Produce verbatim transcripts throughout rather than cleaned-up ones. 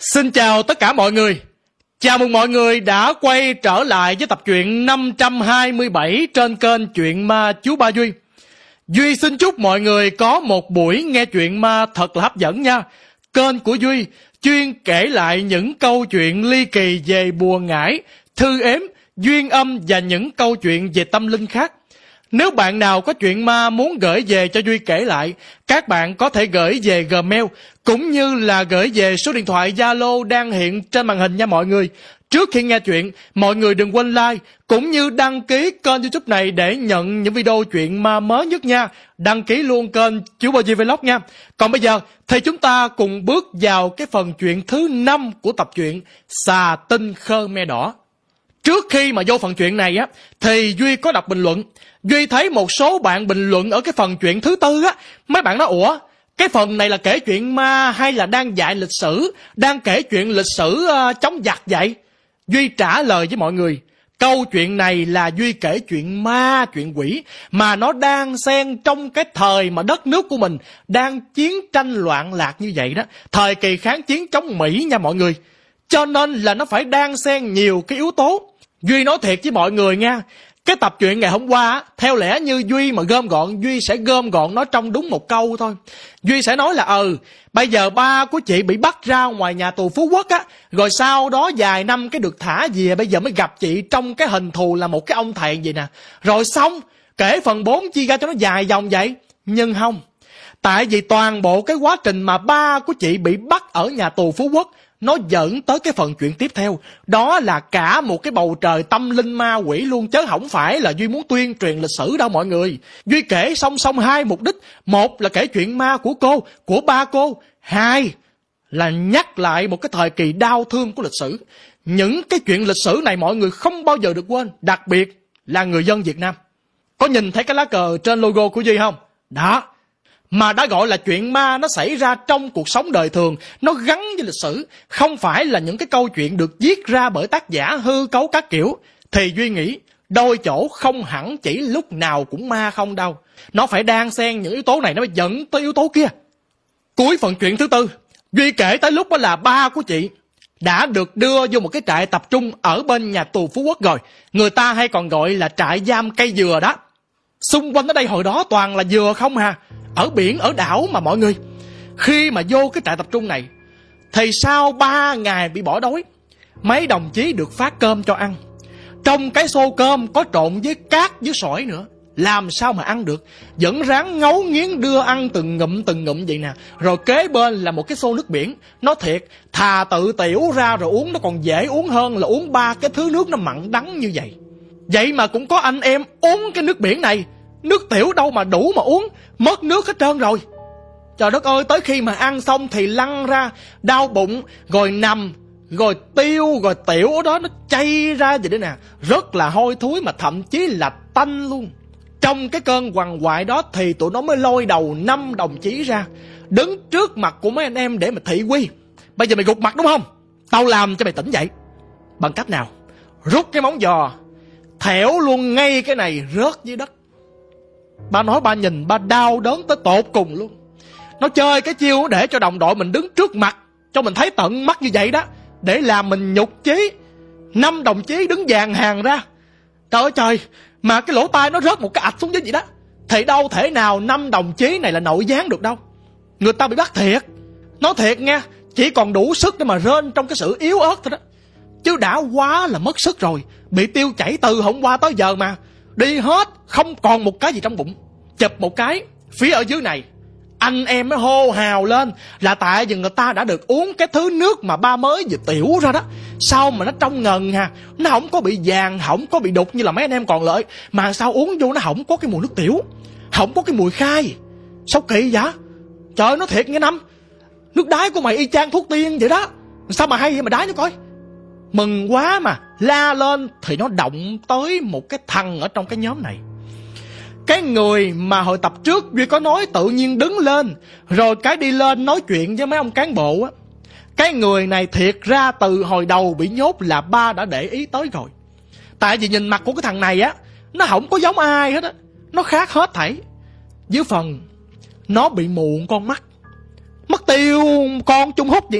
Xin chào tất cả mọi người. Chào mừng mọi người đã quay trở lại với tập truyện năm trăm hai mươi bảy trên kênh Chuyện Ma Chú Ba Duy. Duy xin chúc mọi người có một buổi nghe chuyện ma thật là hấp dẫn nha. Kênh của Duy chuyên kể lại những câu chuyện ly kỳ về bùa ngải, thư ếm, duyên âm và những câu chuyện về tâm linh khác. Nếu bạn nào có chuyện ma muốn gửi về cho Duy kể lại, các bạn có thể gửi về Gmail cũng như là gửi về số điện thoại Zalo đang hiện trên màn hình nha mọi người. Trước khi nghe chuyện, mọi người đừng quên like cũng như đăng ký kênh YouTube này để nhận những video chuyện ma mới nhất nha. Đăng ký luôn kênh Chú Ba Duy Vlog nha. Còn bây giờ thì chúng ta cùng bước vào cái phần chuyện thứ năm của tập truyện Xà Tinh Khmer Đỏ. Trước khi mà vô phần chuyện này á, thì Duy có đọc bình luận. Duy thấy một số bạn bình luận ở cái phần chuyện thứ tư á. Mấy bạn nói, ủa, cái phần này là kể chuyện ma hay là đang dạy lịch sử, đang kể chuyện lịch sử uh, chống giặc vậy? Duy trả lời với mọi người, câu chuyện này là Duy kể chuyện ma, chuyện quỷ, mà nó đang xen trong cái thời mà đất nước của mình đang chiến tranh loạn lạc như vậy đó. Thời kỳ kháng chiến chống Mỹ nha mọi người. Cho nên là nó phải đang xen nhiều cái yếu tố. Duy nói thiệt với mọi người nha, cái tập truyện ngày hôm qua, theo lẽ như Duy mà gom gọn, Duy sẽ gom gọn nó trong đúng một câu thôi. Duy sẽ nói là ừ, bây giờ ba của chị bị bắt ra ngoài nhà tù Phú Quốc á, rồi sau đó vài năm cái được thả về, bây giờ mới gặp chị trong cái hình thù là một cái ông thầy vậy nè. Rồi xong, kể phần bốn chi ra cho nó dài dòng vậy. Nhưng không, tại vì toàn bộ cái quá trình mà ba của chị bị bắt ở nhà tù Phú Quốc, nó dẫn tới cái phần chuyện tiếp theo. Đó là cả một cái bầu trời tâm linh ma quỷ luôn, chứ không phải là Duy muốn tuyên truyền lịch sử đâu mọi người. Duy kể song song hai mục đích. Một là kể chuyện ma của cô, của ba cô. Hai là nhắc lại một cái thời kỳ đau thương của lịch sử. Những cái chuyện lịch sử này mọi người không bao giờ được quên, đặc biệt là người dân Việt Nam. Có nhìn thấy cái lá cờ trên logo của Duy không? Đó. Mà đã gọi là chuyện ma, nó xảy ra trong cuộc sống đời thường, nó gắn với lịch sử, không phải là những cái câu chuyện được viết ra bởi tác giả hư cấu các kiểu. Thì Duy nghĩ đôi chỗ không hẳn chỉ lúc nào cũng ma không đâu, nó phải đan xen những yếu tố này nó mới dẫn tới yếu tố kia. Cuối phần chuyện thứ tư, Duy kể tới lúc đó là ba của chị đã được đưa vô một cái trại tập trung ở bên nhà tù Phú Quốc rồi. Người ta hay còn gọi là trại giam cây dừa đó. Xung quanh ở đây hồi đó toàn là dừa không hà, ở biển, ở đảo mà mọi người. Khi mà vô cái trại tập trung này, thì sau ba ngày bị bỏ đói, mấy đồng chí được phát cơm cho ăn. Trong cái xô cơm có trộn với cát với sỏi nữa, làm sao mà ăn được. Vẫn ráng ngấu nghiến đưa ăn từng ngụm từng ngụm vậy nè. Rồi kế bên là một cái xô nước biển. Nó thiệt, thà tự tiểu ra rồi uống nó còn dễ uống hơn là uống ba cái thứ nước nó mặn đắng như vậy. Vậy mà cũng có anh em uống cái nước biển này. Nước tiểu đâu mà đủ mà uống, mất nước hết trơn rồi. Trời đất ơi, tới khi mà ăn xong thì lăn ra, đau bụng, rồi nằm, rồi tiêu, rồi tiểu ở đó nó chay ra vậy đấy nè. Rất là hôi thối mà thậm chí là tanh luôn. Trong cái cơn quằn quại đó thì tụi nó mới lôi đầu năm đồng chí ra, đứng trước mặt của mấy anh em để mà thị uy. Bây giờ mày gục mặt đúng không? Tao làm cho mày tỉnh dậy. Bằng cách nào? Rút cái móng giò, thẻo luôn ngay cái này rớt dưới đất. Ba nói ba nhìn ba đau đớn tới tột cùng luôn. Nó chơi cái chiêu để cho đồng đội mình đứng trước mặt, cho mình thấy tận mắt như vậy đó, để làm mình nhục chí. Năm đồng chí đứng dàn hàng ra. Trời ơi trời, mà cái lỗ tai nó rớt một cái ạch xuống dưới vậy đó. Thì đâu thể nào năm đồng chí này là nội gián được đâu. Người ta bị bắt thiệt. Nói thiệt nha, chỉ còn đủ sức để mà rên trong cái sự yếu ớt thôi đó. Chứ đã quá là mất sức rồi. Bị tiêu chảy từ hôm qua tới giờ mà. Đi hết, không còn một cái gì trong bụng. Chụp một cái, phía ở dưới này, anh em mới hô hào lên là tại vì người ta đã được uống cái thứ nước mà ba mới vừa tiểu ra đó. Sao mà nó trong ngần hà, nó không có bị vàng, không có bị đục như là mấy anh em còn lợi. Mà sao uống vô nó không có cái mùi nước tiểu, không có cái mùi khai. Sao kỳ vậy? Trời ơi, nó thiệt nghe Năm, nước đái của mày y chang thuốc tiên vậy đó. Sao mà hay vậy mà đái nó coi. Mừng quá mà, la lên thì nó động tới một cái thằng ở trong cái nhóm này. Cái người mà hồi tập trước Duy có nói tự nhiên đứng lên, rồi cái đi lên nói chuyện với mấy ông cán bộ á. Cái người này thiệt ra từ hồi đầu bị nhốt là ba đã để ý tới rồi. Tại vì nhìn mặt của cái thằng này á, nó không có giống ai hết á, nó khác hết thảy. Dưới phần nó bị mù con mắt, mất tiêu con chung hút vậy nè.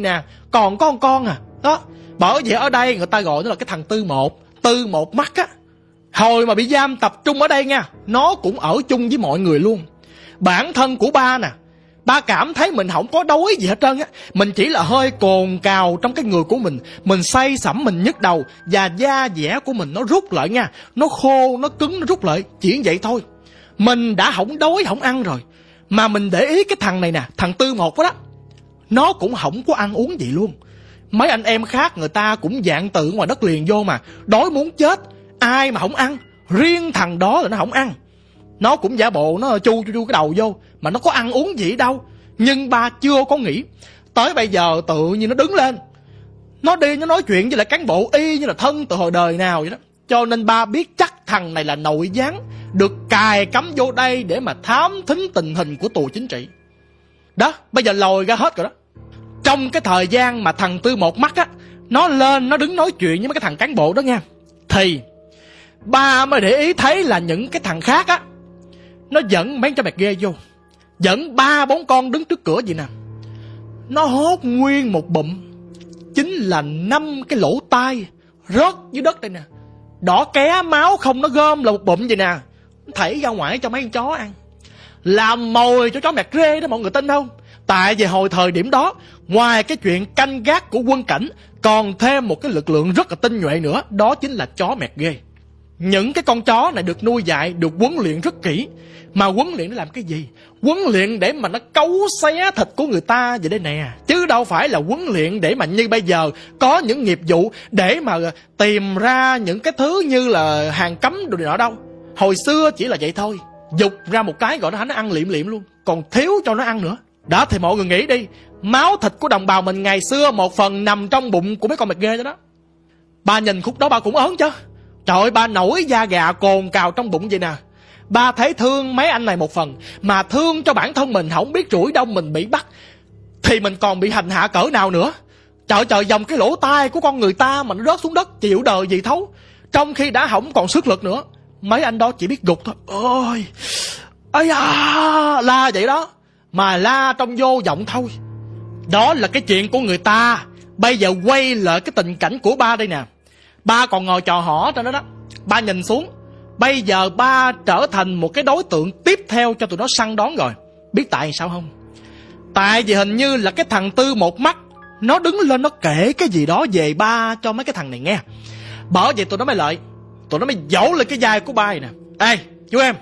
còn có con con à. Đó, bởi vậy ở đây người ta gọi nó là cái thằng Tư Một. Tư Một Mắt á, hồi mà bị giam tập trung ở đây nha, nó cũng ở chung với mọi người luôn. Bản thân của ba nè, ba cảm thấy mình không có đói gì hết trơn á. Mình chỉ là hơi cồn cào trong cái người của mình. Mình say sẩm, mình nhức đầu, và da dẻ của mình nó rút lại nha. Nó khô, nó cứng, nó rút lại. Chỉ vậy thôi. Mình đã không đói, không ăn rồi. Mà mình để ý cái thằng này nè, thằng Tư Một đó, nó cũng không có ăn uống gì luôn. Mấy anh em khác người ta cũng dạng tự ngoài đất liền vô mà, đói muốn chết, ai mà không ăn. Riêng thằng đó là nó không ăn. Nó cũng giả bộ nó chu chu chu cái đầu vô, mà nó có ăn uống gì đâu. Nhưng ba chưa có nghĩ. Tới bây giờ tự nhiên nó đứng lên, nó đi nó nói chuyện với lại cán bộ y như là thân từ hồi đời nào vậy đó. Cho nên ba biết chắc thằng này là nội gián, được cài cắm vô đây để mà thám thính tình hình của tù chính trị. Đó, bây giờ lòi ra hết rồi đó. Trong cái thời gian mà thằng Tư Một Mắt á, nó lên nó đứng nói chuyện với mấy cái thằng cán bộ đó nha, thì ba mới để ý thấy là những cái thằng khác á, nó dẫn mấy cho mẹt ghê vô, dẫn ba bốn con đứng trước cửa vậy nè. Nó hốt nguyên một bụm, chính là năm cái lỗ tai rớt dưới đất đây nè. Đỏ ké máu không, nó gom là một bụm vậy nè. Thảy ra ngoài cho mấy con chó ăn, làm mồi cho chó mẹt rê đó, mọi người tin không? Tại vì hồi thời điểm đó, ngoài cái chuyện canh gác của quân cảnh, còn thêm một cái lực lượng rất là tinh nhuệ nữa, đó chính là chó mẹt ghê. Những cái con chó này được nuôi dạy, được huấn luyện rất kỹ. Mà huấn luyện để làm cái gì? Huấn luyện để mà nó cấu xé thịt của người ta vậy đây nè. Chứ đâu phải là huấn luyện để mà như bây giờ có những nghiệp vụ để mà tìm ra những cái thứ như là hàng cấm đồ này nọ đâu. Hồi xưa chỉ là vậy thôi, dục ra một cái gọi nó nó ăn liệm liệm luôn, còn thiếu cho nó ăn nữa. Đó, thì mọi người nghĩ đi, máu thịt của đồng bào mình ngày xưa một phần nằm trong bụng của mấy con mẹt ghê đó đó. Ba nhìn khúc đó ba cũng ớn chứ. Trời ơi, ba nổi da gà cồn cào trong bụng vậy nè. Ba thấy thương mấy anh này một phần, mà thương cho bản thân mình, không biết rủi đông mình bị bắt thì mình còn bị hành hạ cỡ nào nữa. Trời trời, dòng cái lỗ tai của con người ta mà nó rớt xuống đất chịu đời gì thấu. Trong khi đã không còn sức lực nữa, mấy anh đó chỉ biết gục thôi. Ôi ây da, la vậy đó, mà la trong vô vọng thôi. Đó là cái chuyện của người ta. Bây giờ quay lại cái tình cảnh của ba đây nè. Ba còn ngồi trò hỏ trên đó đó. Ba nhìn xuống, bây giờ ba trở thành một cái đối tượng tiếp theo cho tụi nó săn đón rồi. Biết tại sao không? Tại vì hình như là cái thằng Tư Một Mắt, nó đứng lên nó kể cái gì đó về ba cho mấy cái thằng này nghe. Bởi vậy tụi nó mới lợi, tụi nó mới dỗ lên cái vai của ba này nè. Ê chú em,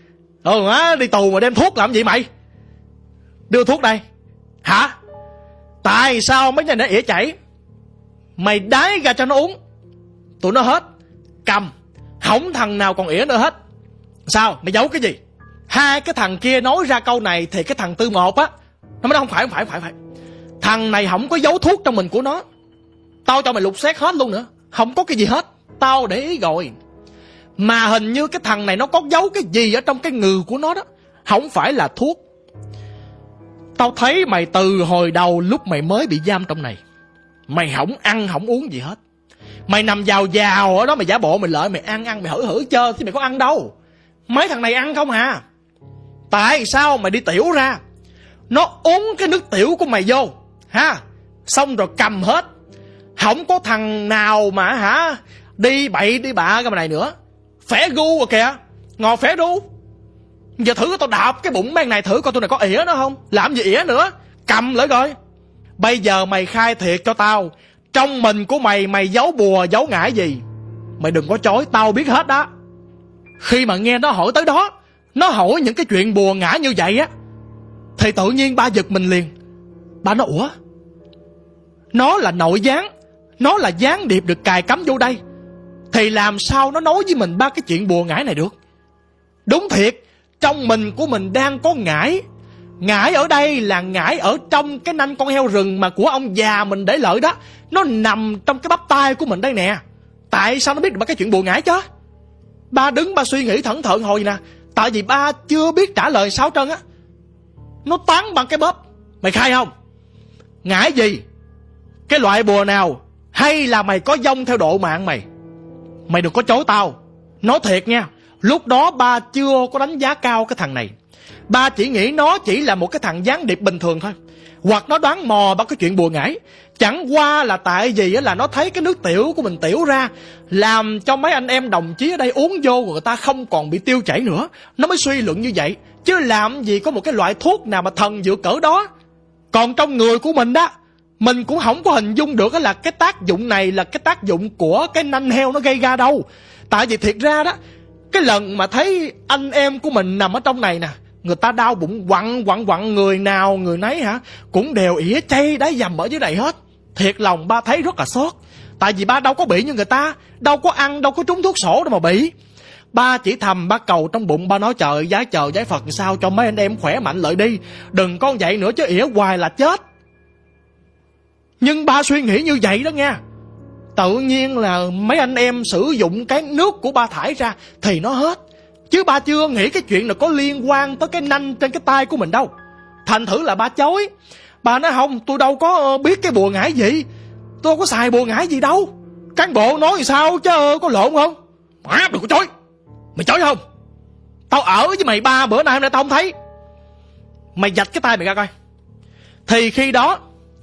ừ á, đi tù mà đem thuốc làm gì mày? Đưa thuốc đây. Hả? Tại sao mấy nhà nó ỉa chảy? Mày đái ra cho nó uống. Tụi nó hết cầm, không thằng nào còn ỉa nữa hết. Sao? Mày giấu cái gì? Hai cái thằng kia nói ra câu này thì cái thằng Tư Một á, nó mới nói không phải, không phải, không phải, phải. Thằng này không có giấu thuốc trong mình của nó. Tao cho mày lục xét hết luôn nữa, không có cái gì hết. Tao để ý rồi. Mà hình như cái thằng này nó có giấu cái gì ở trong cái ngừ của nó đó, không phải là thuốc. Tao thấy mày từ hồi đầu lúc mày mới bị giam trong này, mày không ăn không uống gì hết. Mày nằm vào vào ở đó, mày giả bộ mày lợi, mày ăn ăn mày hử hử chơi, chứ mày có ăn đâu. Mấy thằng này ăn không hà. Tại sao mày đi tiểu ra, nó uống cái nước tiểu của mày vô ha, xong rồi cầm hết. Không có thằng nào mà hả đi bậy đi bạ cái này nữa. Phẻ gu rồi kìa, ngồi phẻ ru. Giờ thử tao đạp cái bụng mấy này thử coi tụi này có ỉa nó không. Làm gì ỉa nữa, cầm lại rồi. Bây giờ mày khai thiệt cho tao, trong mình của mày, mày giấu bùa giấu ngải gì? Mày đừng có chối, tao biết hết đó. Khi mà nghe nó hỏi tới đó, nó hỏi những cái chuyện bùa ngải như vậy á, thì tự nhiên ba giật mình liền. Ba nói ủa, nó là nội gián, nó là gián điệp được cài cắm vô đây, thì làm sao nó nói với mình ba cái chuyện bùa ngải này được? Đúng thiệt, trong mình của mình đang có ngải. Ngải ở đây là ngải ở trong cái nanh con heo rừng mà của ông già mình để lợi đó. Nó nằm trong cái bắp tay của mình đây nè. Tại sao nó biết được ba cái chuyện bùa ngải chứ? Ba đứng ba suy nghĩ thẫn thận hồi nè. Tại vì ba chưa biết trả lời sao trơn á. Nó tán bằng cái bóp. Mày khai không? Ngải gì? Cái loại bùa nào? Hay là mày có dông theo độ mạng mày? Mày đừng có chối tao. Nói thiệt nha, lúc đó ba chưa có đánh giá cao cái thằng này. Ba chỉ nghĩ nó chỉ là một cái thằng gián điệp bình thường thôi. hoặc nó đoán mò ba cái chuyện bùa ngải. Chẳng qua là tại vì là nó thấy cái nước tiểu của mình tiểu ra, làm cho mấy anh em đồng chí ở đây uống vô người ta không còn bị tiêu chảy nữa, nó mới suy luận như vậy. Chứ làm gì có một cái loại thuốc nào mà thần dược cỡ đó. Còn trong người của mình đó, mình cũng không có hình dung được là cái tác dụng này là cái tác dụng của cái nanh heo nó gây ra đâu. Tại vì thiệt ra đó, cái lần mà thấy anh em của mình nằm ở trong này nè, người ta đau bụng quặn quặn quặn, người nào người nấy hả cũng đều ỉa chay đá dầm ở dưới này hết. Thiệt lòng ba thấy rất là xót. Tại vì ba đâu có bị như người ta, đâu có ăn, đâu có trúng thuốc sổ đâu mà bị. Ba chỉ thầm ba cầu trong bụng, ba nói trời giá trời giá Phật sao cho mấy anh em khỏe mạnh lợi đi, đừng con vậy nữa chứ ỉa hoài là chết. Nhưng ba suy nghĩ như vậy đó nha, tự nhiên là mấy anh em sử dụng cái nước của ba thải ra thì nó hết. Chứ ba chưa nghĩ cái chuyện là có liên quan tới cái nanh trên cái tay của mình đâu. Thành thử là ba chối. Ba nói không, tôi đâu có biết cái bùa ngải gì, tôi đâu có xài bùa ngải gì đâu. Cán bộ nói thì sao chứ có lộn không? Má đừng có chối. Mày chối không? Tao ở với mày ba bữa nay hôm nay tao không thấy. Mày vạch cái tay mày ra coi. Thì khi đó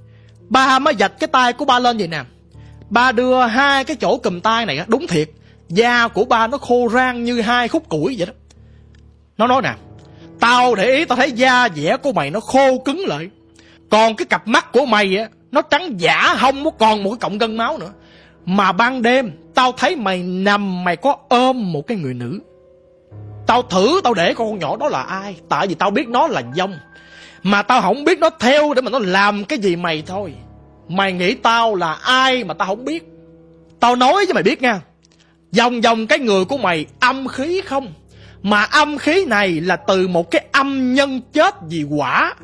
ba mới vạch cái tay của ba lên vậy nè. Ba đưa hai cái chỗ cùm tay này, đúng thiệt da của ba nó khô rang như hai khúc củi vậy đó. Nó nói nè, tao để ý tao thấy da dẻ của mày nó khô cứng lại, còn cái cặp mắt của mày á nó trắng giả, không có còn một cái cọng gân máu nữa. Mà ban đêm tao thấy mày nằm, mày có ôm một cái người nữ. Tao thử tao để con nhỏ đó là ai, tại vì tao biết nó là dông, mà tao không biết nó theo để mà nó làm cái gì mày thôi. Mày nghĩ tao là ai mà tao không biết? Tao nói cho mày biết nha, vòng vòng cái người của mày âm khí không, mà âm khí này là từ một cái âm nhân chết vì hỏa.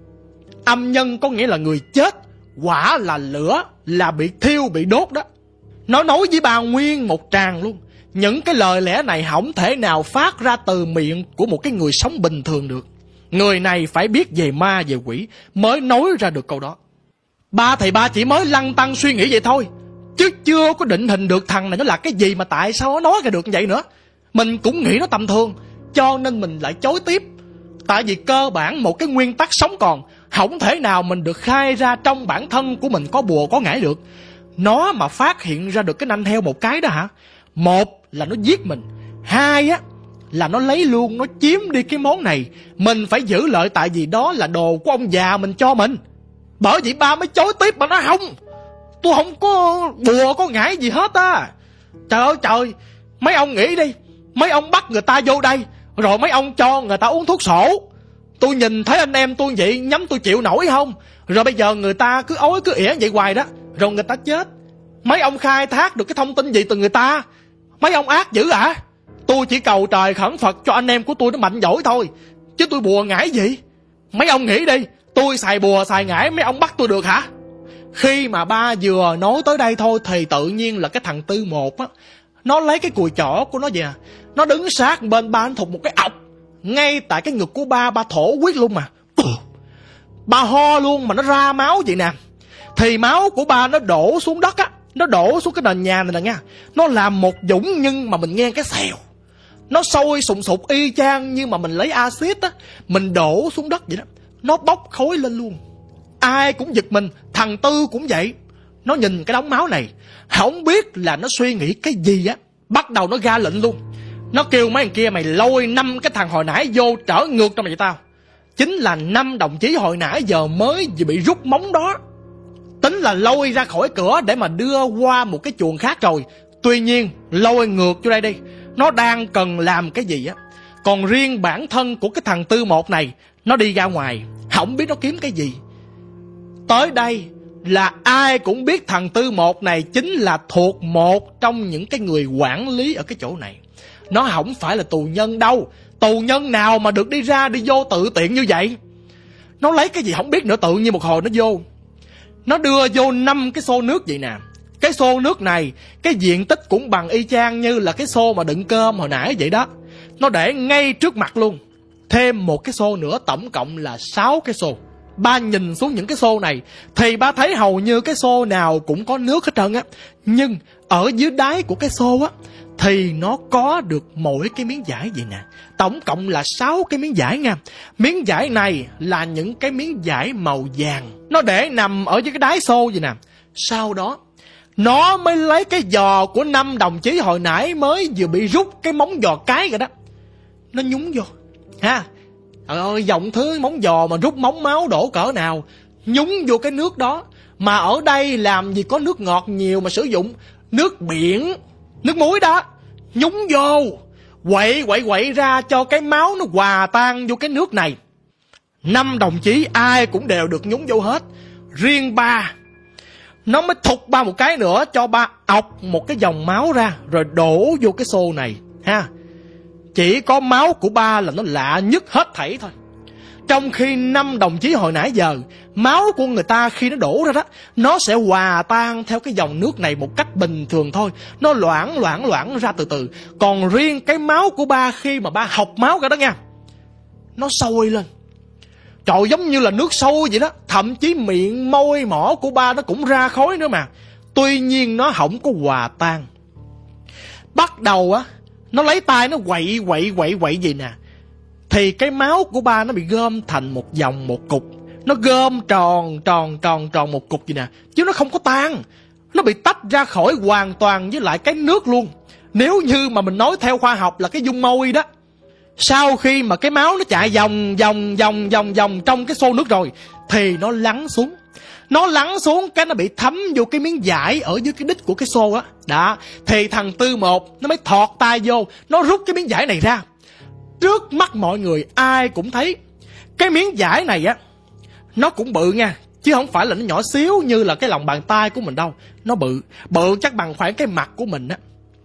Âm nhân có nghĩa là người chết, hỏa là lửa, là bị thiêu bị đốt đó. Nó nói với bà nguyên một tràng luôn. Những cái lời lẽ này không thể nào phát ra từ miệng của một cái người sống bình thường được. Người này phải biết về ma về quỷ mới nói ra được câu đó. Ba thì ba chỉ mới lăn tăn suy nghĩ vậy thôi, chứ chưa có định hình được thằng này nó là cái gì mà tại sao nó nói ra được như vậy nữa. Mình cũng nghĩ nó tầm thường, cho nên mình lại chối tiếp. Tại vì cơ bản một cái nguyên tắc sống còn, không thể nào mình được khai ra trong bản thân của mình có bùa có ngải được. Nó mà phát hiện ra được cái nanh heo một cái đó hả, một là nó giết mình, hai á là nó lấy luôn, nó chiếm đi cái món này. Mình phải giữ lợi, tại vì đó là đồ của ông già mình cho mình. Bởi vậy ba mới chối tiếp. Mà nói không, tôi không có bùa có ngải gì hết á. Trời ơi trời, mấy ông nghĩ đi, mấy ông bắt người ta vô đây rồi mấy ông cho người ta uống thuốc sổ. Tôi nhìn thấy anh em tôi vậy nhắm tôi chịu nổi không? Rồi bây giờ người ta cứ ói cứ ỉa vậy hoài đó, rồi người ta chết. Mấy ông khai thác được cái thông tin gì từ người ta? Mấy ông ác dữ hả? Tôi chỉ cầu trời khẩn Phật cho anh em của tôi nó mạnh giỏi thôi, chứ tôi bùa ngải gì. Mấy ông nghĩ đi, tôi xài bùa xài ngải mấy ông bắt tôi được hả? Khi mà ba vừa nói tới đây thôi thì tự nhiên là cái thằng Tư Một á, nó lấy cái cùi chỏ của nó về, nó đứng sát bên ba, nó thụt một cái ọc ngay tại cái ngực của ba. Ba thổ quyết luôn mà, ba ho luôn mà nó ra máu vậy nè. Thì máu của ba nó đổ xuống đất á, nó đổ xuống cái nền nhà này nè nha. Nó làm một dũng, nhưng mà mình nghe cái xèo, nó sôi sùng sục y chang như mà mình lấy axit á, mình đổ xuống đất vậy đó. Nó bốc khói lên luôn. Ai cũng giật mình, thằng Tư cũng vậy. Nó nhìn cái đống máu này, không biết là nó suy nghĩ cái gì á. Bắt đầu nó ra lệnh luôn. Nó kêu mấy thằng kia, mày lôi năm cái thằng hồi nãy vô trở ngược trong mày tao. Chính là năm đồng chí hồi nãy giờ mới bị rút móng đó. Tính là lôi ra khỏi cửa để mà đưa qua một cái chuồng khác rồi. Tuy nhiên lôi ngược vô đây đi, nó đang cần làm cái gì á. Còn riêng bản thân của cái thằng Tư Một này, nó đi ra ngoài, không biết nó kiếm cái gì. Tới đây là ai cũng biết thằng Tư Một này chính là thuộc một trong những cái người quản lý ở cái chỗ này. Nó không phải là tù nhân đâu. Tù nhân nào mà được đi ra đi vô tự tiện như vậy. Nó lấy cái gì không biết nữa, tự nhiên một hồi nó vô. Nó đưa vô năm cái xô nước vậy nè. Cái xô nước này, cái diện tích cũng bằng y chang như là cái xô mà đựng cơm hồi nãy vậy đó. Nó để ngay trước mặt luôn. Thêm một cái xô nữa, tổng cộng là sáu cái xô. Ba nhìn xuống những cái xô này thì ba thấy hầu như cái xô nào cũng có nước hết trơn á. Nhưng ở dưới đáy của cái xô á thì nó có được mỗi cái miếng vải vậy nè. Tổng cộng là sáu cái miếng vải nha. Miếng vải này là những cái miếng vải màu vàng. Nó để nằm ở dưới cái đáy xô vậy nè. Sau đó nó mới lấy cái giò của năm đồng chí hồi nãy mới vừa bị rút cái móng giò cái rồi đó, nó nhúng vô ha. Trời ơi, dòng thứ móng giò mà rút móng máu đổ cỡ nào, nhúng vô cái nước đó. Mà ở đây làm gì có nước ngọt nhiều mà sử dụng nước biển, nước muối đó, nhúng vô, quậy quậy quậy ra cho cái máu nó hòa tan vô cái nước này. Năm đồng chí ai cũng đều được nhúng vô hết. Riêng ba, nó mới thục ba một cái nữa, cho ba ọc một cái dòng máu ra rồi đổ vô cái xô này ha. Chỉ có máu của ba là nó lạ nhất hết thảy thôi. Trong khi năm đồng chí hồi nãy giờ, máu của người ta khi nó đổ ra đó, nó sẽ hòa tan theo cái dòng nước này một cách bình thường thôi. Nó loãng loãng loãng ra từ từ. Còn riêng cái máu của ba khi mà ba học máu cả đó nha, nó sôi lên. Trời, giống như là nước sôi vậy đó. Thậm chí miệng môi mỏ của ba nó cũng ra khói nữa mà. Tuy nhiên nó không có hòa tan. Bắt đầu á, nó lấy tay nó quậy quậy quậy quậy gì nè, thì cái máu của ba nó bị gom thành một vòng một cục. Nó gom tròn tròn tròn tròn một cục gì nè, chứ nó không có tan. Nó bị tách ra khỏi hoàn toàn với lại cái nước luôn. Nếu như mà mình nói theo khoa học là cái dung môi đó. Sau khi mà cái máu nó chạy vòng vòng vòng vòng vòng trong cái xô nước rồi, thì nó lắng xuống. Nó lắng xuống cái nó bị thấm vô cái miếng vải ở dưới cái đít của cái xô á. Đó, thì thằng Tư Một nó mới thọt tay vô, nó rút cái miếng vải này ra. Trước mắt mọi người ai cũng thấy cái miếng vải này á, nó cũng bự nha, chứ không phải là nó nhỏ xíu như là cái lòng bàn tay của mình đâu. Nó bự, bự chắc bằng khoảng cái mặt của mình á.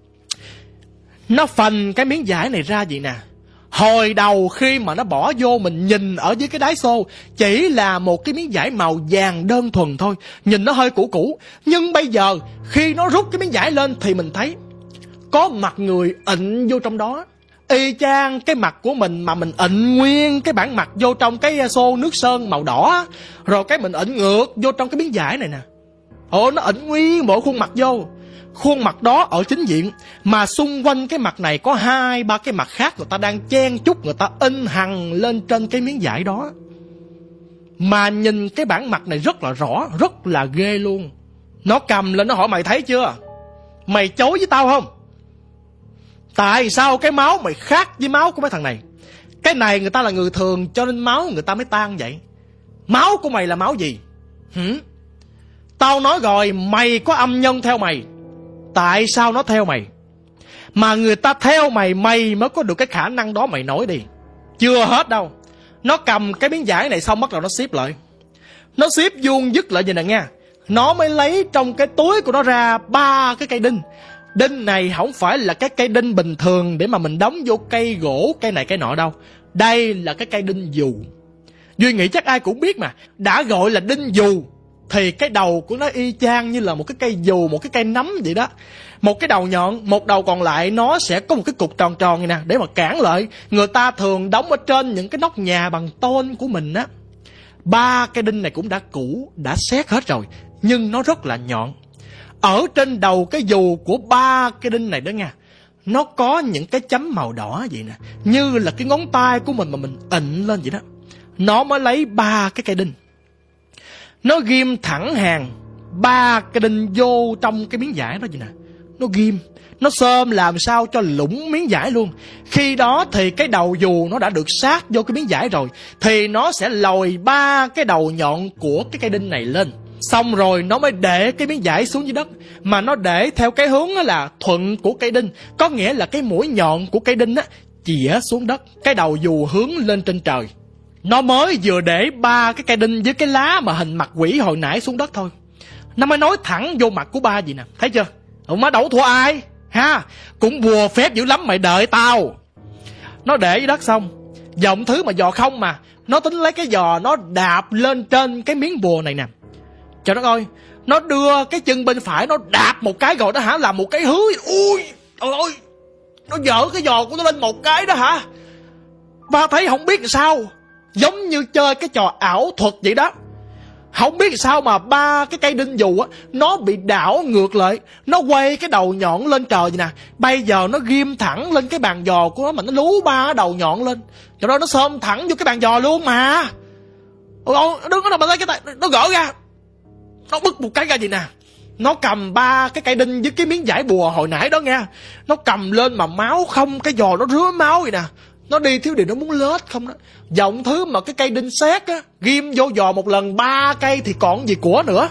Nó phành cái miếng vải này ra vậy nè. Hồi đầu khi mà nó bỏ vô, mình nhìn ở dưới cái đáy xô chỉ là một cái miếng vải màu vàng đơn thuần thôi, nhìn nó hơi cũ cũ. Nhưng bây giờ khi nó rút cái miếng vải lên thì mình thấy có mặt người ịn vô trong đó, y chang cái mặt của mình mà mình ịn nguyên cái bản mặt vô trong cái xô nước sơn màu đỏ, rồi cái mình ịn ngược vô trong cái miếng vải này nè. Ồ, nó ịn nguyên mỗi khuôn mặt vô. Khuôn mặt đó ở chính diện, mà xung quanh cái mặt này có hai ba cái mặt khác người ta đang chen chúc, người ta in hằn lên trên cái miếng vải đó. Mà nhìn cái bản mặt này rất là rõ, rất là ghê luôn. Nó cầm lên nó hỏi: mày thấy chưa? Mày chối với tao không? Tại sao cái máu mày khác với máu của mấy thằng này? Cái này người ta là người thường cho nên máu người ta mới tan vậy. Máu của mày là máu gì? Hử? Tao nói rồi, mày có âm nhân theo mày. Tại sao nó theo mày? Mà người ta theo mày, mày mới có được cái khả năng đó, mày nói đi. Chưa hết đâu. Nó cầm cái miếng vải này xong bắt đầu nó xếp lại. Nó xếp vuông dứt lại vậy nè nha. Nó mới lấy trong cái túi của nó ra ba cái cây đinh. Đinh này không phải là cái cây đinh bình thường để mà mình đóng vô cây gỗ, cây này cây nọ đâu. Đây là cái cây đinh dù. Duy nghĩ chắc ai cũng biết mà. Đã gọi là đinh dù thì cái đầu của nó y chang như là một cái cây dù, một cái cây nấm vậy đó. Một cái đầu nhọn, một đầu còn lại nó sẽ có một cái cục tròn tròn này nè, để mà cản lại. Người ta thường đóng ở trên những cái nóc nhà bằng tôn của mình á. Ba cái đinh này cũng đã cũ, đã xét hết rồi, nhưng nó rất là nhọn. Ở trên đầu cái dù của ba cái đinh này đó nha, nó có những cái chấm màu đỏ vậy nè, như là cái ngón tay của mình mà mình ịn lên vậy đó. Nó mới lấy ba cái cây đinh, nó ghim thẳng hàng ba cái đinh vô trong cái miếng vải đó vậy nè. Nó ghim, nó xôm làm sao cho lủng miếng vải luôn. Khi đó thì cái đầu dù nó đã được sát vô cái miếng vải rồi, thì nó sẽ lồi ba cái đầu nhọn của cái cây đinh này lên. Xong rồi nó mới để cái miếng vải xuống dưới đất. Mà nó để theo cái hướng là thuận của cây đinh, có nghĩa là cái mũi nhọn của cây đinh á chĩa xuống đất, cái đầu dù hướng lên trên trời. Nó mới vừa để ba cái cây đinh với cái lá mà hình mặt quỷ hồi nãy xuống đất thôi, nó mới nói thẳng vô mặt của ba gì nè. Thấy chưa? Má đấu thua ai ha? Cũng bùa phép dữ lắm, mày đợi tao. Nó để dưới đất xong, giọng thứ mà giò không mà, nó tính lấy cái giò nó đạp lên trên cái miếng bùa này nè. Trời đất ơi, nó đưa cái chân bên phải nó đạp một cái rồi đó hả, làm một cái hứa. Ui trời ơi, nó dở cái giò của nó lên một cái đó hả. Ba thấy không biết làm sao, giống như chơi cái trò ảo thuật vậy đó. Không biết sao mà ba cái cây đinh dù á, nó bị đảo ngược lại. Nó quay cái đầu nhọn lên trời vậy nè. Bây giờ nó ghim thẳng lên cái bàn giò của nó, mà nó lú ba cái đầu nhọn lên. Cho đó nó xôm thẳng vô cái bàn giò luôn mà. Ôi, đừng có nào mà lấy cái tay, nó gỡ ra. Nó bứt một cái ra gì nè. Nó cầm ba cái cây đinh với cái miếng vải bùa hồi nãy đó nghe. Nó cầm lên mà máu không, cái giò nó rứa máu vậy nè. Nó đi thiếu điều nó muốn lết không đó. Giọng thứ mà cái cây đinh sét á, ghim vô giò một lần ba cây thì còn gì của nữa.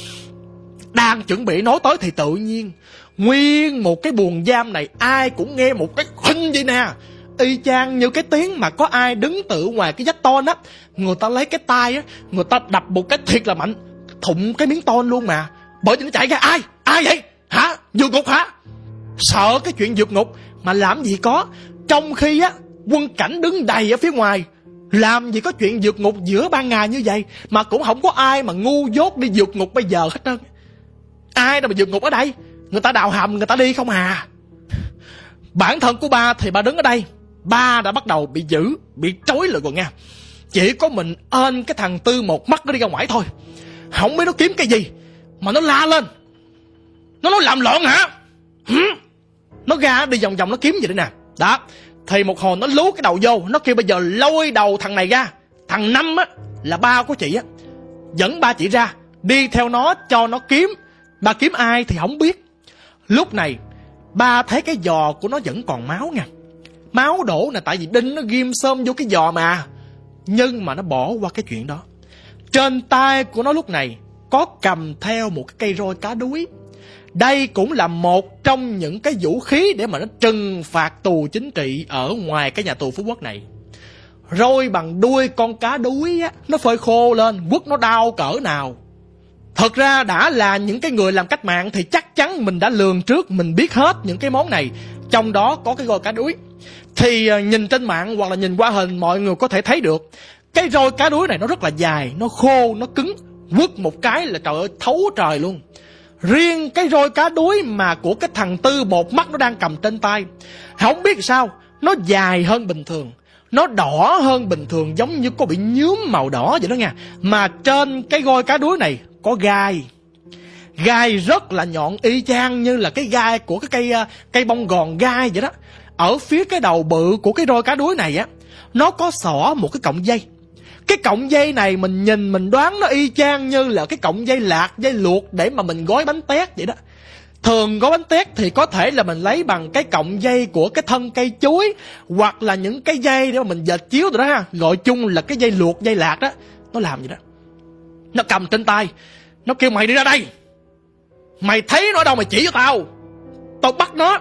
Đang chuẩn bị nói tới thì tự nhiên nguyên một cái buồng giam này ai cũng nghe một cái khinh vậy nè. Y chang như cái tiếng mà có ai đứng tự ngoài cái vách ton á. Người ta lấy cái tay á, người ta đập một cái thiệt là mạnh, thụng cái miếng ton luôn mà. Bởi vì nó chạy ra. Ai? Ai vậy? Hả? Vượt ngục hả? Sợ cái chuyện vượt ngục mà làm gì có. Trong khi á, quân cảnh đứng đầy ở phía ngoài. Làm gì có chuyện vượt ngục giữa ban ngày như vậy. Mà cũng không có ai mà ngu dốt đi vượt ngục bây giờ hết trơn. Ai đâu mà vượt ngục ở đây. Người ta đào hầm người ta đi không à. Bản thân của ba thì ba đứng ở đây. Ba đã bắt đầu bị giữ, bị trói lại rồi nha. Chỉ có mình ên cái thằng Tư một mắt nó đi ra ngoài thôi. Không biết nó kiếm cái gì mà nó la lên. Nó nói làm loạn hả? Hử? Nó ra đi vòng vòng nó kiếm gì đây nè. Đó. Thì một hồi nó lú cái đầu vô. Nó kêu bây giờ lôi đầu thằng này ra. Thằng Năm á, là ba của chị á, dẫn ba chị ra, đi theo nó cho nó kiếm. Ba kiếm ai thì không biết. Lúc này ba thấy cái giò của nó vẫn còn máu nha. Máu đổ nè, tại vì đinh nó ghim xôm vô cái giò mà. Nhưng mà nó bỏ qua cái chuyện đó. Trên tay của nó lúc này có cầm theo một cái cây roi cá đuối. Đây cũng là một trong những cái vũ khí để mà nó trừng phạt tù chính trị ở ngoài cái nhà tù Phú Quốc này. Roi bằng đuôi con cá đuối á, nó phơi khô lên, quất nó đau cỡ nào. Thật ra đã là những cái người làm cách mạng thì chắc chắn mình đã lường trước, mình biết hết những cái món này. Trong đó có cái roi cá đuối. Thì nhìn trên mạng hoặc là nhìn qua hình mọi người có thể thấy được cái roi cá đuối này nó rất là dài, nó khô, nó cứng. Quất một cái là trời ơi thấu trời luôn. Riêng cái roi cá đuối mà của cái thằng Tư một mắt nó đang cầm trên tay, không biết sao nó dài hơn bình thường, nó đỏ hơn bình thường, giống như có bị nhuốm màu đỏ vậy đó nha. Mà trên cái roi cá đuối này có gai. Gai rất là nhọn, y chang như là cái gai của cái cây cây bông gòn gai vậy đó. Ở phía cái đầu bự của cái roi cá đuối này á, nó có xỏ một cái cọng dây. Cái cọng dây này mình nhìn mình đoán nó y chang như là cái cọng dây lạc, dây luộc để mà mình gói bánh tét vậy đó. Thường gói bánh tét thì có thể là mình lấy bằng cái cọng dây của cái thân cây chuối, hoặc là những cái dây để mà mình dệt chiếu rồi đó ha. Gọi chung là cái dây luộc, dây lạc đó. Nó làm vậy đó. Nó cầm trên tay, nó kêu mày đi ra đây. Mày thấy nó ở đâu mày chỉ cho tao, tao bắt nó.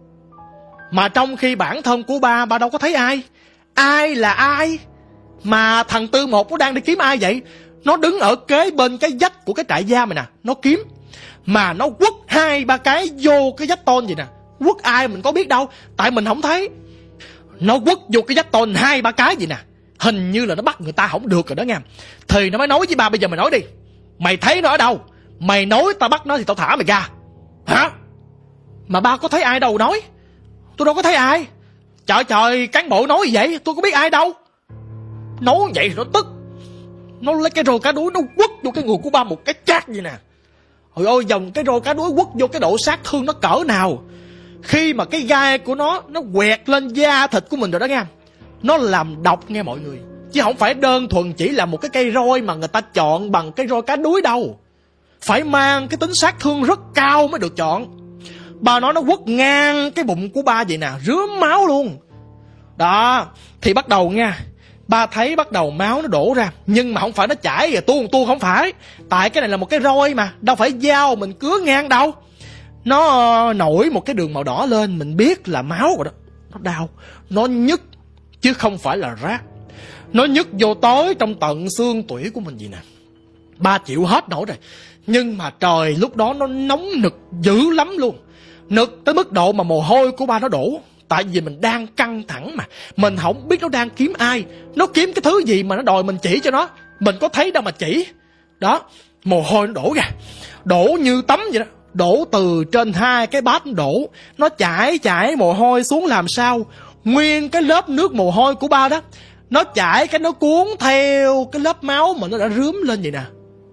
Mà trong khi bản thân của ba, ba đâu có thấy ai. Ai là ai? Mà thằng Tư một nó đang đi kiếm ai vậy? Nó đứng ở kế bên cái vách của cái trại giam này nè, nó kiếm. Mà nó quất hai ba cái vô cái vách tôn vậy nè. Quất ai mình có biết đâu, tại mình không thấy. Nó quất vô cái vách tôn hai ba cái vậy nè. Hình như là nó bắt người ta không được rồi đó nha. Thì nó mới nói với ba, bây giờ mày nói đi, mày thấy nó ở đâu? Mày nói tao bắt nó thì tao thả mày ra. Hả? Mà ba có thấy ai đâu nói. Tôi đâu có thấy ai. Trời trời, cán bộ nói gì vậy? Tôi có biết ai đâu. Nói vậy thì nó tức. Nó lấy cái roi cá đuối nó quất vô cái người của ba một cái chát vậy nè. Trời ơi, dòng cái roi cá đuối quất vô cái độ sát thương nó cỡ nào. Khi mà cái gai của nó nó quẹt lên da thịt của mình rồi đó nha. Nó làm độc nghe mọi người. Chứ không phải đơn thuần chỉ là một cái cây roi mà người ta chọn bằng cái roi cá đuối đâu. Phải mang cái tính sát thương rất cao mới được chọn. Ba nói nó quất ngang cái bụng của ba vậy nè, rướm máu luôn. Đó, thì bắt đầu nha, ba thấy bắt đầu máu nó đổ ra. Nhưng mà không phải nó chảy rồi tuôn tuôn, không phải. Tại cái này là một cái roi mà, đâu phải dao mình cứa ngang đâu. Nó nổi một cái đường màu đỏ lên, mình biết là máu rồi đó. Nó đau, nó nhức, chứ không phải là rát. Nó nhức vô tối trong tận xương tủy của mình vậy nè. Ba chịu hết nổi rồi. Nhưng mà trời lúc đó nó nóng nực dữ lắm luôn. Nực tới mức độ mà mồ hôi của ba nó đổ. Tại vì mình đang căng thẳng mà. Mình không biết nó đang kiếm ai, nó kiếm cái thứ gì mà nó đòi mình chỉ cho nó. Mình có thấy đâu mà chỉ. Đó, mồ hôi nó đổ ra, đổ như tắm vậy đó. Đổ từ trên hai cái bát nó đổ. Nó chảy chảy mồ hôi xuống làm sao. Nguyên cái lớp nước mồ hôi của ba đó, nó chảy cái nó cuốn theo cái lớp máu mà nó đã rướm lên vậy nè.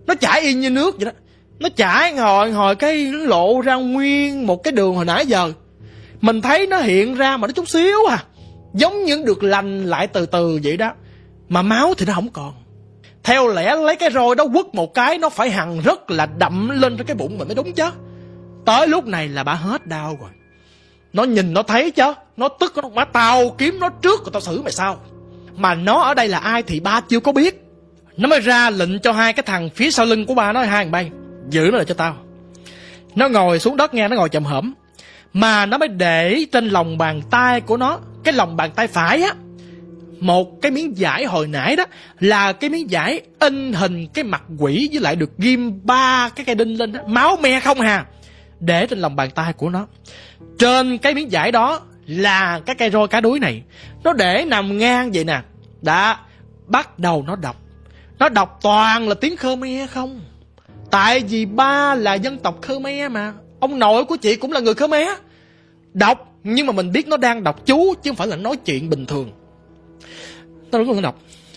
Nó chảy y như nước vậy đó. Nó chảy hồi hồi cái lộ ra nguyên một cái đường hồi nãy giờ. Mình thấy nó hiện ra mà nó chút xíu à, giống như được lành lại từ từ vậy đó. Mà máu thì nó không còn. Theo lẽ lấy cái roi đó quất một cái, nó phải hằn rất là đậm lên trên cái bụng mình mới đúng chứ. Tới lúc này là bà hết đau rồi. Nó nhìn nó thấy chứ. Nó tức, nó má tao kiếm nó trước rồi tao xử mày sao. Mà nó ở đây là ai thì ba chưa có biết. Nó mới ra lệnh cho hai cái thằng phía sau lưng của ba nói: hai thằng bay, giữ nó lại cho tao. Nó ngồi xuống đất nghe, nó ngồi chồm hổm. Mà nó mới để trên lòng bàn tay của nó, cái lòng bàn tay phải á, một cái miếng vải hồi nãy đó, là cái miếng vải in hình cái mặt quỷ với lại được ghim ba cái cây đinh lên đó, máu me không hà, để trên lòng bàn tay của nó. Trên cái miếng vải đó là cái cây roi cá đuối này. Nó để nằm ngang vậy nè. Đã bắt đầu nó đọc. Nó đọc toàn là tiếng Khmer không. Tại vì ba là dân tộc Khmer mà. Ông nội của chị cũng là người Khmer. Đọc, nhưng mà mình biết nó đang đọc chú, chứ không phải là nói chuyện bình thường. Nó đúng rồi, nó đọc.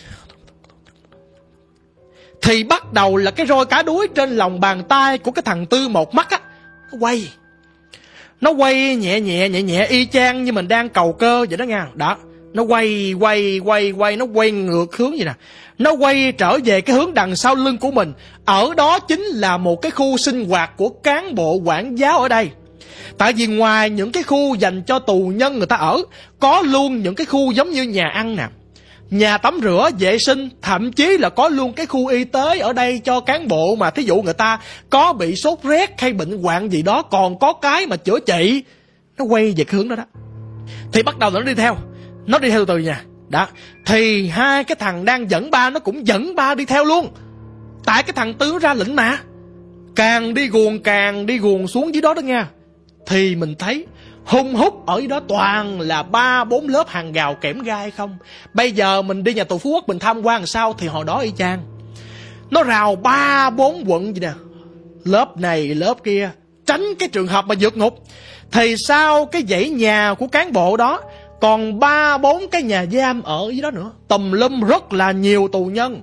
Thì bắt đầu là cái roi cá đuối trên lòng bàn tay của cái thằng Tư một mắt á, nó quay. Nó quay nhẹ nhẹ nhẹ nhẹ y chang như mình đang cầu cơ vậy đó nha. Đó, nó quay quay quay quay, nó quay ngược hướng vậy nè. Nó quay trở về cái hướng đằng sau lưng của mình. Ở đó chính là một cái khu sinh hoạt của cán bộ quản giáo ở đây. Tại vì ngoài những cái khu dành cho tù nhân người ta ở, có luôn những cái khu giống như nhà ăn nè, nhà tắm rửa, vệ sinh, thậm chí là có luôn cái khu y tế ở đây cho cán bộ mà thí dụ người ta có bị sốt rét hay bệnh hoạn gì đó, còn có cái mà chữa trị. Nó quay về cái hướng đó đó. Thì bắt đầu nó đi theo. Nó đi theo từ nhà. Đó. Thì hai cái thằng đang dẫn ba nó cũng dẫn ba đi theo luôn. Tại cái thằng Tứ ra lệnh mà. Càng đi guồng càng đi guồng xuống dưới đó đó nha. Thì mình thấy hung hút ở đó toàn là ba bốn lớp hàng rào kẽm gai không. Bây giờ mình đi nhà tù Phú Quốc mình tham quan làm sao thì hồi đó y chang. Nó rào ba bốn quận gì nè, lớp này lớp kia, tránh cái trường hợp mà vượt ngục. Thì sau cái dãy nhà của cán bộ đó còn ba bốn cái nhà giam ở dưới đó nữa, tùm lum rất là nhiều tù nhân.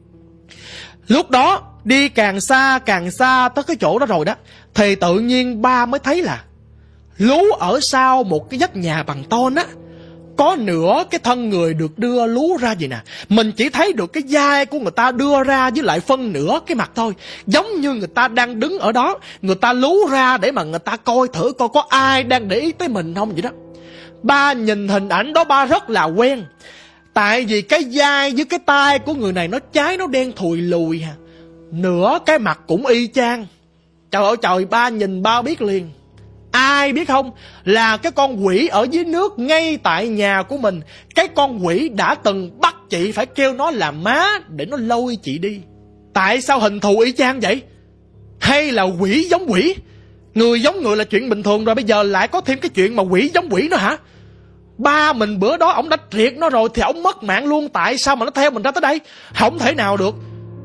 Lúc đó đi càng xa càng xa tới cái chỗ đó rồi đó, thì tự nhiên ba mới thấy là lú ở sau một cái vách nhà bằng tôn á, có nửa cái thân người được đưa lú ra vậy nè. Mình chỉ thấy được cái vai của người ta đưa ra với lại phân nửa cái mặt thôi. Giống như người ta đang đứng ở đó, người ta lú ra để mà người ta coi thử coi có ai đang để ý tới mình không vậy đó. Ba nhìn hình ảnh đó ba rất là quen. Tại vì cái vai với cái tay của người này nó trái nó đen thùi lùi ha. Nửa cái mặt cũng y chang. Trời ơi trời, ba nhìn ba biết liền. Ai biết không, là cái con quỷ ở dưới nước ngay tại nhà của mình. Cái con quỷ đã từng bắt chị phải kêu nó là má để nó lôi chị đi. Tại sao hình thù y chang vậy? Hay là quỷ giống quỷ? Người giống người là chuyện bình thường rồi, bây giờ lại có thêm cái chuyện mà quỷ giống quỷ nữa hả? Ba mình bữa đó ổng đã triệt nó rồi thì ổng mất mạng luôn. Tại sao mà nó theo mình ra tới đây? Không thể nào được.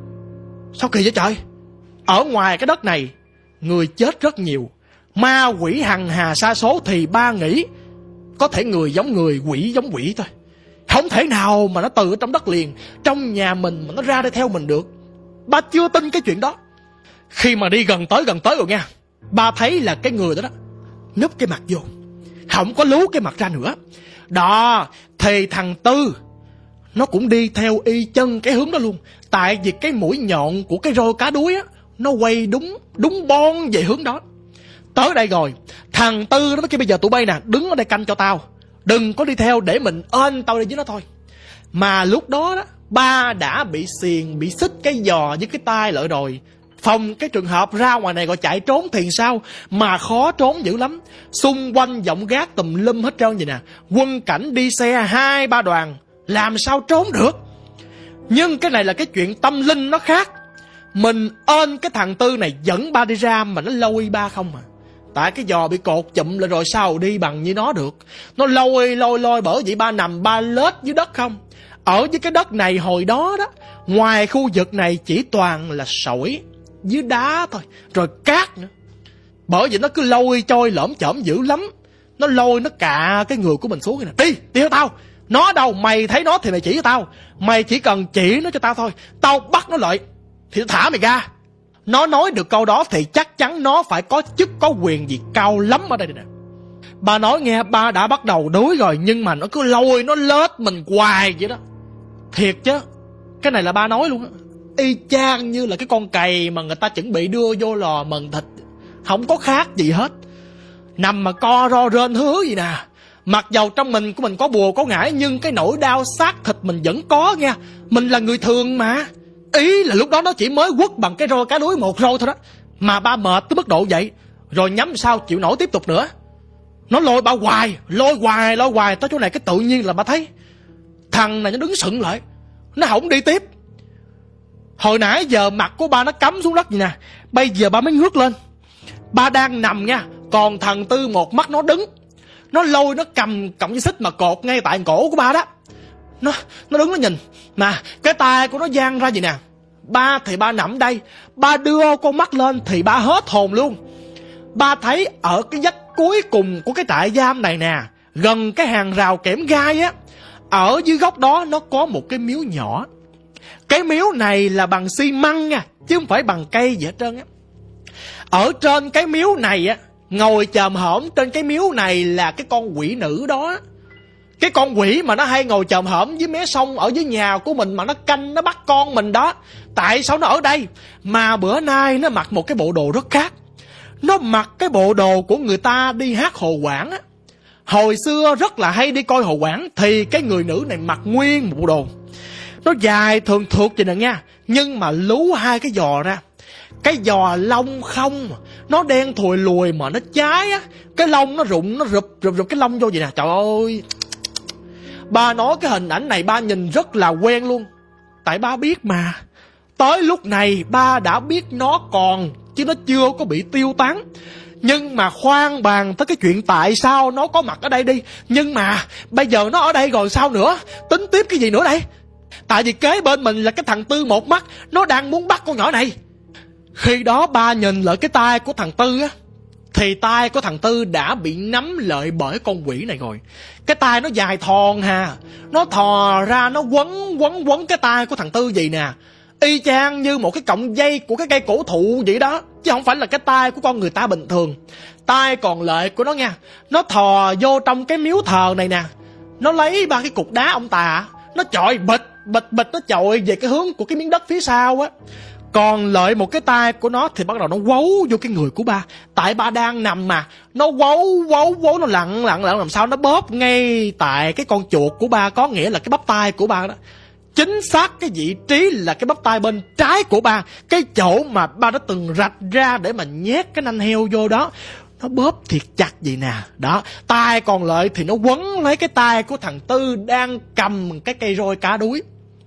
Sao kỳ vậy trời? Ở ngoài cái đất này người chết rất nhiều, ma quỷ hằng hà sa số, thì ba nghĩ có thể người giống người, quỷ giống quỷ thôi. Không thể nào mà nó từ trong đất liền, trong nhà mình mà nó ra đây theo mình được. Ba chưa tin cái chuyện đó. Khi mà đi gần tới gần tới rồi nha, ba thấy là cái người đó đó núp cái mặt vô, không có lú cái mặt ra nữa. Đó, thì thằng Tư nó cũng đi theo y chân cái hướng đó luôn. Tại vì cái mũi nhọn của cái roi cá đuối á, nó quay đúng đúng bon về hướng đó. Tới đây rồi, thằng Tư nó nói kia bây giờ tụi bay nè, đứng ở đây canh cho tao, đừng có đi theo để mình ên tao đi với nó thôi. Mà lúc đó đó, ba đã bị xiềng, bị xích cái giò với cái tay lại rồi. Phòng cái trường hợp ra ngoài này gọi chạy trốn thì sao, mà khó trốn dữ lắm. Xung quanh giọng gác tùm lum hết trơn vậy nè, quân cảnh đi xe hai ba đoàn, làm sao trốn được. Nhưng cái này là cái chuyện tâm linh nó khác. Mình ên cái thằng Tư này dẫn ba đi ra mà nó lôi ba không à. Tại cái giò bị cột chụm lại rồi sao đi bằng như nó được. Nó lôi lôi lôi, bởi vậy ba nằm ba lết dưới đất không. Ở với cái đất này hồi đó đó, ngoài khu vực này chỉ toàn là sỏi dưới đá thôi, rồi cát nữa. Bởi vậy nó cứ lôi trôi lõm chởm dữ lắm. Nó lôi nó cạ cái người của mình xuống nè. Đi, đi theo tao. Nó đâu, mày thấy nó thì mày chỉ cho tao. Mày chỉ cần chỉ nó cho tao thôi, tao bắt nó lại. thì nó thả mày ra. Nó nói được câu đó thì chắc chắn nó phải có chức có quyền gì cao lắm ở đây nè. Ba nói nghe, ba đã bắt đầu đuối rồi, nhưng mà nó cứ lôi nó lết mình hoài vậy đó. Thiệt chứ, cái này là ba nói luôn á, y chang như là cái con cầy mà người ta chuẩn bị đưa vô lò mần thịt, không có khác gì hết. Nằm mà co ro rên hứa gì nè. Mặc dầu trong mình của mình có bùa có ngải, nhưng cái nỗi đau xác thịt mình vẫn có nha. Mình là người thường mà. Ý là lúc đó nó chỉ mới quất bằng cái roi cá đuối một roi thôi đó, mà ba mệt tới mức độ vậy, rồi nhắm sao chịu nổi tiếp tục nữa. Nó lôi ba hoài, lôi hoài, lôi hoài. Tới chỗ này cái tự nhiên là ba thấy thằng này nó đứng sững lại, nó không đi tiếp. Hồi nãy giờ mặt của ba nó cắm xuống đất vậy nè, bây giờ ba mới ngước lên. Ba đang nằm nha, còn thằng Tư một mắt nó đứng. Nó lôi nó cầm cọng dây xích mà cột ngay tại cổ của ba đó. Nó nó đứng nó nhìn, mà cái tay của nó dang ra vậy nè. Ba thì ba nằm đây, ba đưa con mắt lên thì ba hết hồn luôn. Ba thấy ở cái vách cuối cùng của cái trại giam này nè, gần cái hàng rào kẽm gai á, ở dưới góc đó nó có một cái miếu nhỏ. Cái miếu này là bằng xi măng nha, chứ không phải bằng cây gì hết trơn á. Ở trên cái miếu này á, ngồi chồm hổm trên cái miếu này là cái con quỷ nữ đó. Cái con quỷ mà nó hay ngồi chồm hổm dưới mé sông ở dưới nhà của mình, mà nó canh nó bắt con mình đó. Tại sao nó ở đây? Mà bữa nay nó mặc một cái bộ đồ rất khác. Nó mặc cái bộ đồ của người ta đi hát hồ quảng á. Hồi xưa rất là hay đi coi hồ quảng, thì cái người nữ này mặc nguyên một bộ đồ. Nó dài thường thuộc vậy nè nha, nhưng mà lú hai cái giò ra. Cái giò lông không, nó đen thùi lùi mà nó cháy á. Cái lông nó rụng, nó rụp rụp rụp cái lông vô vậy nè. Trời ơi, ba nói cái hình ảnh này ba nhìn rất là quen luôn. Tại ba biết mà. Tới lúc này ba đã biết nó còn, chứ nó chưa có bị tiêu tán. Nhưng mà khoan bàn tới cái chuyện tại sao nó có mặt ở đây đi. Nhưng mà bây giờ nó ở đây rồi sao nữa? Tính tiếp cái gì nữa đây? Tại vì kế bên mình là cái thằng Tư một mắt, nó đang muốn bắt con nhỏ này. Khi đó ba nhìn lại cái tay của thằng Tư á, thì tay của thằng Tư đã bị nắm lợi bởi con quỷ này rồi. Cái tay nó dài thòn hà, nó thò ra nó quấn quấn quấn cái tay của thằng Tư gì nè, y chang như một cái cọng dây của cái cây cổ thụ vậy đó, chứ không phải là cái tay của con người ta bình thường. Tay còn lại của nó nha, nó thò vô trong cái miếu thờ này nè, nó lấy ba cái cục đá ông tà, nó chọi bịch bịch bịch, nó chọi về cái hướng của cái miếng đất phía sau á. Còn lợi một cái tay của nó thì bắt đầu nó quấu vô cái người của ba. Tại ba đang nằm mà, nó quấu quấu quấu, nó lặng lặng lặng làm sao nó bóp ngay tại cái con chuột của ba, có nghĩa là cái bắp tay của ba đó. Chính xác cái vị trí là cái bắp tay bên trái của ba, cái chỗ mà ba đã từng rạch ra để mà nhét cái nanh heo vô đó. Nó bóp thiệt chặt vậy nè. Đó, tay còn lại thì nó quấn lấy cái tay của thằng Tư đang cầm cái cây roi cá đuối.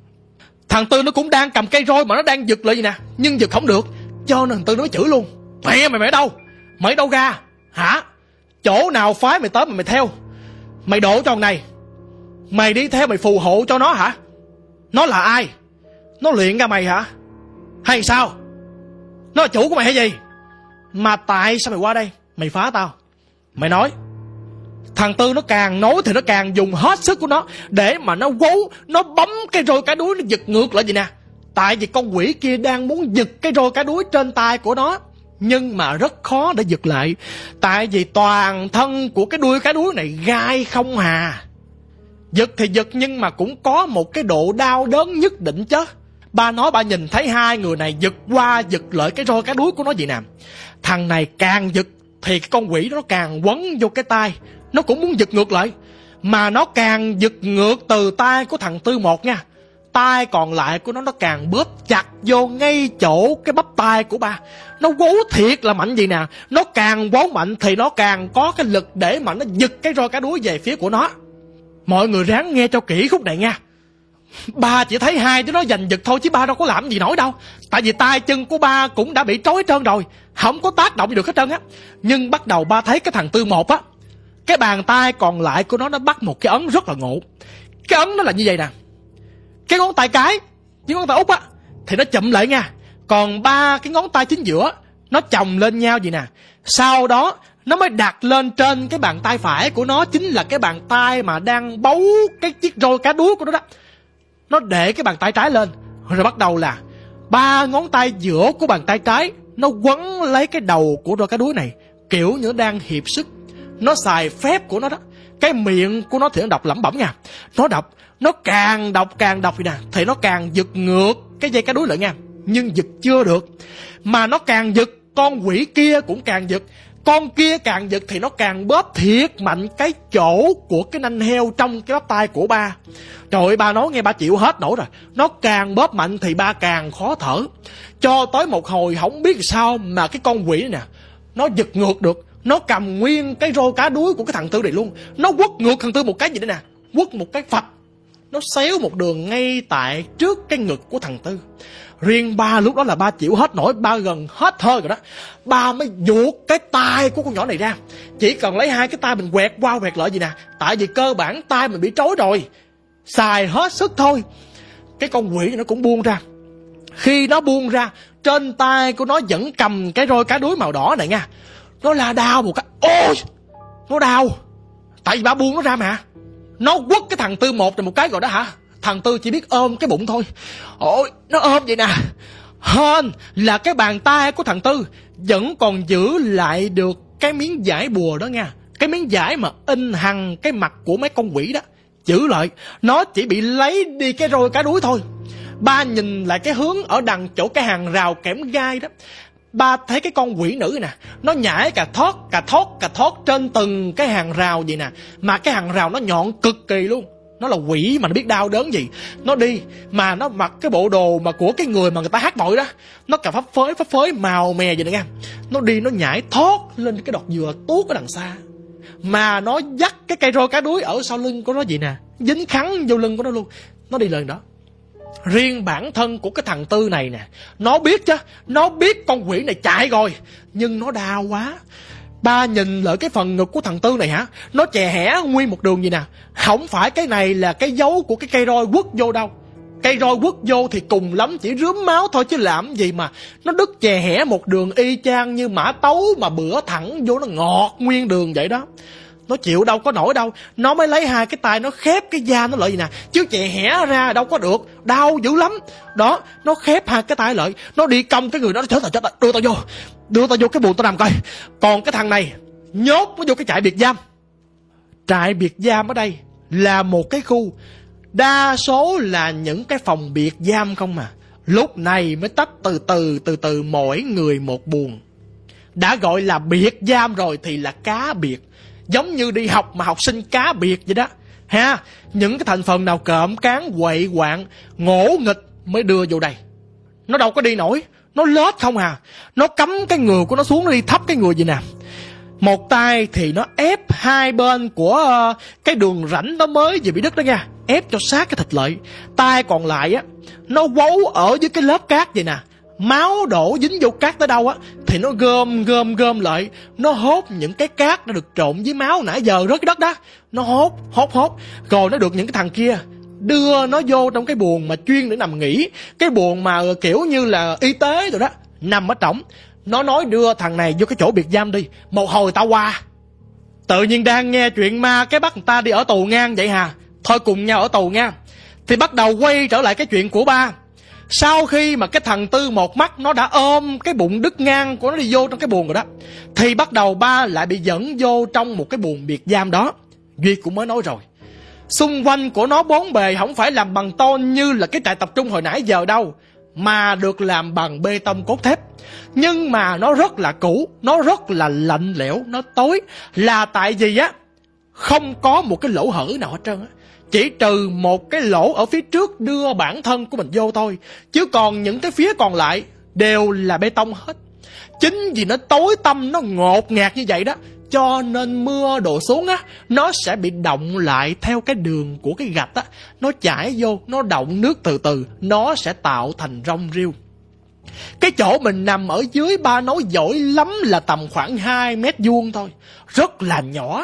Thằng Tư nó cũng đang cầm cây roi mà nó đang giật lại vậy nè, nhưng giật không được, cho nên thằng Tư nó chửi luôn: Mẹ mày mày đâu? Mày đâu ra? Hả? Chỗ nào phái mày tới mà mày theo? Mày đổ cho thằng này, mày đi theo mày phù hộ cho nó hả? Nó là ai? Nó luyện ra mày hả? Hay sao? Nó là chủ của mày hay gì? Mà tại sao mày qua đây mày phá tao? Mày nói. Thằng Tư nó càng nói thì nó càng dùng hết sức của nó để mà nó quấu, nó bấm cái roi cá đuối, nó giật ngược lại vậy nè. Tại vì con quỷ kia đang muốn giật cái roi cá đuối trên tay của nó, nhưng mà rất khó để giật lại. Tại vì toàn thân của cái đuôi cá đuối này gai không hà. Giật thì giật nhưng mà cũng có một cái độ đau đớn nhất định chứ. Ba nói ba nhìn thấy hai người này giật qua giật lại cái roi cá đuối của nó vậy nè. Thằng này càng giật thì cái con quỷ nó càng quấn vô cái tay, nó cũng muốn giật ngược lại. Mà nó càng giật ngược từ tay của thằng Tư một nha, tay còn lại của nó nó càng bóp chặt vô ngay chỗ cái bắp tay của ba. Nó quấu thiệt là mạnh gì nè. Nó càng quấu mạnh thì nó càng có cái lực để mà nó giật cái roi cá đuối về phía của nó. Mọi người ráng nghe cho kỹ khúc này nha. Ba chỉ thấy hai đứa nó giành giật thôi, chứ ba đâu có làm gì nổi đâu. Tại vì tay chân của ba cũng đã bị trói hết trơn rồi, không có tác động được hết trơn á. Nhưng bắt đầu ba thấy cái thằng Tư một á, cái bàn tay còn lại của nó nó bắt một cái ấn rất là ngộ. Cái ấn nó là như vậy nè, cái ngón tay cái với ngón tay út á thì nó chụm lại nha, còn ba cái ngón tay chính giữa nó chồng lên nhau vậy nè. Sau đó nó mới đặt lên trên cái bàn tay phải của nó, chính là cái bàn tay mà đang bấu cái chiếc roi cá đuối của nó đó. Nó để cái bàn tay trái lên, rồi bắt đầu là Ba ngón tay giữa của bàn tay trái nó quấn lấy cái đầu của đôi cá đuối này, kiểu như nó đang hiệp sức. Nó xài phép của nó đó. Cái miệng của nó thì nó đọc lẩm bẩm nha. Nó đọc, nó càng đọc càng đọc vậy nè, thì nó càng giật ngược cái dây cá đuối lại nha. Nhưng giật chưa được, mà nó càng giật, con quỷ kia cũng càng giật. Con kia càng giật thì nó càng bóp thiệt mạnh cái chỗ của cái nanh heo trong cái bắp tay của ba. Trời ơi, ba nói nghe ba chịu hết nổi rồi. Nó càng bóp mạnh thì ba càng khó thở. Cho tới một hồi không biết sao mà cái con quỷ này nè, nó giật ngược được. Nó cầm nguyên cái rô cá đuối của cái thằng Tư này luôn. Nó quất ngược thằng Tư một cái gì đây nè, quất một cái phập, nó xéo một đường ngay tại trước cái ngực của thằng Tư. Riêng ba lúc đó là ba chịu hết nổi, ba gần hết hơi rồi đó. Ba mới vuột cái tay của con nhỏ này ra. Chỉ cần lấy hai cái tay mình quẹt qua quẹt lại gì nè, tại vì cơ bản tay mình bị trói rồi, xài hết sức thôi. Cái con quỷ này nó cũng buông ra. Khi nó buông ra, trên tay của nó vẫn cầm cái roi cá đuối màu đỏ này nha. Nó la đau một cái, ôi, nó đau. Tại vì ba buông nó ra mà. Nó quất cái thằng Tư một rồi một cái rồi đó hả. Thằng Tư chỉ biết ôm cái bụng thôi. Ôi, nó ôm vậy nè. Hên là cái bàn tay của thằng Tư vẫn còn giữ lại được cái miếng vải bùa đó nha. Cái miếng vải mà in hằn cái mặt của mấy con quỷ đó, giữ lại. Nó chỉ bị lấy đi cái roi cá đuối thôi. Ba nhìn lại cái hướng ở đằng chỗ cái hàng rào kẽm gai đó. Ba thấy cái con quỷ nữ nè, nó nhảy cà thót cà thót cà thót trên từng cái hàng rào vậy nè. Mà cái hàng rào nó nhọn cực kỳ luôn. Nó là quỷ mà nó biết đau đớn gì. Nó đi mà nó mặc cái bộ đồ mà của cái người mà người ta hát bội đó. Nó cà phấp phới phấp phới màu mè vậy nè nha. Nó đi nó nhảy thoát lên cái đọt dừa tuốt ở đằng xa. Mà nó dắt cái cây roi cá đuối ở sau lưng của nó vậy nè, dính khắn vô lưng của nó luôn. Nó đi lên đó. Riêng bản thân của cái thằng Tư này nè, nó biết chứ, nó biết con quỷ này chạy rồi, nhưng nó đau quá. Ba nhìn lại cái phần ngực của thằng Tư này hả, nó chè hẻ nguyên một đường gì nè. Không phải cái này là cái dấu của cái cây roi quất vô đâu. Cây roi quất vô thì cùng lắm chỉ rướm máu thôi, chứ làm gì mà nó đứt chè hẻ một đường y chang như mã tấu mà bữa thẳng vô nó ngọt nguyên đường vậy đó. Nó chịu đâu có nổi đâu. Nó mới lấy hai cái tay nó khép cái da nó lại gì nè, chứ chè hẻ ra đâu có được, đau dữ lắm. Đó, nó khép hai cái tay lại, nó đi cong cái người đó. Chết rồi, chết rồi, đưa tao vô, đưa tao vô cái buồng tao nằm coi. Còn cái thằng này nhốt nó vô cái trại biệt giam. Trại biệt giam ở đây là một cái khu đa số là những cái phòng biệt giam không mà. Lúc này mới tách từ từ từ từ mỗi người một buồng. Đã gọi là biệt giam rồi thì là cá biệt. Giống như đi học mà học sinh cá biệt vậy đó ha. Những cái thành phần nào cộm cán quậy quạng ngỗ nghịch mới đưa vô đây. Nó đâu có đi nổi, nó lết không à. Nó cắm cái người của nó xuống, nó đi thấp cái người vậy nè. Một tay thì nó ép hai bên của uh, cái đường rãnh nó mới vừa bị đứt đó nha, ép cho sát cái thịt lợi. Tay còn lại á, nó quấu ở dưới cái lớp cát vậy nè. Máu đổ dính vô cát tới đâu á thì nó gom gom gom lại. Nó hốt những cái cát nó được trộn với máu nãy giờ rớt cái đất đó. Nó hốt hốt hốt rồi nó được những cái thằng kia đưa nó vô trong cái buồng mà chuyên để nằm nghỉ. Cái buồng mà kiểu như là y tế rồi đó, nằm ở trỏng. Nó nói đưa thằng này vô cái chỗ biệt giam đi, một hồi tao qua. Tự nhiên đang nghe chuyện ma cái bắt người ta đi ở tù ngang vậy hà. Thôi cùng nhau ở tù nha. Thì bắt đầu quay trở lại cái chuyện của ba. Sau khi mà cái thằng Tư một mắt nó đã ôm cái bụng đứt ngang của nó đi vô trong cái buồng rồi đó, thì bắt đầu ba lại bị dẫn vô trong một cái buồng biệt giam đó. Duy cũng mới nói rồi, xung quanh của nó bốn bề không phải làm bằng tôn như là cái trại tập trung hồi nãy giờ đâu, mà được làm bằng bê tông cốt thép. Nhưng mà nó rất là cũ, nó rất là lạnh lẽo, nó tối. Là tại vì á, không có một cái lỗ hở nào hết trơn á. Chỉ trừ một cái lỗ ở phía trước đưa bản thân của mình vô thôi. Chứ còn những cái phía còn lại đều là bê tông hết. Chính vì nó tối tăm, nó ngột ngạt như vậy đó, cho nên mưa đổ xuống á, nó sẽ bị động lại theo cái đường của cái gạch á. Nó chảy vô, nó động nước từ từ, nó sẽ tạo thành rong rêu. Cái chỗ mình nằm ở dưới ba nói giỏi lắm là tầm khoảng hai mét vuông thôi. Rất là nhỏ.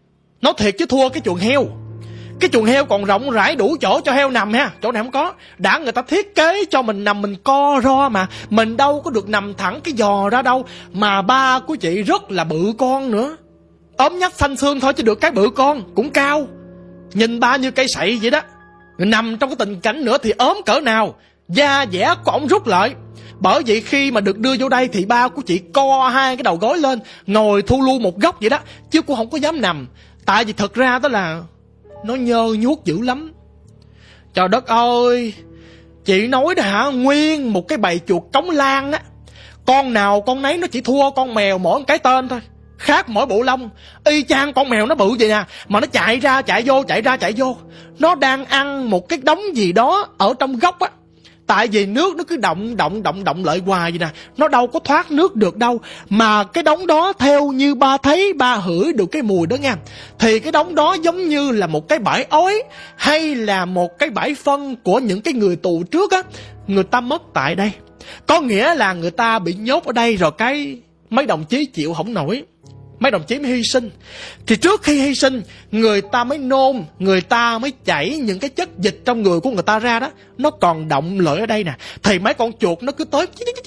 Nó thiệt chứ thua cái chuồng heo. Cái chuồng heo còn rộng rãi đủ chỗ cho heo nằm ha. Chỗ này không có. Đã người ta thiết kế cho mình nằm mình co ro mà. Mình đâu có được nằm thẳng cái giò ra đâu. Mà ba của chị rất là bự con nữa. Ốm nhách xanh xương thôi chứ được cái bự con. Cũng cao. Nhìn ba như cây sậy vậy đó. Nằm trong cái tình cảnh nữa thì ốm cỡ nào. Da dẻ của ổng rút lại. Bởi vậy khi mà được đưa vô đây thì ba của chị co hai cái đầu gối lên, ngồi thu lu một góc vậy đó, chứ cũng không có dám nằm. Tại vì thật ra đó là nó nhơ nhuốc dữ lắm. Trời đất ơi, chị nói đó hả, nguyên một cái bầy chuột cống lan á, con nào con nấy nó chỉ thua con mèo mỗi một cái tên thôi, khác mỗi bộ lông. Y chang con mèo nó bự vậy nè, mà nó chạy ra chạy vô, chạy ra chạy vô. Nó đang ăn một cái đống gì đó ở trong góc á. Tại vì nước nó cứ động động động động lại hoài vậy nè, nó đâu có thoát nước được đâu. Mà cái đống đó theo như ba thấy, ba hửi được cái mùi đó nha, thì cái đống đó giống như là một cái bãi ói, hay là một cái bãi phân của những cái người tù trước á. Người ta mất tại đây, có nghĩa là người ta bị nhốt ở đây rồi cái mấy đồng chí chịu không nổi, mấy đồng chí mới hy sinh. Thì trước khi hy sinh, người ta mới nôn, người ta mới chảy những cái chất dịch trong người của người ta ra đó. Nó còn động lợi ở đây nè. Thì mấy con chuột nó cứ tới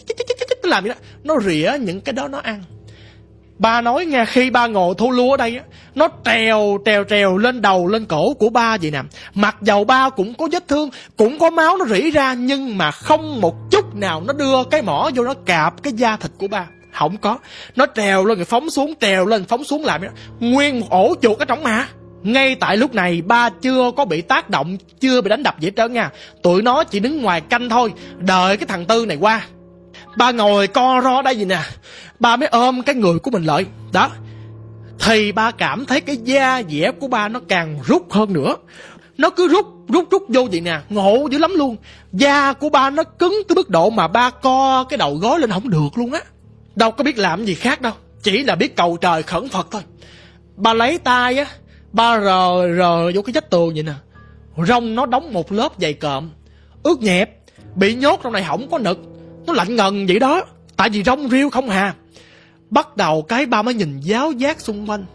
làm vậy đó, nó rỉa những cái đó nó ăn. Ba nói nghe, khi ba ngồi thu lưu ở đây á, nó trèo trèo trèo lên đầu lên cổ của ba vậy nè. Mặc dầu ba cũng có vết thương, cũng có máu nó rỉ ra, nhưng mà không một chút nào nó đưa cái mỏ vô nó cạp cái da thịt của ba. Không có. Nó trèo lên rồi phóng xuống, trèo lên phóng xuống làm vậy đó. Nguyên một ổ chuột ở trong mà. Ngay tại lúc này ba chưa có bị tác động, chưa bị đánh đập gì hết trơn nha. Tụi nó chỉ đứng ngoài canh thôi, đợi cái thằng Tư này qua. Ba ngồi co ro đây gì nè, ba mới ôm cái người của mình lại. Đó. Thì ba cảm thấy cái da dẻ của ba nó càng rút hơn nữa. Nó cứ rút, rút, rút vô vậy nè, ngộ dữ lắm luôn. Da của ba nó cứng tới mức độ mà ba co cái đầu gối lên không được luôn á. Đâu có biết làm gì khác đâu, chỉ là biết cầu trời khẩn Phật thôi. Ba lấy tay á, ba rờ rờ vô cái vách tường vậy nè. Rong nó đóng một lớp dày cộm, ướt nhẹp, bị nhốt trong này không có nực. Nó lạnh ngần vậy đó, tại vì rong riêu không hà. Bắt đầu cái ba mới nhìn giáo giác xung quanh.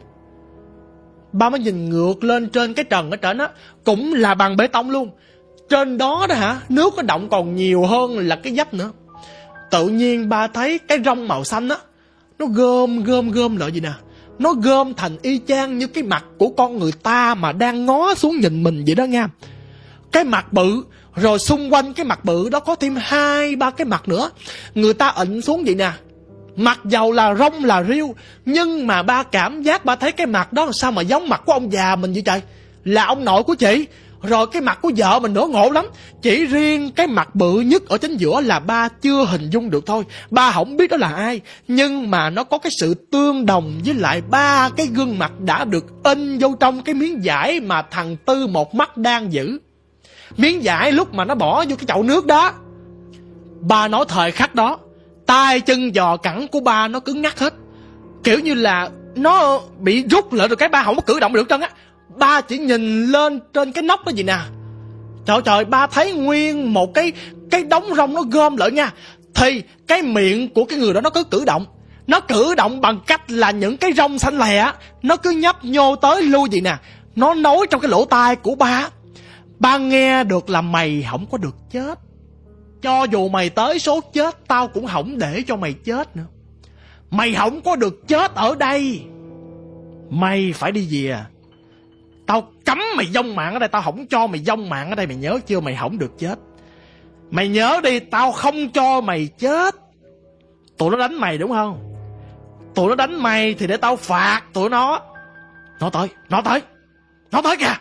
Ba mới nhìn ngược lên trên cái trần ở trển á, cũng là bằng bê tông luôn. Trên đó đó hả, nước nó động còn nhiều hơn là cái vách nữa. Tự nhiên ba thấy cái rong màu xanh á, nó gom gom gom lại gì nè. Nó gom thành y chang như cái mặt của con người ta mà đang ngó xuống nhìn mình vậy đó nha. Cái mặt bự, rồi xung quanh cái mặt bự đó có thêm hai ba cái mặt nữa. Người ta ịnh xuống vậy nè. Mặt dầu là rong là riêu, nhưng mà ba cảm giác ba thấy cái mặt đó sao mà giống mặt của ông già mình vậy trời. Là ông nội của chị. Rồi cái mặt của vợ mình nữa, ngộ lắm. Chỉ riêng cái mặt bự nhất ở chính giữa là ba chưa hình dung được thôi. Ba không biết đó là ai, nhưng mà nó có cái sự tương đồng với lại ba cái gương mặt đã được in vô trong cái miếng vải mà thằng Tư một mắt đang giữ. Miếng vải lúc mà nó bỏ vô cái chậu nước đó. Ba nói thời khắc đó, tay chân giò cẳng của ba nó cứng ngắc hết. Kiểu như là nó bị rút lại rồi cái ba không có cử động được trơn á. Ba chỉ nhìn lên trên cái nóc đó gì nè. Trời trời, ba thấy nguyên một cái cái đống rong nó gom lại nha. Thì cái miệng của cái người đó nó cứ cử động. Nó cử động bằng cách là những cái rong xanh lè á, nó cứ nhấp nhô tới lui vậy nè. Nó nói trong cái lỗ tai của ba. Ba nghe được là mày không có được chết. Cho dù mày tới số chết, tao cũng không để cho mày chết nữa. Mày không có được chết ở đây. Mày phải đi về. Tao cấm mày vong mạng ở đây, tao không cho mày vong mạng ở đây, mày nhớ chưa? Mày không được chết. Mày nhớ đi, tao không cho mày chết. Tụi nó đánh mày đúng không? Tụi nó đánh mày thì để tao phạt tụi nó. Nó tới, nó tới, nó tới kìa.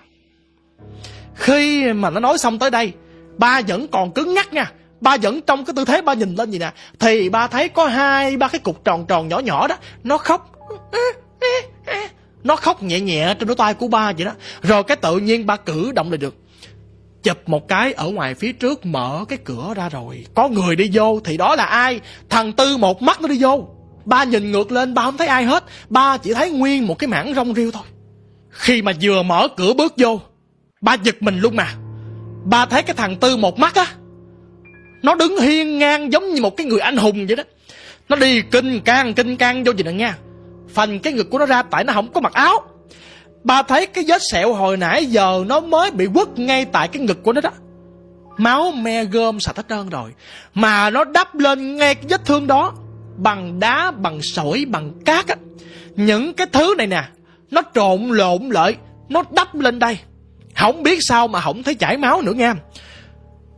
Khi mà nó nói xong tới đây, ba vẫn còn cứng nhắc nha. Ba vẫn trong cái tư thế ba nhìn lên gì nè. Thì ba thấy có hai ba cái cục tròn tròn nhỏ nhỏ đó. Nó khóc. Nó khóc nhẹ nhẹ trên đôi tay của ba vậy đó. Rồi cái tự nhiên ba cử động lại được. Chụp một cái ở ngoài phía trước, mở cái cửa ra rồi. Có người đi vô. Thì đó là ai? Thằng Tư một mắt nó đi vô. Ba nhìn ngược lên, ba không thấy ai hết. Ba chỉ thấy nguyên một cái mảng rong riêu thôi. Khi mà vừa mở cửa bước vô, ba giật mình luôn mà. Ba thấy cái thằng Tư một mắt á, nó đứng hiên ngang giống như một cái người anh hùng vậy đó. Nó đi kinh can kinh can vô gì nè nha. Phành cái ngực của nó ra, tại nó không có mặc áo. Ba thấy cái vết sẹo hồi nãy giờ nó mới bị quất ngay tại cái ngực của nó đó. Máu me gom sạch hết trơn rồi. Mà nó đắp lên ngay cái vết thương đó bằng đá, bằng sỏi, bằng cát á. Những cái thứ này nè, nó trộn lộn lại, nó đắp lên đây. Không biết sao mà không thấy chảy máu nữa nha.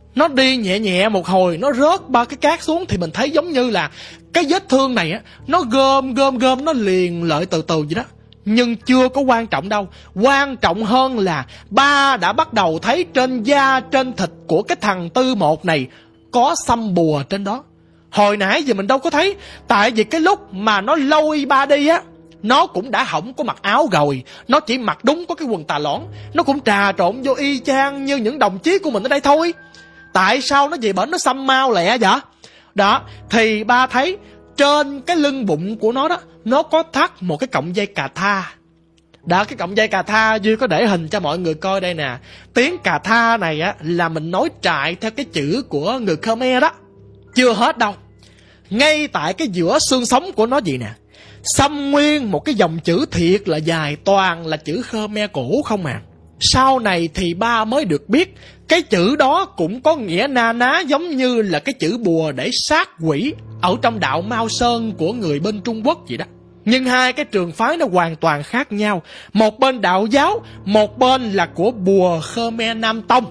Nó đi nhẹ nhẹ một hồi, nó rớt ba cái cát xuống, thì mình thấy giống như là cái vết thương này á, nó gom gom gom, nó liền lợi từ từ vậy đó. Nhưng chưa có quan trọng đâu. Quan trọng hơn là ba đã bắt đầu thấy trên da, trên thịt của cái thằng Tư Một này có xăm bùa trên đó. Hồi nãy giờ mình đâu có thấy. Tại vì cái lúc mà nó lôi ba đi á, nó cũng đã hỏng có mặc áo rồi, nó chỉ mặc đúng có cái quần tà lõn. Nó cũng trà trộn vô y chang như những đồng chí của mình ở đây thôi. Tại sao nó về bển nó xăm mau lẹ vậy? Đó, thì ba thấy trên cái lưng bụng của nó đó, nó có thắt một cái cọng dây cà tha. Đó, cái cọng dây cà tha Duy có để hình cho mọi người coi đây nè. Tiếng cà tha này á là mình nói trại theo cái chữ của người Khmer đó. Chưa hết đâu. Ngay tại cái giữa xương sống của nó gì nè, xăm nguyên một cái dòng chữ thiệt là dài, toàn là chữ Khmer cổ không à. Sau này thì ba mới được biết cái chữ đó cũng có nghĩa na ná giống như là cái chữ bùa để sát quỷ ở trong đạo Mao Sơn của người bên Trung Quốc vậy đó. Nhưng hai cái trường phái nó hoàn toàn khác nhau. Một bên đạo giáo, một bên là của bùa Khmer Nam Tông.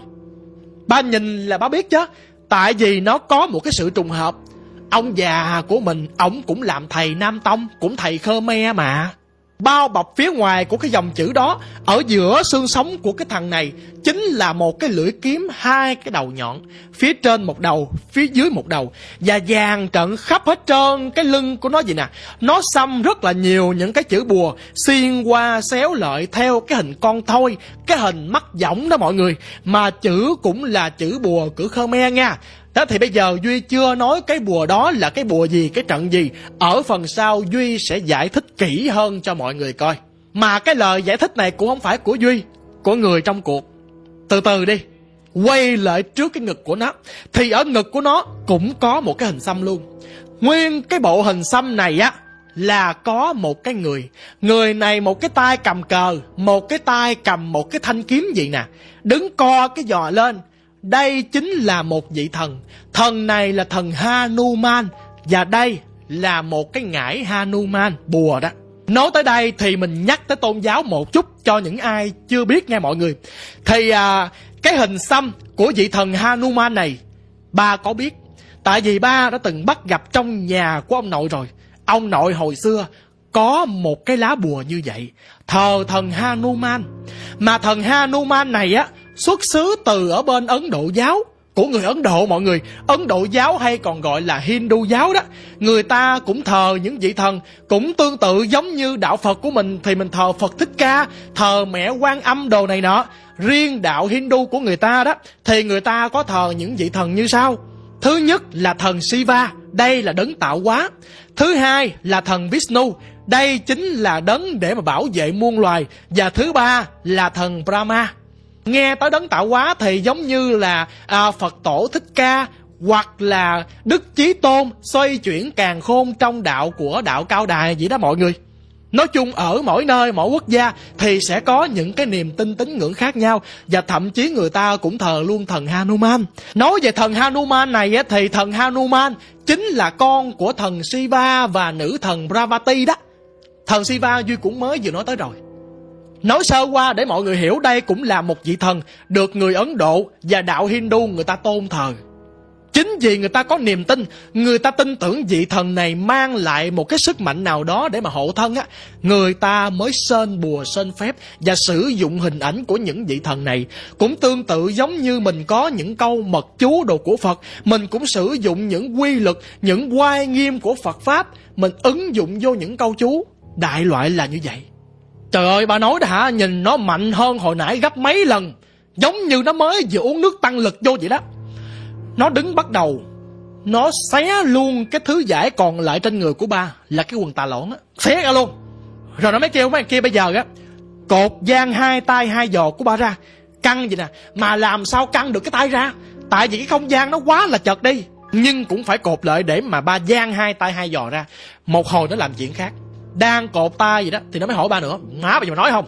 Ba nhìn là ba biết chứ. Tại vì nó có một cái sự trùng hợp. Ông già của mình, ổng cũng làm thầy Nam Tông, cũng thầy Khmer mà. Bao bọc phía ngoài của cái dòng chữ đó, ở giữa xương sống của cái thằng này chính là một cái lưỡi kiếm hai cái đầu nhọn, phía trên một đầu, phía dưới một đầu, và dàn trận khắp hết trơn cái lưng của nó vậy nè. Nó xăm rất là nhiều những cái chữ bùa xuyên qua xéo lợi theo cái hình con thoi, cái hình mắt võng đó mọi người. Mà chữ cũng là chữ bùa của Khmer nha. Đó, thì bây giờ Duy chưa nói cái bùa đó là cái bùa gì, cái trận gì. Ở phần sau Duy sẽ giải thích kỹ hơn cho mọi người coi. Mà cái lời giải thích này cũng không phải của Duy, của người trong cuộc. Từ từ đi. Quay lại trước cái ngực của nó. Thì ở ngực của nó cũng có một cái hình xăm luôn. Nguyên cái bộ hình xăm này á là có một cái người. Người này một cái tay cầm cờ, một cái tay cầm một cái thanh kiếm gì nè, đứng co cái giò lên. Đây chính là một vị thần. Thần này là thần Hanuman. Và đây là một cái ngải Hanuman, bùa đó. Nói tới đây thì mình nhắc tới tôn giáo một chút cho những ai chưa biết nha mọi người. Thì à, cái hình xăm của vị thần Hanuman này ba có biết. Tại vì ba đã từng bắt gặp trong nhà của ông nội rồi. Ông nội hồi xưa có một cái lá bùa như vậy, thờ thần Hanuman. Mà thần Hanuman này á xuất xứ từ ở bên Ấn Độ giáo, của người Ấn Độ mọi người. Ấn Độ giáo hay còn gọi là Hindu giáo đó. Người ta cũng thờ những vị thần cũng tương tự giống như đạo Phật của mình. Thì mình thờ Phật Thích Ca, thờ mẹ Quan Âm đồ này nọ. Riêng đạo Hindu của người ta đó thì người ta có thờ những vị thần như sau. Thứ nhất là thần Shiva, đây là đấng tạo hóa. Thứ hai là thần Vishnu, đây chính là đấng để mà bảo vệ muôn loài. Và thứ ba là thần Brahma. Nghe tới đấng tạo hóa thì giống như là à, Phật tổ Thích Ca, hoặc là Đức Chí Tôn xoay chuyển càn khôn trong đạo của đạo Cao Đài vậy đó mọi người. Nói chung ở mỗi nơi, mỗi quốc gia thì sẽ có những cái niềm tin tín ngưỡng khác nhau. Và thậm chí người ta cũng thờ luôn thần Hanuman. Nói về thần Hanuman này á, thì thần Hanuman chính là con của thần Shiva và nữ thần Parvati đó. Thần Shiva Duy cũng mới vừa nói tới rồi. Nói sơ qua để mọi người hiểu, đây cũng là một vị thần được người Ấn Độ và đạo Hindu người ta tôn thờ. Chính vì người ta có niềm tin, người ta tin tưởng vị thần này mang lại một cái sức mạnh nào đó để mà hộ thân á, người ta mới sên bùa sên phép và sử dụng hình ảnh của những vị thần này. Cũng tương tự giống như mình có những câu mật chú đồ của Phật, mình cũng sử dụng những quy luật, những oai nghiêm của Phật Pháp, mình ứng dụng vô những câu chú. Đại loại là như vậy. Trời ơi, bà nói đó hả, nhìn nó mạnh hơn hồi nãy gấp mấy lần. Giống như nó mới vừa uống nước tăng lực vô vậy đó. Nó đứng bắt đầu, nó xé luôn cái thứ giải còn lại trên người của ba, là cái quần tà lõn á, xé ra luôn. Rồi nó mới kêu mấy anh kia bây giờ á, cột giang hai tay hai giò của ba ra, căng vậy nè. Mà làm sao căng được cái tay ra, tại vì cái không gian nó quá là chật đi. Nhưng cũng phải cột lại để mà ba giang hai tay hai giò ra. Một hồi nó làm chuyện khác. Đang cột tay vậy đó thì nó mới hỏi ba nữa, má bây giờ mày nói không,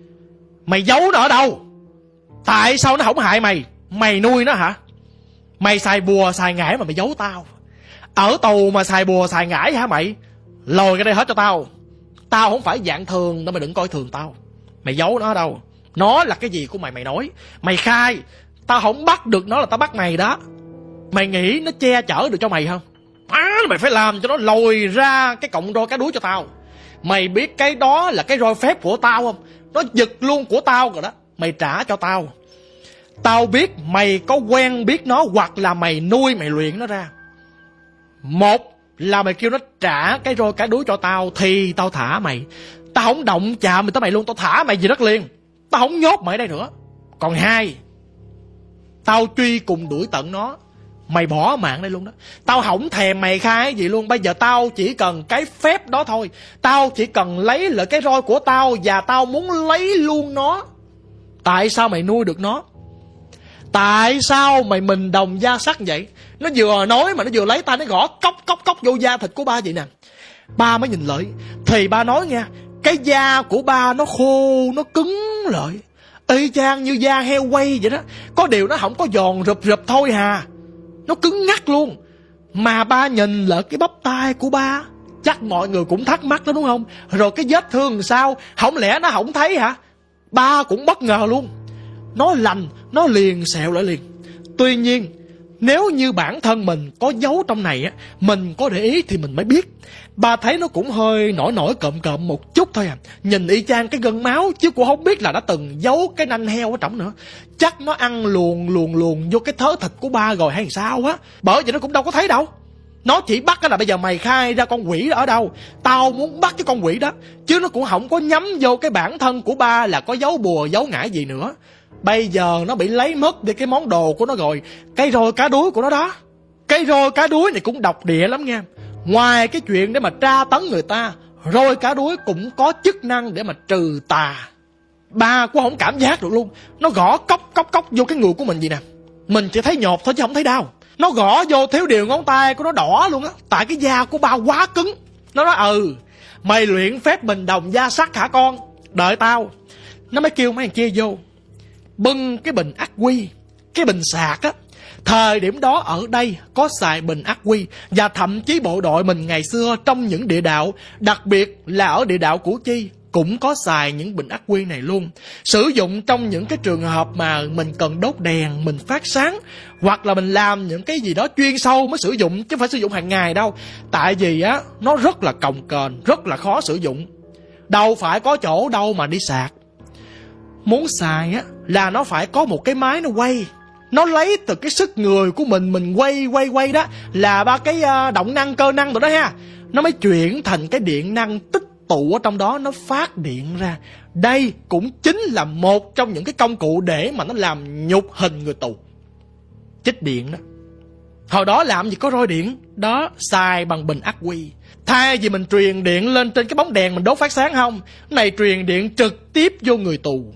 mày giấu nó ở đâu, tại sao nó không hại mày, mày nuôi nó hả, mày xài bùa xài ngải mà mày giấu tao, ở tù mà xài bùa xài ngải hả mày, lôi cái đây hết cho tao, tao không phải dạng thường nên mày đừng coi thường tao, mày giấu nó ở đâu, nó là cái gì của mày mày nói, mày khai, Tao không bắt được nó là tao bắt mày đó. Mày nghĩ nó che chở được cho mày không? À, mày phải làm cho nó lồi ra cái cọng roi cá đuối cho tao. Mày biết cái đó là cái roi phép của tao không? Nó giật luôn của tao rồi đó. Mày trả cho tao. Tao biết mày có quen biết nó, hoặc là mày nuôi mày luyện nó ra. Một là mày kêu nó trả cái roi cá đuối cho tao thì tao thả mày. Tao không động chạm mày tới mày luôn, tao thả mày về đất liền. Tao không nhốt mày ở đây nữa. Còn hai, tao truy cùng đuổi tận nó, mày bỏ mạng đây luôn đó. Tao không thèm mày khai cái gì luôn. Bây giờ tao chỉ cần cái phép đó thôi. Tao chỉ cần lấy lại cái roi của tao, và tao muốn lấy luôn nó. Tại sao mày nuôi được nó? Tại sao mày mình đồng da sắt vậy? Nó vừa nói mà nó vừa lấy tay nó gõ cốc cốc cốc vô da thịt của ba vậy nè. Ba mới nhìn lại thì ba nói nha, cái da của ba nó khô, nó cứng lại, y chang như da heo quay vậy đó. Có điều nó không có giòn rụp rụp thôi hà, nó cứng ngắc luôn. Mà ba nhìn lại cái bắp tay của ba, chắc mọi người cũng thắc mắc đó đúng không? Rồi cái vết thương sao, không lẽ nó không thấy hả? Ba cũng bất ngờ luôn. Nó lành, nó liền sẹo lại liền. Tuy nhiên nếu như bản thân mình có dấu trong này á, mình có để ý thì mình mới biết. Ba thấy nó cũng hơi nổi nổi cộm cộm một chút thôi à. Nhìn y chang cái gân máu, chứ cũng không biết là đã từng giấu cái nanh heo ở trong nữa. Chắc nó ăn luồn luồn luồn vô cái thớ thịt của ba rồi hay sao á. Bởi vậy nó cũng đâu có thấy đâu. Nó chỉ bắt là bây giờ mày khai ra con quỷ đó ở đâu. Tao muốn bắt cái con quỷ đó, chứ nó cũng không có nhắm vô cái bản thân của ba là có dấu bùa dấu ngải gì nữa. Bây giờ nó bị lấy mất đi cái món đồ của nó rồi, cái roi cá đuối của nó đó. Cái roi cá đuối này cũng độc địa lắm nha. Ngoài cái chuyện để mà tra tấn người ta, roi cá đuối cũng có chức năng để mà trừ tà. Ba cũng không cảm giác được luôn. Nó gõ cốc cốc cốc vô cái người của mình vậy nè, mình chỉ thấy nhột thôi chứ không thấy đau. Nó gõ vô thiếu điều ngón tay của nó đỏ luôn á. Tại cái da của ba quá cứng. Nó nói ừ, mày luyện phép mình đồng da sắt hả con? Đợi tao. Nó mới kêu mấy thằng kia vô bưng cái bình ắc quy, cái bình sạc á. Thời điểm đó ở đây có xài bình ắc quy, và thậm chí bộ đội mình ngày xưa trong những địa đạo, đặc biệt là ở địa đạo Củ Chi, cũng có xài những bình ắc quy này luôn. Sử dụng trong những cái trường hợp mà mình cần đốt đèn, mình phát sáng, hoặc là mình làm những cái gì đó chuyên sâu mới sử dụng, chứ không phải sử dụng hàng ngày đâu. Tại vì á, nó rất là cồng kềnh, rất là khó sử dụng. Đâu phải có chỗ đâu mà đi sạc. Muốn xài á là nó phải có một cái máy nó quay. Nó lấy từ cái sức người của mình, mình quay quay quay đó, là ba cái động năng cơ năng rồi đó ha. Nó mới chuyển thành cái điện năng tích tụ ở trong đó, nó phát điện ra. Đây cũng chính là một trong những cái công cụ để mà nó làm nhục hình người tù. Chích điện đó. Hồi đó làm gì có roi điện đó, xài bằng bình ắc quy. Thay vì mình truyền điện lên trên cái bóng đèn mình đốt phát sáng không, này truyền điện trực tiếp vô người tù.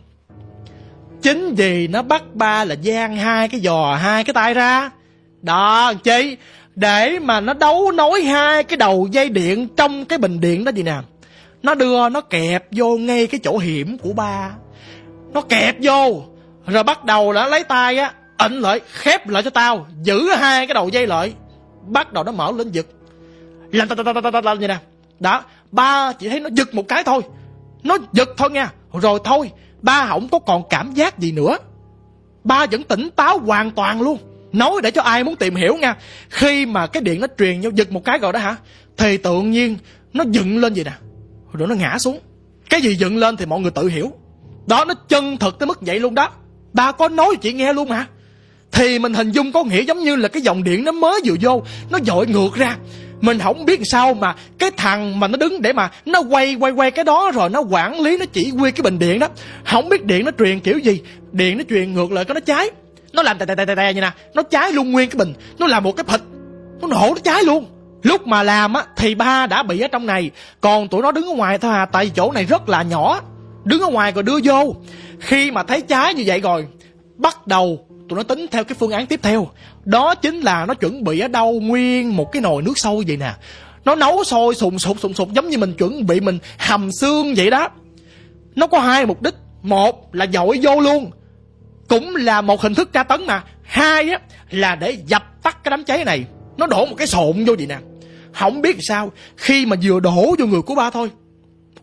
Chính vì nó bắt ba là giang hai cái giò, hai cái tay ra đó chi, để mà nó đấu nối hai cái đầu dây điện trong cái bình điện đó gì nè. Nó đưa nó kẹp vô ngay cái chỗ hiểm của ba. Nó kẹp vô rồi bắt đầu đã lấy tay á ấn lại, khép lại cho tao, giữ hai cái đầu dây lại. Bắt đầu nó mở lên giật lần lần lần lần lần vậy nè. Đó, ba chỉ thấy nó giật một cái thôi, nó giật thôi nha, rồi thôi. Ba không có còn cảm giác gì nữa. Ba vẫn tỉnh táo hoàn toàn luôn. Nói để cho ai muốn tìm hiểu nha. Khi mà cái điện nó truyền nhau giật một cái rồi đó hả, thì tự nhiên nó dựng lên vậy nè, rồi nó ngã xuống. Cái gì dựng lên thì mọi người tự hiểu. Đó, nó chân thực tới mức vậy luôn đó. Ba có nói chị nghe luôn mà. Thì mình hình dung có nghĩa giống như là cái dòng điện nó mới vừa vô, nó dội ngược ra. Mình không biết sao mà cái thằng mà nó đứng để mà nó quay quay quay cái đó, rồi nó quản lý, nó chỉ huy cái bình điện đó. Không biết điện nó truyền kiểu gì. Điện nó truyền ngược lại, cái nó cháy. Nó làm tè tè tè tè như nè, nó cháy luôn nguyên cái bình. Nó làm một cái phịch, nó nổ, nó cháy luôn. Lúc mà làm á thì ba đã bị ở trong này, còn tụi nó đứng ở ngoài thôi à. Tại vì chỗ này rất là nhỏ, đứng ở ngoài rồi đưa vô. Khi mà thấy cháy như vậy rồi, bắt đầu tụi nó tính theo cái phương án tiếp theo. Đó chính là nó chuẩn bị ở đâu nguyên một cái nồi nước sôi vậy nè. Nó nấu sôi sùng sục sùng sục, giống như mình chuẩn bị mình hầm xương vậy đó. Nó có hai mục đích. Một là dội vô luôn, cũng là một hình thức tra tấn mà. Hai á là để dập tắt cái đám cháy này. Nó đổ một cái sộn vô vậy nè. Không biết sao, khi mà vừa đổ vô người của ba thôi,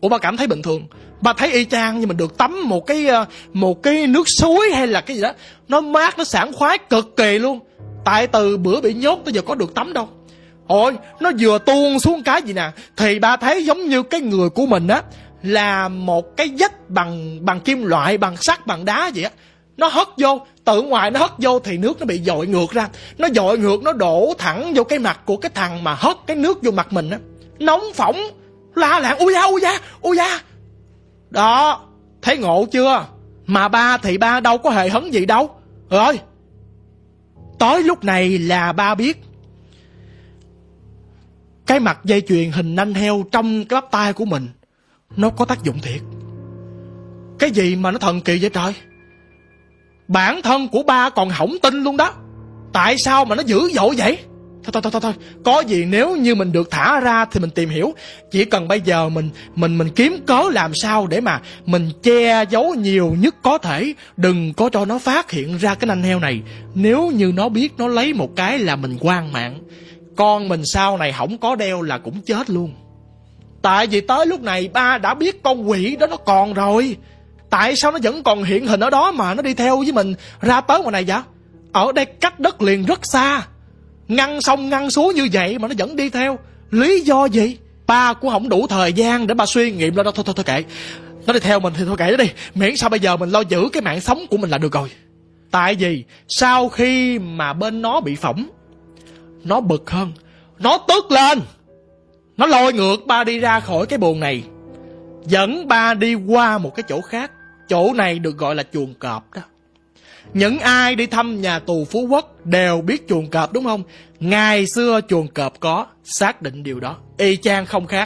Ủa ba cảm thấy bình thường, ba thấy y chang như mình được tắm một cái một cái nước suối hay là cái gì đó, nó mát, nó sảng khoái cực kỳ luôn. Tại từ bữa bị nhốt tới giờ có được tắm đâu. Ôi, nó vừa tuôn xuống cái gì nè, thì ba thấy giống như cái người của mình á là một cái vách bằng bằng kim loại, bằng sắt, bằng đá vậy á. Nó hất vô, từ ngoài nó hất vô thì nước nó bị dội ngược ra. Nó dội ngược, nó đổ thẳng vô cái mặt của cái thằng mà hất cái nước vô mặt mình á. Nóng phỏng, la làng, ui da, ui da, ui da. Đó, thấy ngộ chưa? Mà ba thì ba đâu có hề hấn gì đâu. Rồi, tới lúc này là ba biết cái mặt dây chuyền hình nanh heo trong cái bắp tay của mình nó có tác dụng thiệt. Cái gì mà nó thần kỳ vậy trời? Bản thân của ba còn hổng tin luôn đó. Tại sao mà nó dữ dội vậy? Thôi thôi thôi thôi, có gì nếu như mình được thả ra thì mình tìm hiểu. Chỉ cần bây giờ mình mình mình kiếm cớ làm sao để mà mình che giấu nhiều nhất có thể, đừng có cho nó phát hiện ra cái nanh heo này. Nếu như nó biết nó lấy một cái là mình quan mạng. Con mình sau này không có đeo là cũng chết luôn. Tại vì tới lúc này ba đã biết con quỷ đó nó còn rồi. Tại sao nó vẫn còn hiện hình ở đó mà nó đi theo với mình ra tới ngoài này vậy? Ở đây cách đất liền rất xa, ngăn sông ngăn suối như vậy mà nó vẫn đi theo. Lý do gì? Ba cũng không đủ thời gian để ba suy nghiệm đâu. Thôi thôi thôi kệ, nó đi theo mình thì thôi kệ nó đi. Miễn sao bây giờ mình lo giữ cái mạng sống của mình là được rồi. Tại vì sau khi mà bên nó bị phỏng, nó bực hơn, nó tức lên, nó lôi ngược ba đi ra khỏi cái buồng này, dẫn ba đi qua một cái chỗ khác. Chỗ này được gọi là chuồng cọp đó. Những ai đi thăm nhà tù Phú Quốc đều biết chuồng cọp đúng không? Ngày xưa chuồng cọp có, xác định điều đó, y chang không khác.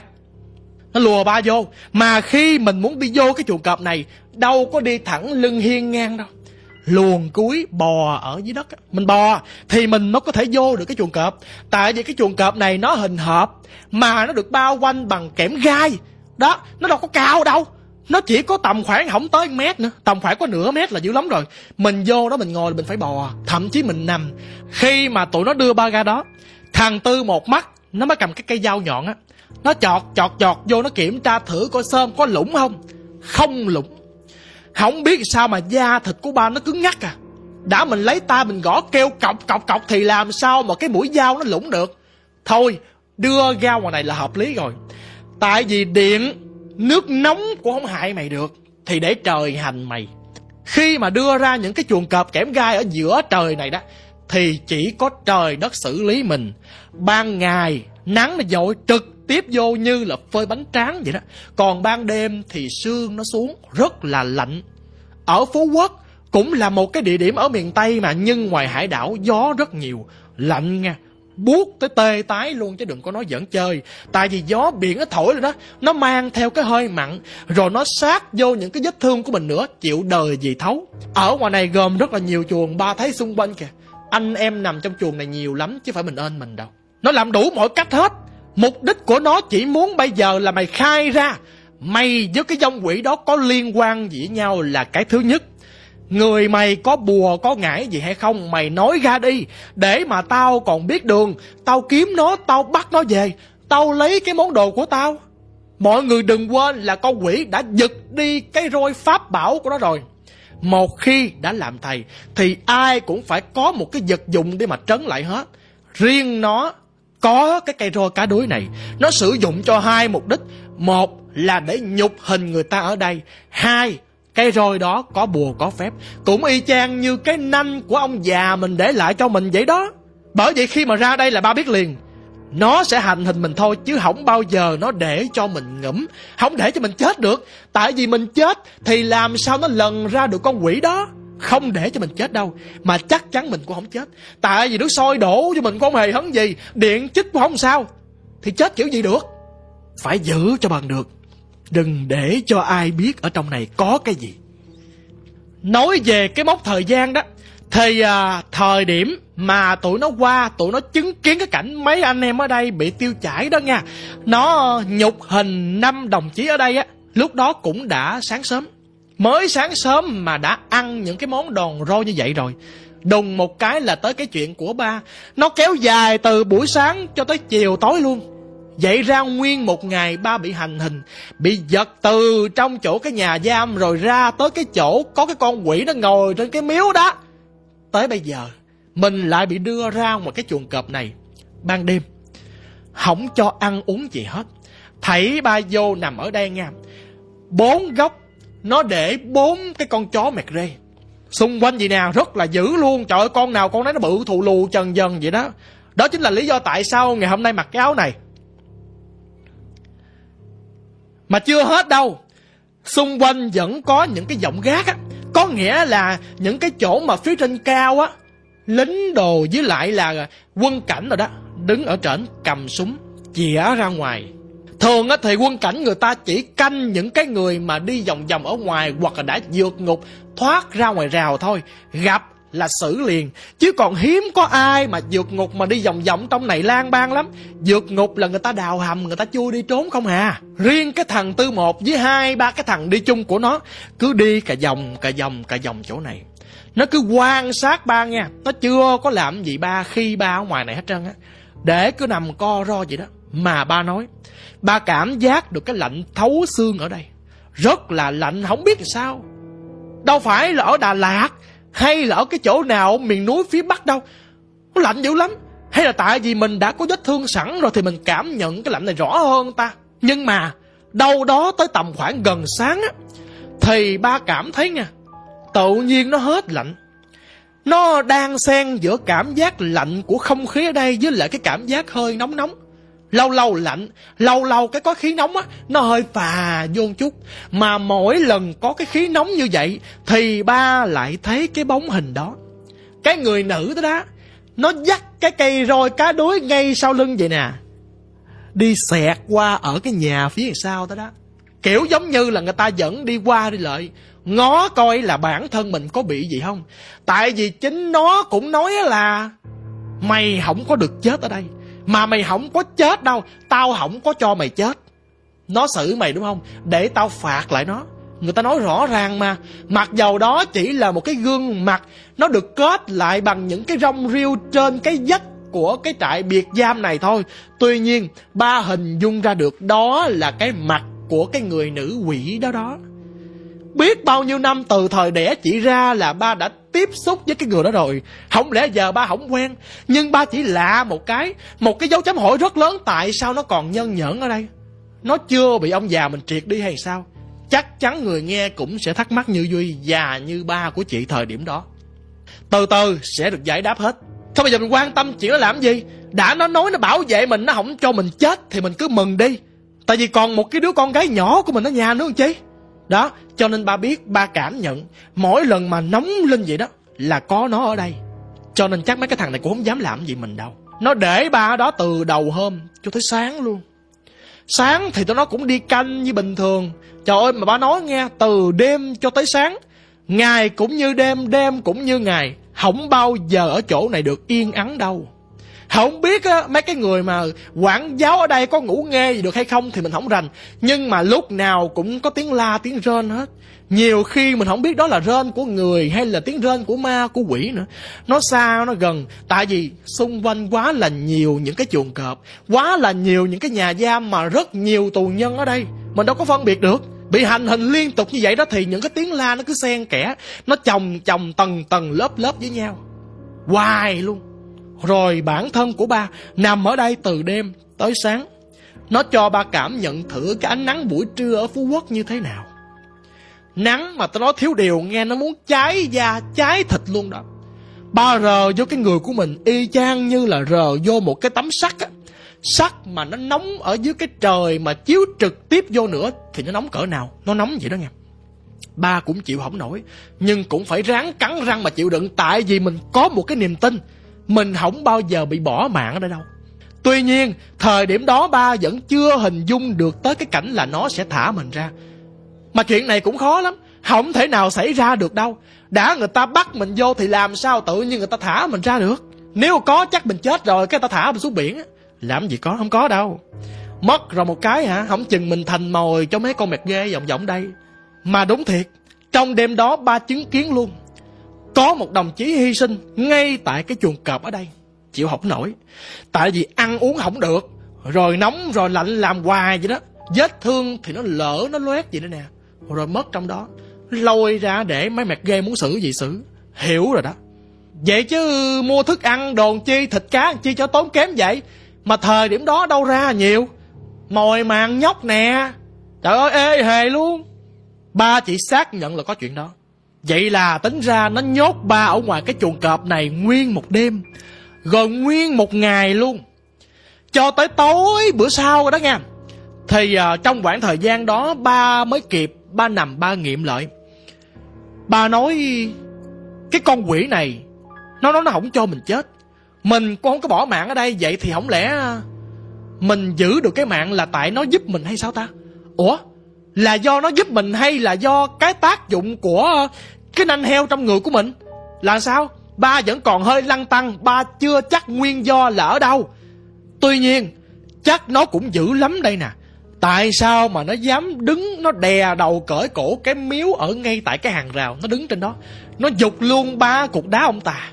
Nó lùa ba vô. Mà khi mình muốn đi vô cái chuồng cọp này, đâu có đi thẳng lưng hiên ngang đâu, luồn cuối bò ở dưới đất. Mình bò thì mình mới có thể vô được cái chuồng cọp. Tại vì cái chuồng cọp này nó hình hộp, mà nó được bao quanh bằng kẽm gai đó, nó đâu có cao đâu. Nó chỉ có tầm khoảng không tới mét nữa, tầm khoảng có nửa mét là dữ lắm rồi. Mình vô đó mình ngồi là mình phải bò, thậm chí mình nằm. Khi mà tụi nó đưa ba ra đó, thằng Tư một mắt nó mới cầm cái cây dao nhọn á, nó chọt chọt chọt vô, nó kiểm tra thử coi sơm có lủng không. Không lủng. Không biết sao mà da thịt của ba nó cứng ngắc à. Đã mình lấy tay mình gõ kêu cọc cọc cọc thì làm sao mà cái mũi dao nó lủng được. Thôi đưa ra ngoài này là hợp lý rồi. Tại vì điện, nước nóng cũng không hại mày được, thì để trời hành mày. Khi mà đưa ra những cái chuồng cọp kẽm gai ở giữa trời này đó, thì chỉ có trời đất xử lý mình. Ban ngày nắng nó dội trực tiếp vô như là phơi bánh tráng vậy đó. Còn ban đêm thì sương nó xuống rất là lạnh. Ở Phú Quốc cũng là một cái địa điểm ở miền Tây mà, nhưng ngoài hải đảo gió rất nhiều, lạnh nha, buốt tới tê tái luôn chứ đừng có nói giỡn chơi. Tại vì gió biển nó thổi lên đó, nó mang theo cái hơi mặn, rồi nó sát vô những cái vết thương của mình nữa, chịu đời gì thấu. Ở ngoài này gồm rất là nhiều chuồng, ba thấy xung quanh kìa, anh em nằm trong chuồng này nhiều lắm chứ phải mình ên mình đâu. Nó làm đủ mọi cách hết. Mục đích của nó chỉ muốn bây giờ là mày khai ra mày với cái vong quỷ đó có liên quan gì với nhau là cái thứ nhất. Người mày có bùa có ngải gì hay không, mày nói ra đi, để mà tao còn biết đường, tao kiếm nó, tao bắt nó về, tao lấy cái món đồ của tao. Mọi người đừng quên là con quỷ đã giật đi cái roi pháp bảo của nó rồi. Một khi đã làm thầy thì ai cũng phải có một cái vật dụng để mà trấn lại hết. Riêng nó có cái cây roi cá đuối này, nó sử dụng cho hai mục đích. Một là để nhục hình người ta ở đây. Hai, cây roi đó có bùa có phép, cũng y chang như cái nanh của ông già mình để lại cho mình vậy đó. Bởi vậy khi mà ra đây là ba biết liền, nó sẽ hành hình mình thôi, chứ không bao giờ nó để cho mình ngủm, không để cho mình chết được. Tại vì mình chết thì làm sao nó lần ra được con quỷ đó. Không để cho mình chết đâu, mà chắc chắn mình cũng không chết. Tại vì nước sôi đổ cho mình cũng không hề hấn gì, điện chích cũng không sao, thì chết kiểu gì được. Phải giữ cho bằng được, đừng để cho ai biết ở trong này có cái gì. Nói về cái mốc thời gian đó, thì à, thời điểm mà tụi nó qua, tụi nó chứng kiến cái cảnh mấy anh em ở đây bị tiêu chảy đó nha. Nó nhục hình năm đồng chí ở đây á, lúc đó cũng đã sáng sớm. Mới sáng sớm mà đã ăn những cái món đòn roi như vậy rồi. Đùng một cái là tới cái chuyện của ba. Nó kéo dài từ buổi sáng cho tới chiều tối luôn. Vậy ra nguyên một ngày ba bị hành hình, bị giật từ trong chỗ cái nhà giam rồi ra tới cái chỗ có cái con quỷ nó ngồi trên cái miếu đó. Tới bây giờ mình lại bị đưa ra ngoài cái chuồng cọp này ban đêm, không cho ăn uống gì hết. Thảy ba vô nằm ở đây nha. Bốn góc nó để bốn cái con chó mẹt rê xung quanh gì nào rất là dữ luôn. Trời ơi, con nào con nấy nó bự thù lù trần dần vậy đó. Đó chính là lý do tại sao ngày hôm nay mặc cái áo này. Mà chưa hết đâu, xung quanh vẫn có những cái giọng gác á, có nghĩa là những cái chỗ mà phía trên cao á, lính đồ với lại là quân cảnh rồi đó, đứng ở trển cầm súng chĩa ra ngoài. Thường á thì quân cảnh người ta chỉ canh những cái người mà đi vòng vòng ở ngoài hoặc là đã vượt ngục thoát ra ngoài rào thôi, gặp là xử liền. Chứ còn hiếm có ai mà vượt ngục mà đi vòng vòng trong này lang bang lắm. Vượt ngục là người ta đào hầm, người ta chui đi trốn không à. Riêng cái thằng Tư Một với hai ba cái thằng đi chung của nó cứ đi cả vòng cả vòng cả vòng chỗ này. Nó cứ quan sát ba nha. Nó chưa có làm gì ba khi ba ở ngoài này hết trơn á, để cứ nằm co ro vậy đó. Mà ba nói ba cảm giác được cái lạnh thấu xương ở đây, rất là lạnh, không biết làm sao. Đâu phải là ở Đà Lạt hay là ở cái chỗ nào ở miền núi phía Bắc đâu, nó lạnh dữ lắm. Hay là tại vì mình đã có vết thương sẵn rồi thì mình cảm nhận cái lạnh này rõ hơn ta. Nhưng mà đâu đó tới tầm khoảng gần sáng á, thì ba cảm thấy nha, tự nhiên nó hết lạnh. Nó đang xen giữa cảm giác lạnh của không khí ở đây với lại cái cảm giác hơi nóng nóng. Lâu lâu lạnh, lâu lâu cái có khí nóng á, nó hơi phà vô chút. Mà mỗi lần có cái khí nóng như vậy thì ba lại thấy cái bóng hình đó, cái người nữ đó đó, nó dắt cái cây roi cá đối ngay sau lưng vậy nè, đi xẹt qua ở cái nhà phía sau đó đó. Kiểu giống như là người ta vẫn đi qua đi lại, ngó coi là bản thân mình có bị gì không. Tại vì chính nó cũng nói là mày không có được chết ở đây, mà mày không có chết đâu, tao không có cho mày chết. Nó xử mày đúng không, để tao phạt lại nó. Người ta nói rõ ràng mà. Mặc dầu đó chỉ là một cái gương mặt, nó được kết lại bằng những cái rong rêu trên cái vách của cái trại biệt giam này thôi. Tuy nhiên ba hình dung ra được đó là cái mặt của cái người nữ quỷ đó đó. Biết bao nhiêu năm từ thời đẻ chỉ ra là ba đã tiếp xúc với cái người đó rồi. Không lẽ giờ ba không quen. Nhưng ba chỉ lạ một cái, một cái dấu chấm hỏi rất lớn. Tại sao nó còn nhân nhẫn ở đây? Nó chưa bị ông già mình triệt đi hay sao? Chắc chắn người nghe cũng sẽ thắc mắc như Duy và như ba của chị thời điểm đó. Từ từ sẽ được giải đáp hết. Thôi bây giờ mình quan tâm chuyện nó làm gì. Đã nó nói nó bảo vệ mình, nó không cho mình chết thì mình cứ mừng đi. Tại vì còn một cái đứa con gái nhỏ của mình ở nhà nữa không chí. Đó, cho nên ba biết, ba cảm nhận mỗi lần mà nóng lên vậy đó là có nó ở đây. Cho nên chắc mấy cái thằng này cũng không dám làm gì mình đâu. Nó để ba ở đó từ đầu hôm cho tới sáng luôn. Sáng thì tụi nó cũng đi canh như bình thường. Trời ơi mà ba nói nghe, từ đêm cho tới sáng, ngày cũng như đêm, đêm cũng như ngày, không bao giờ ở chỗ này được yên ắng đâu. Không biết á, mấy cái người mà quản giáo ở đây có ngủ nghe gì được hay không thì mình không rành. Nhưng mà lúc nào cũng có tiếng la, tiếng rên hết. Nhiều khi mình không biết đó là rên của người hay là tiếng rên của ma, của quỷ nữa. Nó xa, nó gần. Tại vì xung quanh quá là nhiều những cái chuồng cọp, quá là nhiều những cái nhà giam mà rất nhiều tù nhân ở đây. Mình đâu có phân biệt được. Bị hành hình liên tục như vậy đó thì những cái tiếng la nó cứ xen kẽ, nó chồng chồng tầng tầng lớp lớp với nhau hoài luôn. Rồi bản thân của ba nằm ở đây từ đêm tới sáng. Nó cho ba cảm nhận thử cái ánh nắng buổi trưa ở Phú Quốc như thế nào. Nắng mà tao nói thiếu điều nghe nó muốn cháy da, cháy thịt luôn đó. Ba rờ vô cái người của mình y chang như là rờ vô một cái tấm sắt á. Sắt mà nó nóng ở dưới cái trời mà chiếu trực tiếp vô nữa thì nó nóng cỡ nào. Nó nóng vậy đó nghe. Ba cũng chịu không nổi, nhưng cũng phải ráng cắn răng mà chịu đựng. Tại vì mình có một cái niềm tin mình không bao giờ bị bỏ mạng ở đây đâu. Tuy nhiên thời điểm đó ba vẫn chưa hình dung được tới cái cảnh là nó sẽ thả mình ra. Mà chuyện này cũng khó lắm, không thể nào xảy ra được đâu. Đã người ta bắt mình vô thì làm sao tự nhiên người ta thả mình ra được. Nếu có chắc mình chết rồi cái ta thả mình xuống biển. Làm gì có, không có đâu. Mất rồi một cái hả, không chừng mình thành mồi cho mấy con mẹt ghê vòng vòng đây. Mà đúng thiệt, trong đêm đó ba chứng kiến luôn, có một đồng chí hy sinh ngay tại cái chuồng cọp ở đây. Chịu không nổi. Tại vì ăn uống không được, Rồi nóng rồi lạnh làm hoài vậy đó. Vết thương thì nó lỡ nó loét vậy đó nè, rồi mất trong đó. Lôi ra để mấy mẹ ghê muốn xử gì xử. Hiểu rồi đó. Vậy chứ mua thức ăn đồn chi, thịt cá chi cho tốn kém vậy. Mà thời điểm đó đâu ra nhiều. Mồi màng nhóc nè. Trời ơi ê hề luôn. Ba chị xác nhận là có chuyện đó. Vậy là tính ra nó nhốt ba ở ngoài cái chuồng cọp này nguyên một đêm, rồi nguyên một ngày luôn, cho tới tối bữa sau rồi đó nha. Thì uh, trong khoảng thời gian đó ba mới kịp, ba nằm ba nghiệm lại. Ba nói cái con quỷ này Nó nói nó không cho mình chết, mình cũng không có bỏ mạng ở đây. Vậy thì không lẽ mình giữ được cái mạng là tại nó giúp mình hay sao ta? Ủa, là do nó giúp mình hay là do cái tác dụng của cái nanh heo trong người của mình? Là sao? Ba vẫn còn hơi lăn tăn. Ba chưa chắc nguyên do là ở đâu. Tuy nhiên chắc nó cũng dữ lắm đây nè. Tại sao mà nó dám đứng, nó đè đầu cởi cổ cái miếu ở ngay tại cái hàng rào. Nó đứng trên đó, nó giục luôn ba cục đá ông tà.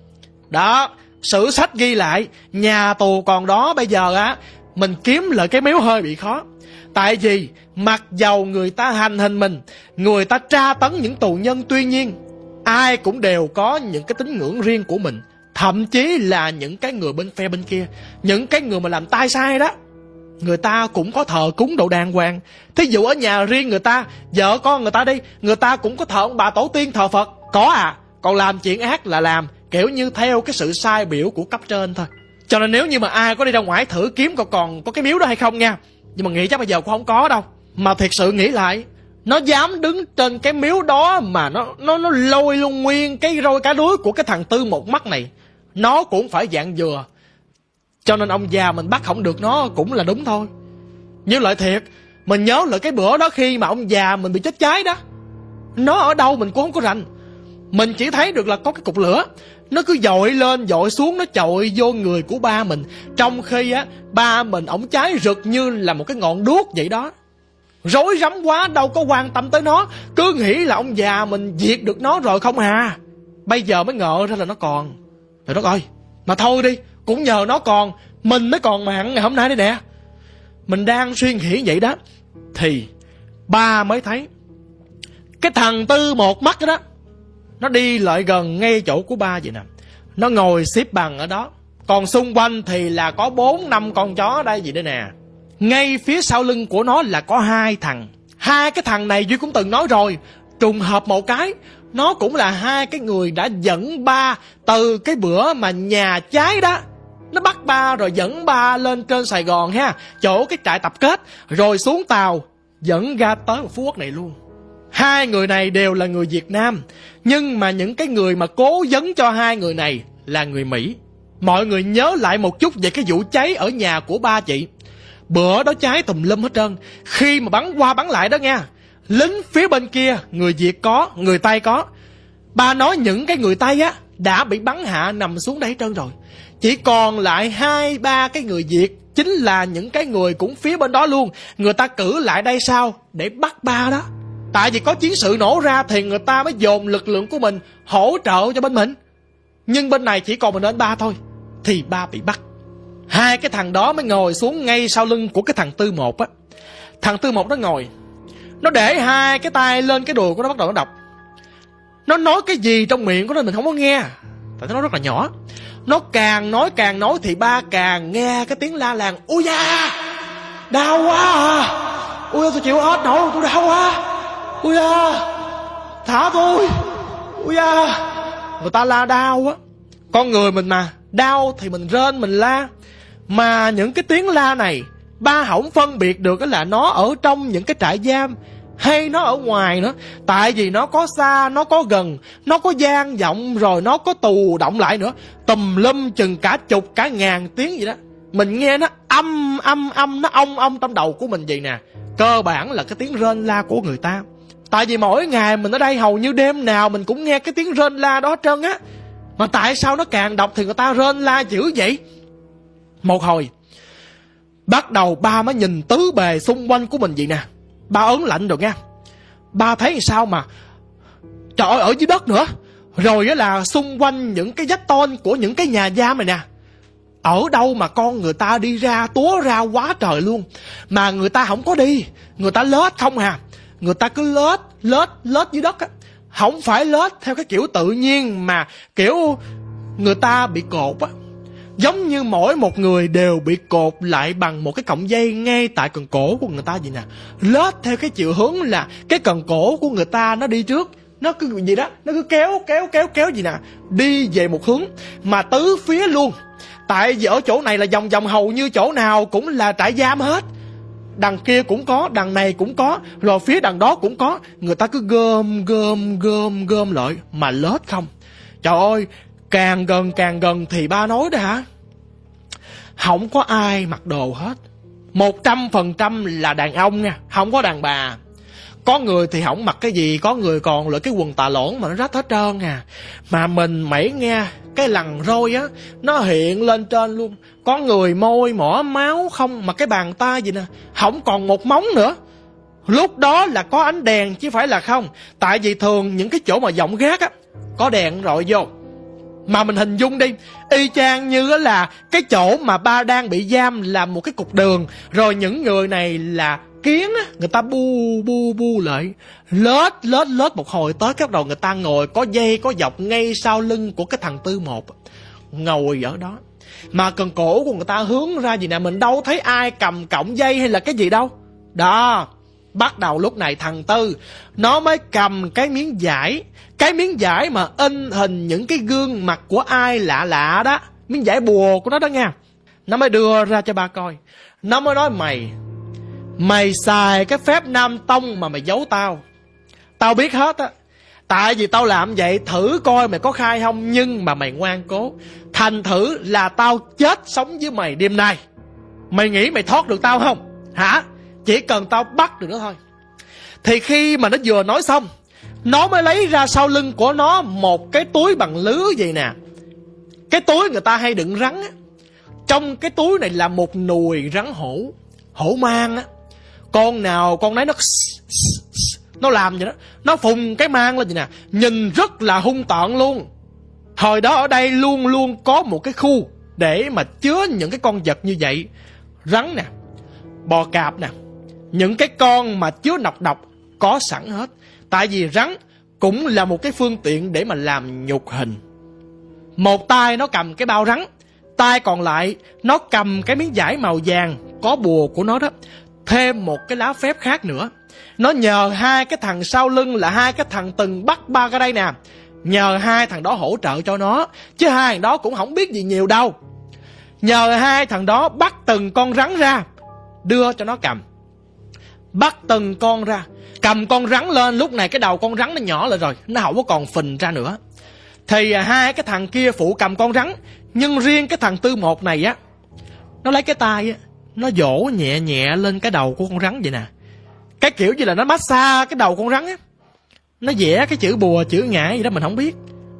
Đó, sử sách ghi lại, nhà tù còn đó. Bây giờ á, mình kiếm lại cái miếu hơi bị khó. Tại vì mặc dầu người ta hành hình mình, người ta tra tấn những tù nhân, tuy nhiên ai cũng đều có những cái tín ngưỡng riêng của mình. Thậm chí là những cái người bên phe bên kia, những cái người mà làm tai sai đó, người ta cũng có thờ cúng đồ đàng hoàng. Thí dụ ở nhà riêng người ta, vợ con người ta đi, người ta cũng có thờ ông bà tổ tiên, thờ Phật. Có à. Còn làm chuyện ác là làm kiểu như theo cái sự sai biểu của cấp trên thôi. Cho nên nếu như mà ai có đi ra ngoài thử kiếm còn còn có cái miếu đó hay không nha. Nhưng mà nghĩ chắc bây giờ cũng không có đâu. Mà thiệt sự nghĩ lại, nó dám đứng trên cái miếu đó mà nó nó nó lôi luôn nguyên cái roi cá đuối của cái thằng Tư một mắt này. Nó cũng phải dạng dừa. Cho nên ông già mình bắt không được nó cũng là đúng thôi. Nhưng lại thiệt, mình nhớ lại cái bữa đó khi mà ông già mình bị chết cháy đó, nó ở đâu mình cũng không có rành. Mình chỉ thấy được là có cái cục lửa, nó cứ dội lên dội xuống, nó chọi vô người của ba mình. Trong khi á, ba mình ổng cháy rực như là một cái ngọn đuốc vậy đó. Rối rắm quá, đâu có quan tâm tới nó, cứ nghĩ là ông già mình diệt được nó rồi không à. Bây giờ mới ngờ ra là nó còn. Trời đất ơi, mà thôi đi, cũng nhờ nó còn, mình mới còn mạng ngày hôm nay đây nè. Mình đang suy nghĩ vậy đó, thì ba mới thấy cái thằng Tư một mắt đó, đó, nó đi lại gần ngay chỗ của ba vậy nè. Nó ngồi xếp bằng ở đó. Còn xung quanh thì là có bốn năm con chó đây vậy đây nè. Ngay phía sau lưng của nó là có hai thằng. Hai cái thằng này Duy cũng từng nói rồi, trùng hợp một cái, nó cũng là hai cái người đã dẫn ba từ cái bữa mà nhà cháy đó. Nó bắt ba rồi dẫn ba lên trên Sài Gòn ha, chỗ cái trại tập kết, rồi xuống tàu dẫn ra tới Phú Quốc này luôn. Hai người này đều là người Việt Nam, nhưng mà những cái người mà cố vấn cho hai người này là người Mỹ. Mọi người nhớ lại một chút về cái vụ cháy ở nhà của ba chị. Bữa đó cháy tùm lum hết trơn. Khi mà bắn qua bắn lại đó nha, lính phía bên kia, người Việt có, người Tây có. Ba nói những cái người Tây á đã bị bắn hạ nằm xuống đấy hết trơn rồi. Chỉ còn lại hai ba cái người Việt, chính là những cái người cũng phía bên đó luôn. Người ta cử lại đây sao để bắt ba đó. Tại vì có chiến sự nổ ra thì người ta mới dồn lực lượng của mình hỗ trợ cho bên mình. Nhưng bên này chỉ còn mình đến ba thôi, thì ba bị bắt. Hai cái thằng đó mới ngồi xuống ngay sau lưng của cái thằng Tư một á. Thằng Tư một nó ngồi, nó để hai cái tay lên cái đùi của nó, bắt đầu nó đọc. Nó nói cái gì trong miệng của nó mình không có nghe, tại nó rất là nhỏ. Nó càng nói càng nói thì ba càng nghe cái tiếng la làng. Ui da, đau quá à. Ui da, tôi chịu hết nổi, tôi đau quá. Ui da, thả tôi. Ui da. Người ta la đau á. Con người mình mà, đau thì mình rên mình la. Mà những cái tiếng la này ba không phân biệt được là nó ở trong những cái trại giam hay nó ở ngoài nữa. Tại vì nó có xa, nó có gần, nó có gian vọng, rồi nó có tù động lại nữa. Tùm lum chừng cả chục, cả ngàn tiếng vậy đó. Mình nghe nó âm âm âm, nó ong ong trong đầu của mình vậy nè. Cơ bản là cái tiếng rên la của người ta. Tại vì mỗi ngày mình ở đây hầu như đêm nào mình cũng nghe cái tiếng rên la đó hết trơn á. Mà tại sao nó càng đọc thì người ta rên la dữ vậy? Một hồi bắt đầu ba mới nhìn tứ bề xung quanh của mình vậy nè. Ba ớn lạnh rồi nha. Ba thấy sao mà trời ơi, ở dưới đất nữa. Rồi á là xung quanh những cái vách tôn của những cái nhà giam này nè, ở đâu mà con người ta đi ra túa ra quá trời luôn, mà người ta không có đi, người ta lết không à. Người ta cứ lết lết lết dưới đất á, không phải lết theo cái kiểu tự nhiên, mà kiểu người ta bị cột á, giống như mỗi một người đều bị cột lại bằng một cái cọng dây ngay tại cần cổ của người ta vậy nè. Lết theo cái chiều hướng là cái cần cổ của người ta nó đi trước, nó cứ gì đó, nó cứ kéo kéo kéo kéo gì nè, đi về một hướng mà tứ phía luôn. Tại vì ở chỗ này là vòng vòng hầu như chỗ nào cũng là trại giam hết, đằng kia cũng có, đằng này cũng có, rồi phía đằng đó cũng có. Người ta cứ gom gom gom gom lại mà lết không. Trời ơi, càng gần càng gần thì ba nói đó hả, không có ai mặc đồ hết, một trăm phần trăm là đàn ông nha, không có đàn bà. Có người thì không mặc cái gì, có người còn lại cái quần tà lỏn mà nó rách hết trơn à. Mà mình mẩy nghe cái lằn roi á, nó hiện lên trên luôn. Có người môi mỏ máu không, mà cái bàn tay gì nè, không còn một móng nữa. Lúc đó là có ánh đèn chứ phải là không. Tại vì thường những cái chỗ mà vọng gác á, có đèn rọi vô. Mà mình hình dung đi, y chang như là cái chỗ mà ba đang bị giam là một cái cục đường, rồi những người này là kiến á, người ta bu bu bu lại, lết lết lết một hồi tới cái đầu người ta ngồi có dây có dọc ngay sau lưng của cái thằng Tư Một, ngồi ở đó. Mà cần cổ của người ta hướng ra gì nè, mình đâu thấy ai cầm cọng dây hay là cái gì đâu. Đó, bắt đầu lúc này thằng Tư nó mới cầm cái miếng vải, cái miếng vải mà in hình những cái gương mặt của ai lạ lạ đó, miếng vải bùa của nó đó nha. Nó mới đưa ra cho ba coi. Nó mới nói mày Mày xài cái phép Nam Tông mà mày giấu tao, tao biết hết á. Tại vì tao làm vậy thử coi mày có khai không, nhưng mà mày ngoan cố, thành thử là tao chết sống với mày đêm nay. Mày nghĩ mày thoát được tao không hả? Chỉ cần tao bắt được nó thôi. Thì khi mà nó vừa nói xong, nó mới lấy ra sau lưng của nó một cái túi bằng lứa vậy nè. Cái túi người ta hay đựng rắn á. Trong cái túi này là một nùi rắn hổ, hổ mang á. Con nào con nấy nó nó làm vậy đó, nó phùng cái mang lên vậy nè, nhìn rất là hung tợn luôn. Thời đó ở đây luôn luôn có một cái khu để mà chứa những cái con vật như vậy. Rắn nè, bò cạp nè, những cái con mà chứa nọc độc có sẵn hết. Tại vì rắn cũng là một cái phương tiện để mà làm nhục hình. Một tay nó cầm cái bao rắn, tay còn lại nó cầm cái miếng vải màu vàng có bùa của nó đó, thêm một cái lá phép khác nữa. Nó nhờ hai cái thằng sau lưng là hai cái thằng từng bắt ba cái đây nè, nhờ hai thằng đó hỗ trợ cho nó, chứ hai thằng đó cũng không biết gì nhiều đâu. Nhờ hai thằng đó bắt từng con rắn ra, đưa cho nó cầm. Bắt từng con ra, cầm con rắn lên. Lúc này cái đầu con rắn nó nhỏ lại rồi, nó không có còn phình ra nữa. Thì hai cái thằng kia phụ cầm con rắn, nhưng riêng cái thằng Tư Một này á, nó lấy cái tay á, nó vỗ nhẹ nhẹ lên cái đầu của con rắn vậy nè. Cái kiểu như là nó massage cái đầu con rắn á. Nó vẽ cái chữ bùa chữ ngải gì đó mình không biết.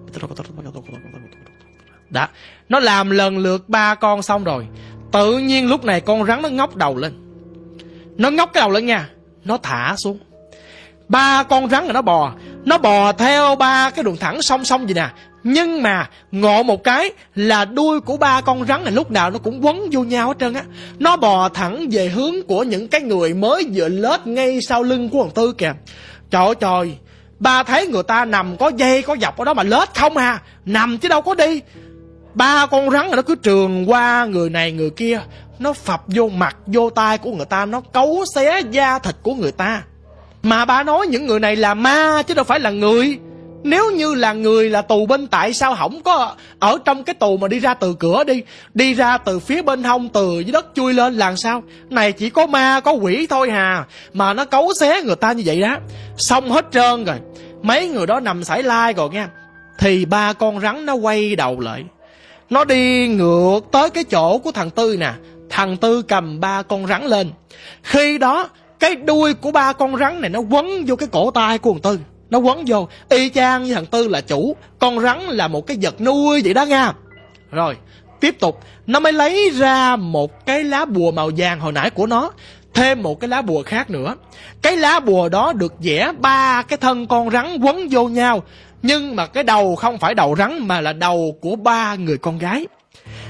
Đó, nó làm lần lượt ba con xong rồi, tự nhiên lúc này con rắn nó ngóc đầu lên. Nó ngóc cái đầu lên nha, nó thả xuống. Ba con rắn rồi nó bò, nó bò theo ba cái đường thẳng song song vậy nè. Nhưng mà ngộ một cái là đuôi của ba con rắn này lúc nào nó cũng quấn vô nhau hết trơn á. Nó bò thẳng về hướng của những cái người mới vừa lết ngay sau lưng của thằng Tư kìa. Trời ơi trời, ba thấy người ta nằm có dây có dọc ở đó mà lết không à, nằm chứ đâu có đi. Ba con rắn này nó cứ trườn qua người này người kia, nó phập vô mặt vô tai của người ta, nó cấu xé da thịt của người ta. Mà ba nói những người này là ma chứ đâu phải là người. Nếu như là người là tù binh, tại sao không có ở trong cái tù mà đi ra từ cửa đi, đi ra từ phía bên hông, từ dưới đất chui lên làm sao? Này chỉ có ma có quỷ thôi hà, mà nó cấu xé người ta như vậy đó. Xong hết trơn rồi, mấy người đó nằm sải lai rồi nha. Thì ba con rắn nó quay đầu lại, nó đi ngược tới cái chỗ của thằng Tư nè. Thằng Tư cầm ba con rắn lên. Khi đó cái đuôi của ba con rắn này nó quấn vô cái cổ tay của thằng Tư, nó quấn vô y chang như thằng Tư là chủ, con rắn là một cái vật nuôi vậy đó nha. Rồi tiếp tục nó mới lấy ra một cái lá bùa màu vàng hồi nãy của nó, thêm một cái lá bùa khác nữa. Cái lá bùa đó được vẽ ba cái thân con rắn quấn vô nhau, nhưng mà cái đầu không phải đầu rắn mà là đầu của ba người con gái.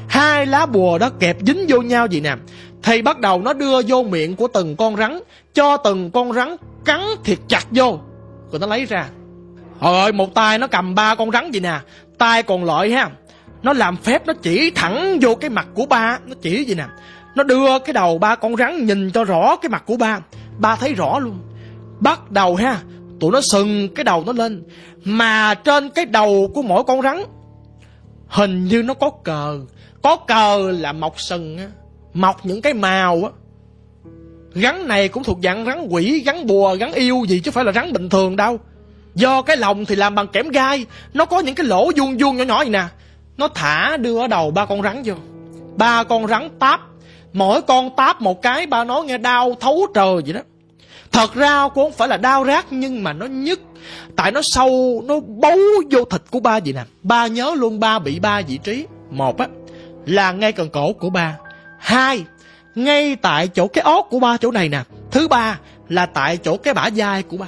Hai lá bùa đó kẹp dính vô nhau vậy nè, thì bắt đầu nó đưa vô miệng của từng con rắn, cho từng con rắn cắn thiệt chặt vô, rồi nó lấy ra. Trời ơi, một tay nó cầm ba con rắn vậy nè, tay còn lại ha, nó làm phép nó chỉ thẳng vô cái mặt của ba. Nó chỉ gì nè, nó đưa cái đầu ba con rắn nhìn cho rõ cái mặt của ba. Ba thấy rõ luôn. Bắt đầu ha, tụi nó sừng cái đầu nó lên, mà trên cái đầu của mỗi con rắn hình như nó có cờ. Có cờ là mọc sừng á, mọc những cái màu á. Rắn này cũng thuộc dạng rắn quỷ, rắn bùa, rắn yêu gì, chứ phải là rắn bình thường đâu. Do cái lồng thì làm bằng kẽm gai, nó có những cái lỗ vuông vuông nhỏ nhỏ vậy nè. Nó thả đưa ở đầu ba con rắn vô. Ba con rắn táp, mỗi con táp một cái, ba nói nghe đau thấu trời vậy đó. Thật ra cũng không phải là đau rát, nhưng mà nó nhức. Tại nó sâu, nó bấu vô thịt của ba vậy nè. Ba nhớ luôn ba bị ba vị trí. Một á, là ngay cần cổ của ba. Hai, ngay tại chỗ cái ót của ba chỗ này nè. Thứ ba là tại chỗ cái bả vai của ba.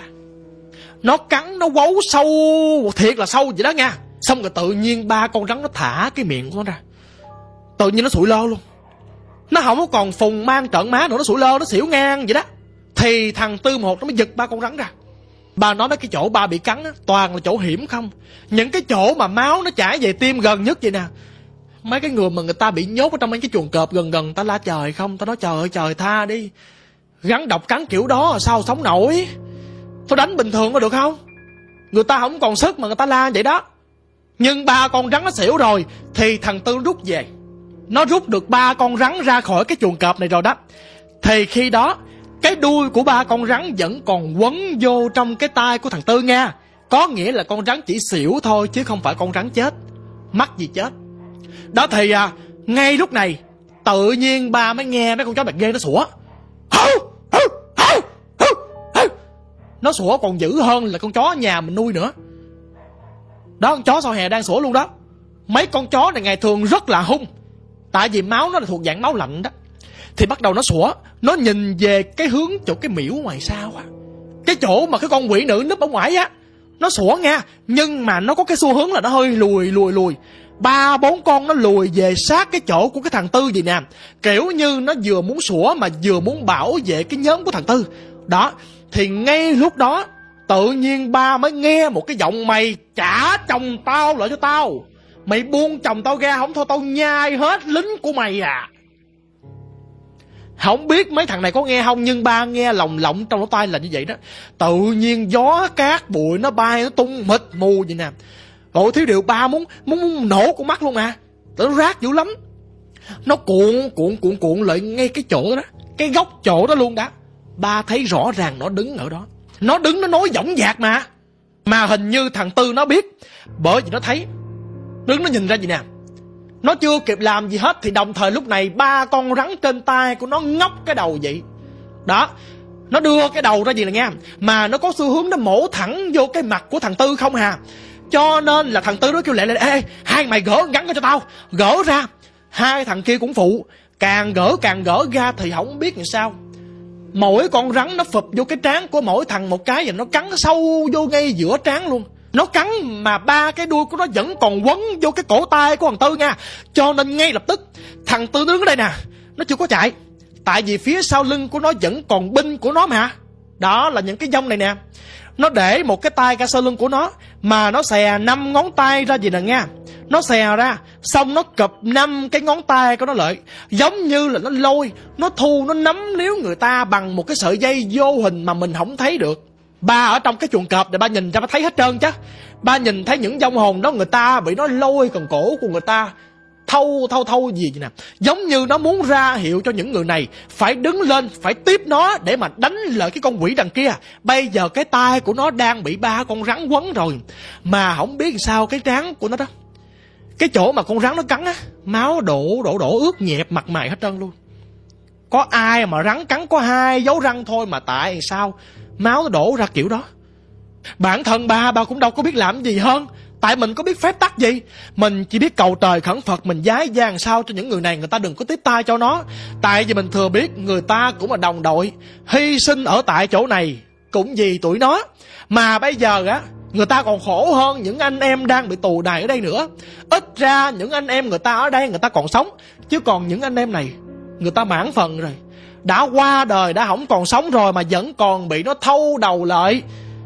Nó cắn, nó quấu sâu, thiệt là sâu vậy đó nha. Xong rồi tự nhiên ba con rắn nó thả cái miệng của nó ra. Tự nhiên nó sụi lơ luôn. Nó không có còn phùng mang trợn má nữa, nó sụi lơ, nó xỉu ngang vậy đó. Thì thằng Tư một nó mới giật ba con rắn ra. Bà nói đó, cái chỗ ba bị cắn á, toàn là chỗ hiểm không. Những cái chỗ mà máu nó chảy về tim gần nhất vậy nè. Mấy cái người mà người ta bị nhốt ở trong mấy cái chuồng cọp gần gần, ta la trời không, ta nói trời ơi trời tha đi. Rắn độc cắn kiểu đó sao sống nổi. Thôi đánh bình thường có được không? Người ta không còn sức mà người ta la vậy đó. Nhưng ba con rắn nó xỉu rồi, thì thằng Tư rút về. Nó rút được ba con rắn ra khỏi cái chuồng cọp này rồi đó. Thì khi đó cái đuôi của ba con rắn vẫn còn quấn vô trong cái tai của thằng Tư nha. Có nghĩa là con rắn chỉ xỉu thôi, chứ không phải con rắn chết. Mắc gì chết. Đó thì à, ngay lúc này tự nhiên ba mới nghe mấy con chó bạc ghê nó sủa. Nó sủa còn dữ hơn là con chó nhà mình nuôi nữa. Đó, con chó sau hè đang sủa luôn đó. Mấy con chó này ngày thường rất là hung, tại vì máu nó là thuộc dạng máu lạnh đó. Thì bắt đầu nó sủa, nó nhìn về cái hướng chỗ cái miễu ngoài sau á, cái chỗ mà cái con quỷ nữ núp ở ngoài á. Nó sủa nha, nhưng mà nó có cái xu hướng là nó hơi lùi lùi lùi. Ba bốn con nó lùi về sát cái chỗ của cái thằng Tư gì nè. Kiểu như nó vừa muốn sủa mà vừa muốn bảo vệ cái nhóm của thằng Tư. Đó, thì ngay lúc đó tự nhiên ba mới nghe một cái giọng: mày trả chồng tao lại cho tao. Mày buông chồng tao ra, không thôi tao nhai hết lính của mày à. Không biết mấy thằng này có nghe không, nhưng ba nghe lồng lộng trong lỗ tai là như vậy đó. Tự nhiên gió cát bụi nó bay, nó tung mịt mù vậy nè. Rồi thiếu điều ba muốn muốn, muốn nổ con mắt luôn à. Nó rát dữ lắm. Nó cuộn cuộn cuộn cuộn lại ngay cái chỗ đó, đó, cái góc chỗ đó luôn đó. Ba thấy rõ ràng nó đứng ở đó. Nó đứng nó nói dõng dạc mà. Mà hình như thằng Tư nó biết, bởi vì nó thấy. Đứng nó nhìn ra gì nè. Nó chưa kịp làm gì hết thì đồng thời lúc này ba con rắn trên tay của nó ngóc cái đầu vậy. Đó, nó đưa cái đầu ra gì là nha. Mà nó có xu hướng nó mổ thẳng vô cái mặt của thằng Tư không hà. Cho nên là thằng Tư nó kêu lẹ lẹ: ê, hai mày gỡ gắn cho tao. Gỡ ra. Hai thằng kia cũng phụ. Càng gỡ càng gỡ ra thì không biết làm sao. Mỗi con rắn nó phụp vô cái trán của mỗi thằng một cái, và nó cắn sâu vô ngay giữa trán luôn. Nó cắn mà ba cái đuôi của nó vẫn còn quấn vô cái cổ tay của thằng Tư nha. Cho nên ngay lập tức thằng Tư đứng ở đây nè, nó chưa có chạy, tại vì phía sau lưng của nó vẫn còn binh của nó mà. Đó là những cái dông này nè. Nó để một cái tay ra sau lưng của nó, mà nó xè năm ngón tay ra gì nè nha. Nó xè ra, xong nó cụp năm cái ngón tay của nó lại, giống như là nó lôi, nó thu, nó nắm níu người ta bằng một cái sợi dây vô hình mà mình không thấy được. Ba ở trong cái chuồng cọp này ba nhìn ra ba thấy hết trơn chứ. Ba nhìn thấy những vong hồn đó, người ta bị nó lôi cần cổ của người ta thâu thâu thâu gì vậy nè. Giống như nó muốn ra hiệu cho những người này phải đứng lên, phải tiếp nó để mà đánh lại cái con quỷ đằng kia. Bây giờ cái tay của nó đang bị ba con rắn quấn rồi, mà không biết sao cái trán của nó đó, cái chỗ mà con rắn nó cắn á, máu đổ đổ đổ ướt nhẹp mặt mày hết trơn luôn. Có ai mà rắn cắn có hai dấu răng thôi mà tại sao máu nó đổ ra kiểu đó. Bản thân ba ba cũng đâu có biết làm gì hơn, tại mình có biết phép tắc gì. Mình chỉ biết cầu trời khẩn Phật, mình giái gian sao cho những người này người ta đừng có tiếp tay cho nó. Tại vì mình thừa biết người ta cũng là đồng đội, hy sinh ở tại chỗ này cũng vì tụi nó. Mà bây giờ á, Người ta còn khổ hơn những anh em đang bị tù đày ở đây nữa. Ít ra những anh em người ta ở đây người ta còn sống, chứ còn những anh em này người ta mãn phần rồi, đã qua đời, đã không còn sống rồi, mà vẫn còn bị nó thâu đầu lại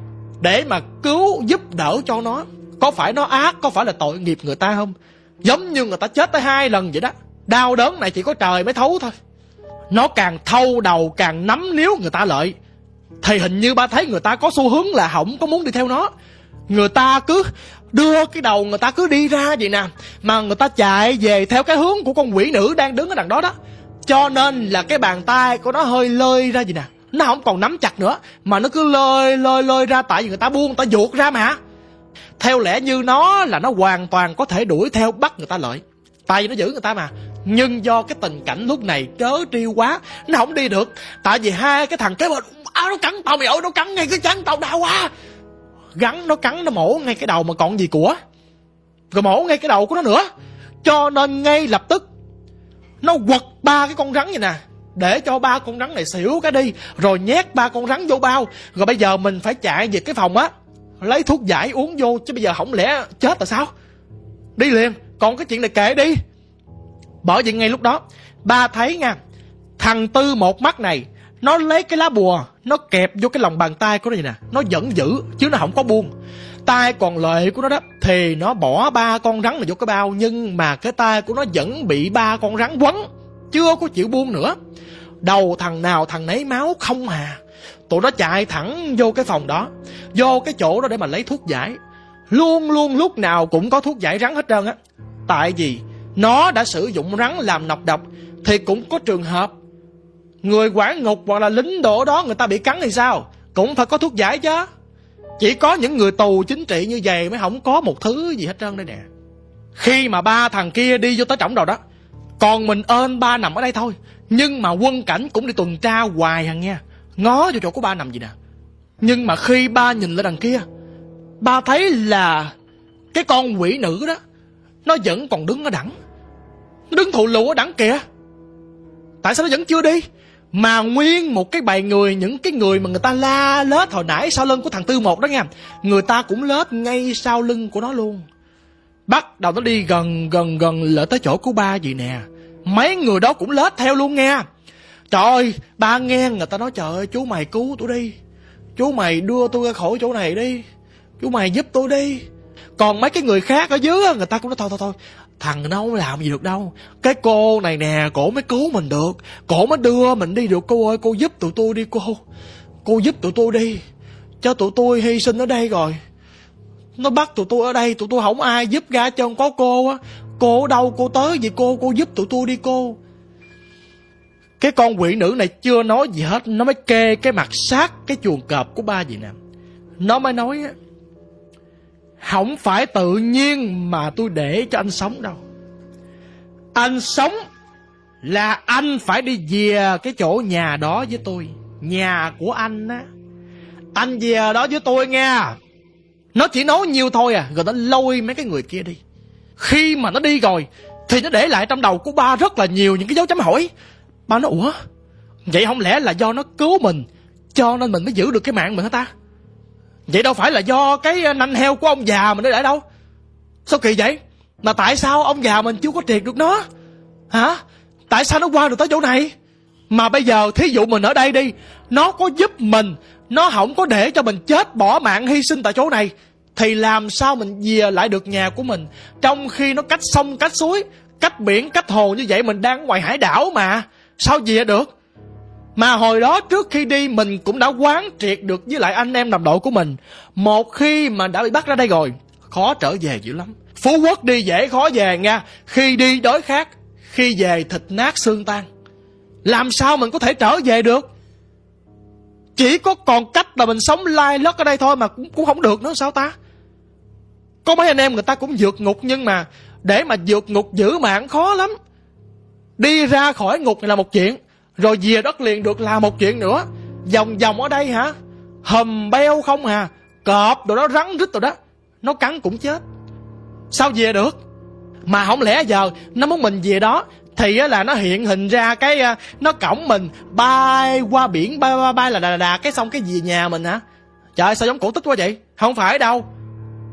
để mà cứu giúp đỡ cho nó. Có phải nó ác, có phải là tội nghiệp người ta không? Giống như người ta chết tới hai lần vậy đó. Đau đớn này chỉ có trời mới thấu thôi. Nó càng thâu đầu, càng nắm níu người ta lại, thì hình như ba thấy người ta có xu hướng là không có muốn đi theo nó. Người ta cứ đưa cái đầu, người ta cứ đi ra vậy nè, mà người ta chạy về theo cái hướng của con quỷ nữ đang đứng ở đằng đó đó. Cho nên là cái bàn tay của nó hơi lơi ra vậy nè, nó không còn nắm chặt nữa, mà nó cứ lơi lơi lơi ra. Tại vì người ta buông, người ta vuột ra mà. Theo lẽ như nó là nó hoàn toàn có thể đuổi theo bắt người ta lại, tại vì nó giữ người ta mà. Nhưng do cái tình cảnh lúc này trớ trêu quá, nó không đi được. Tại vì hai cái thằng kế bên, à, nó cắn tao mày ơi, nó cắn ngay cái trán tao đau quá. Gắn nó cắn, nó mổ ngay cái đầu mà còn gì của, rồi mổ ngay cái đầu của nó nữa. Cho nên ngay lập tức nó quật ba cái con rắn vậy nè, để cho ba con rắn này xỉu cái đi, rồi nhét ba con rắn vô bao. Rồi bây giờ mình phải chạy về cái phòng á, lấy thuốc giải uống vô, chứ bây giờ không lẽ chết là sao? Đi liền, còn cái chuyện này kệ đi. Bởi vậy ngay lúc đó ba thấy nha, thằng Tư một mắt này, nó lấy cái lá bùa, nó kẹp vô cái lòng bàn tay của nó vậy nè, nó vẫn giữ chứ nó không có buông. Tay còn lại của nó đó thì nó bỏ ba con rắn này vô cái bao, nhưng mà cái tay của nó vẫn bị ba con rắn quấn, chưa có chịu buông nữa. Đầu thằng nào thằng nấy máu không hà. Tụi nó chạy thẳng vô cái phòng đó, vô cái chỗ đó để mà lấy thuốc giải. Luôn luôn lúc nào cũng có thuốc giải rắn hết trơn á. Tại vì nó đã sử dụng rắn làm nọc độc, thì cũng có trường hợp người quản ngục hoặc là lính đổ đó người ta bị cắn thì sao, cũng phải có thuốc giải chứ. Chỉ có những người tù chính trị như vậy mới không có một thứ gì hết trơn đây nè. Khi mà ba thằng kia đi vô tới trỏng đầu đó, còn mình ơn ba nằm ở đây thôi. Nhưng mà quân cảnh cũng đi tuần tra hoài hằng nha, ngó vô chỗ của ba nằm gì nè. Nhưng mà khi ba nhìn lên đằng kia, ba thấy là cái con quỷ nữ đó nó vẫn còn đứng ở đẳng, nó đứng thụ lù ở đẳng kìa. Tại sao nó vẫn chưa đi? Mà nguyên một cái bầy người, những cái người mà người ta la lết hồi nãy sau lưng của thằng Tư một đó nha, người ta cũng lết ngay sau lưng của nó luôn. Bắt đầu nó đi gần gần gần lỡ tới chỗ của ba vậy nè, mấy người đó cũng lết theo luôn nha. Trời ơi, ba nghe người ta nói trời ơi chú mày cứu tôi đi, chú mày đưa tôi ra khỏi chỗ này đi, chú mày giúp tôi đi. Còn mấy cái người khác ở dưới người ta cũng nói thôi thôi thôi, thằng nó không làm gì được đâu, cái cô này nè, cổ mới cứu mình được, cổ mới đưa mình đi được. Cô ơi, cô giúp tụi tôi đi cô, cô giúp tụi tôi đi, cho tụi tôi hy sinh ở đây rồi. Nó bắt tụi tôi ở đây, tụi tôi không ai giúp ra chân, có cô á. Cô ở đâu, cô tới gì cô, cô giúp tụi tôi đi cô. Cái con quỷ nữ này chưa nói gì hết, nó mới kê cái mặt sát cái chuồng cọp của ba vậy nè. Nó mới nói á, không phải tự nhiên mà tôi để cho anh sống đâu. Anh sống là anh phải đi về cái chỗ nhà đó với tôi, nhà của anh á. Anh về đó với tôi nha. Nó chỉ nói nhiêu thôi à, rồi nó lôi mấy cái người kia đi. Khi mà nó đi rồi thì nó để lại trong đầu của ba rất là nhiều những cái dấu chấm hỏi. Ba nói ủa, vậy không lẽ là do nó cứu mình cho nên mình mới giữ được cái mạng mình hả ta? Vậy đâu phải là do cái nanh heo của ông già mình nó để đâu. Sao kỳ vậy? Mà tại sao ông già mình chưa có triệt được nó hả? Tại sao nó qua được tới chỗ này? Mà bây giờ thí dụ mình ở đây đi, nó có giúp mình, nó không có để cho mình chết bỏ mạng hy sinh tại chỗ này, thì làm sao mình về lại được nhà của mình? Trong khi nó cách sông cách suối, cách biển cách hồ như vậy, mình đang ngoài hải đảo mà, sao về được? Mà hồi đó trước khi đi mình cũng đã quán triệt được với lại anh em đồng đội của mình, một khi mà đã bị bắt ra đây rồi, khó trở về dữ lắm. Phú Quốc đi dễ khó về nha, khi đi đói khát, khi về thịt nát xương tan. Làm sao mình có thể trở về được? Chỉ có còn cách là mình sống lai lất ở đây thôi, mà cũng, cũng không được nữa sao ta? Có mấy anh em người ta cũng vượt ngục, nhưng mà để mà vượt ngục giữ mạng khó lắm. Đi ra khỏi ngục này là một chuyện, rồi về đất liền được là một chuyện nữa. Vòng vòng ở đây hả, hầm beo không à, cọp rồi đó, rắn rít rồi đó, nó cắn cũng chết. Sao về được? Mà không lẽ giờ nó muốn mình về đó thì là nó hiện hình ra cái nó cõng mình bay qua biển, bay bay bay là đà đà cái xong cái về nhà mình hả? Trời ơi, sao giống cổ tích quá vậy? Không phải đâu.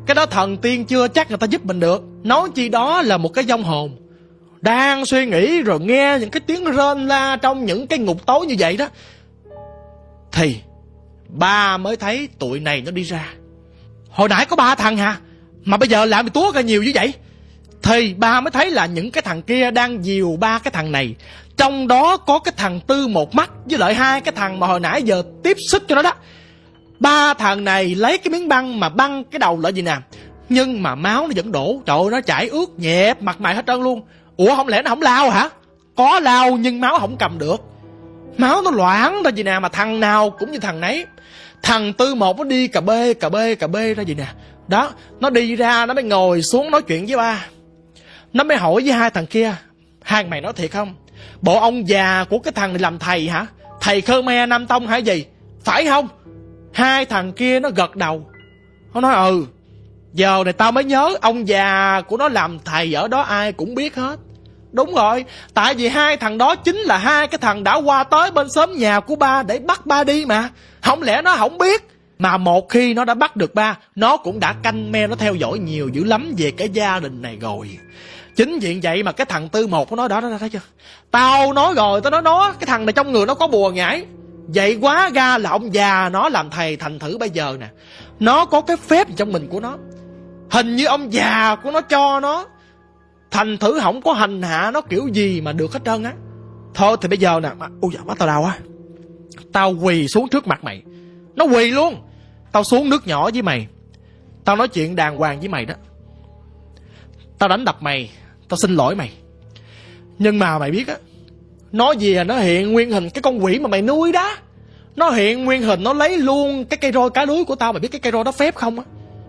Cái đó thần tiên chưa chắc người ta giúp mình được, nói chi đó là một cái vong hồn đang suy nghĩ rồi nghe những cái tiếng rên la trong những cái ngục tối như vậy đó, thì ba mới thấy tụi này nó đi ra. Hồi nãy có ba thằng hả, mà bây giờ làm gì túa ra nhiều như vậy? Thì ba mới thấy là những cái thằng kia đang dìu ba cái thằng này, trong đó có cái thằng Tư một mắt với lại hai cái thằng mà hồi nãy giờ tiếp sức cho nó đó. Ba thằng này lấy cái miếng băng mà băng cái đầu lại gì nè, nhưng mà máu nó vẫn đổ. Trời ơi, nó chảy ướt nhẹp mặt mày hết trơn luôn. Ủa không lẽ nó không lao hả? Có lao nhưng máu không cầm được, máu nó loãng ra gì nè. Mà thằng nào cũng như thằng nấy. Thằng Tư một nó đi cà bê cà bê cà bê ra gì nè. Đó, nó đi ra nó mới ngồi xuống nói chuyện với ba. Nó mới hỏi với hai thằng kia, hai mày nói thiệt không, bộ ông già của cái thằng này làm thầy hả? Thầy Khmer Nam Tông hả gì? Phải không? Hai thằng kia nó gật đầu. Nó nói ừ. Giờ này tao mới nhớ ông già của nó làm thầy ở đó ai cũng biết hết. Đúng rồi, tại vì hai thằng đó chính là hai cái thằng đã qua tới bên xóm nhà của ba để bắt ba đi mà. Không lẽ nó không biết? Mà một khi nó đã bắt được ba, nó cũng đã canh me, nó theo dõi nhiều dữ lắm về cái gia đình này rồi. Chính vì vậy mà cái thằng Tư một nó nói đó, đó, thấy chưa? Tao nói rồi, tao nói nó, cái thằng này trong người nó có bùa ngải. Vậy quá ra là ông già nó làm thầy, thành thử bây giờ nè, nó có cái phép trong mình của nó. Hình như ông già của nó cho nó, thành thử không có hành hạ nó kiểu gì mà được hết trơn á. Thôi thì bây giờ nè, ôi dạ bắt tao đau á. Tao quỳ xuống trước mặt mày. Nó quỳ luôn. Tao xuống nước nhỏ với mày. Tao nói chuyện đàng hoàng với mày đó. Tao đánh đập mày, tao xin lỗi mày. Nhưng mà mày biết á, nó gì à, nó hiện nguyên hình cái con quỷ mà mày nuôi đó. Nó hiện nguyên hình, nó lấy luôn cái cây roi cá đuối của tao. Mày biết cái cây roi đó phép không á?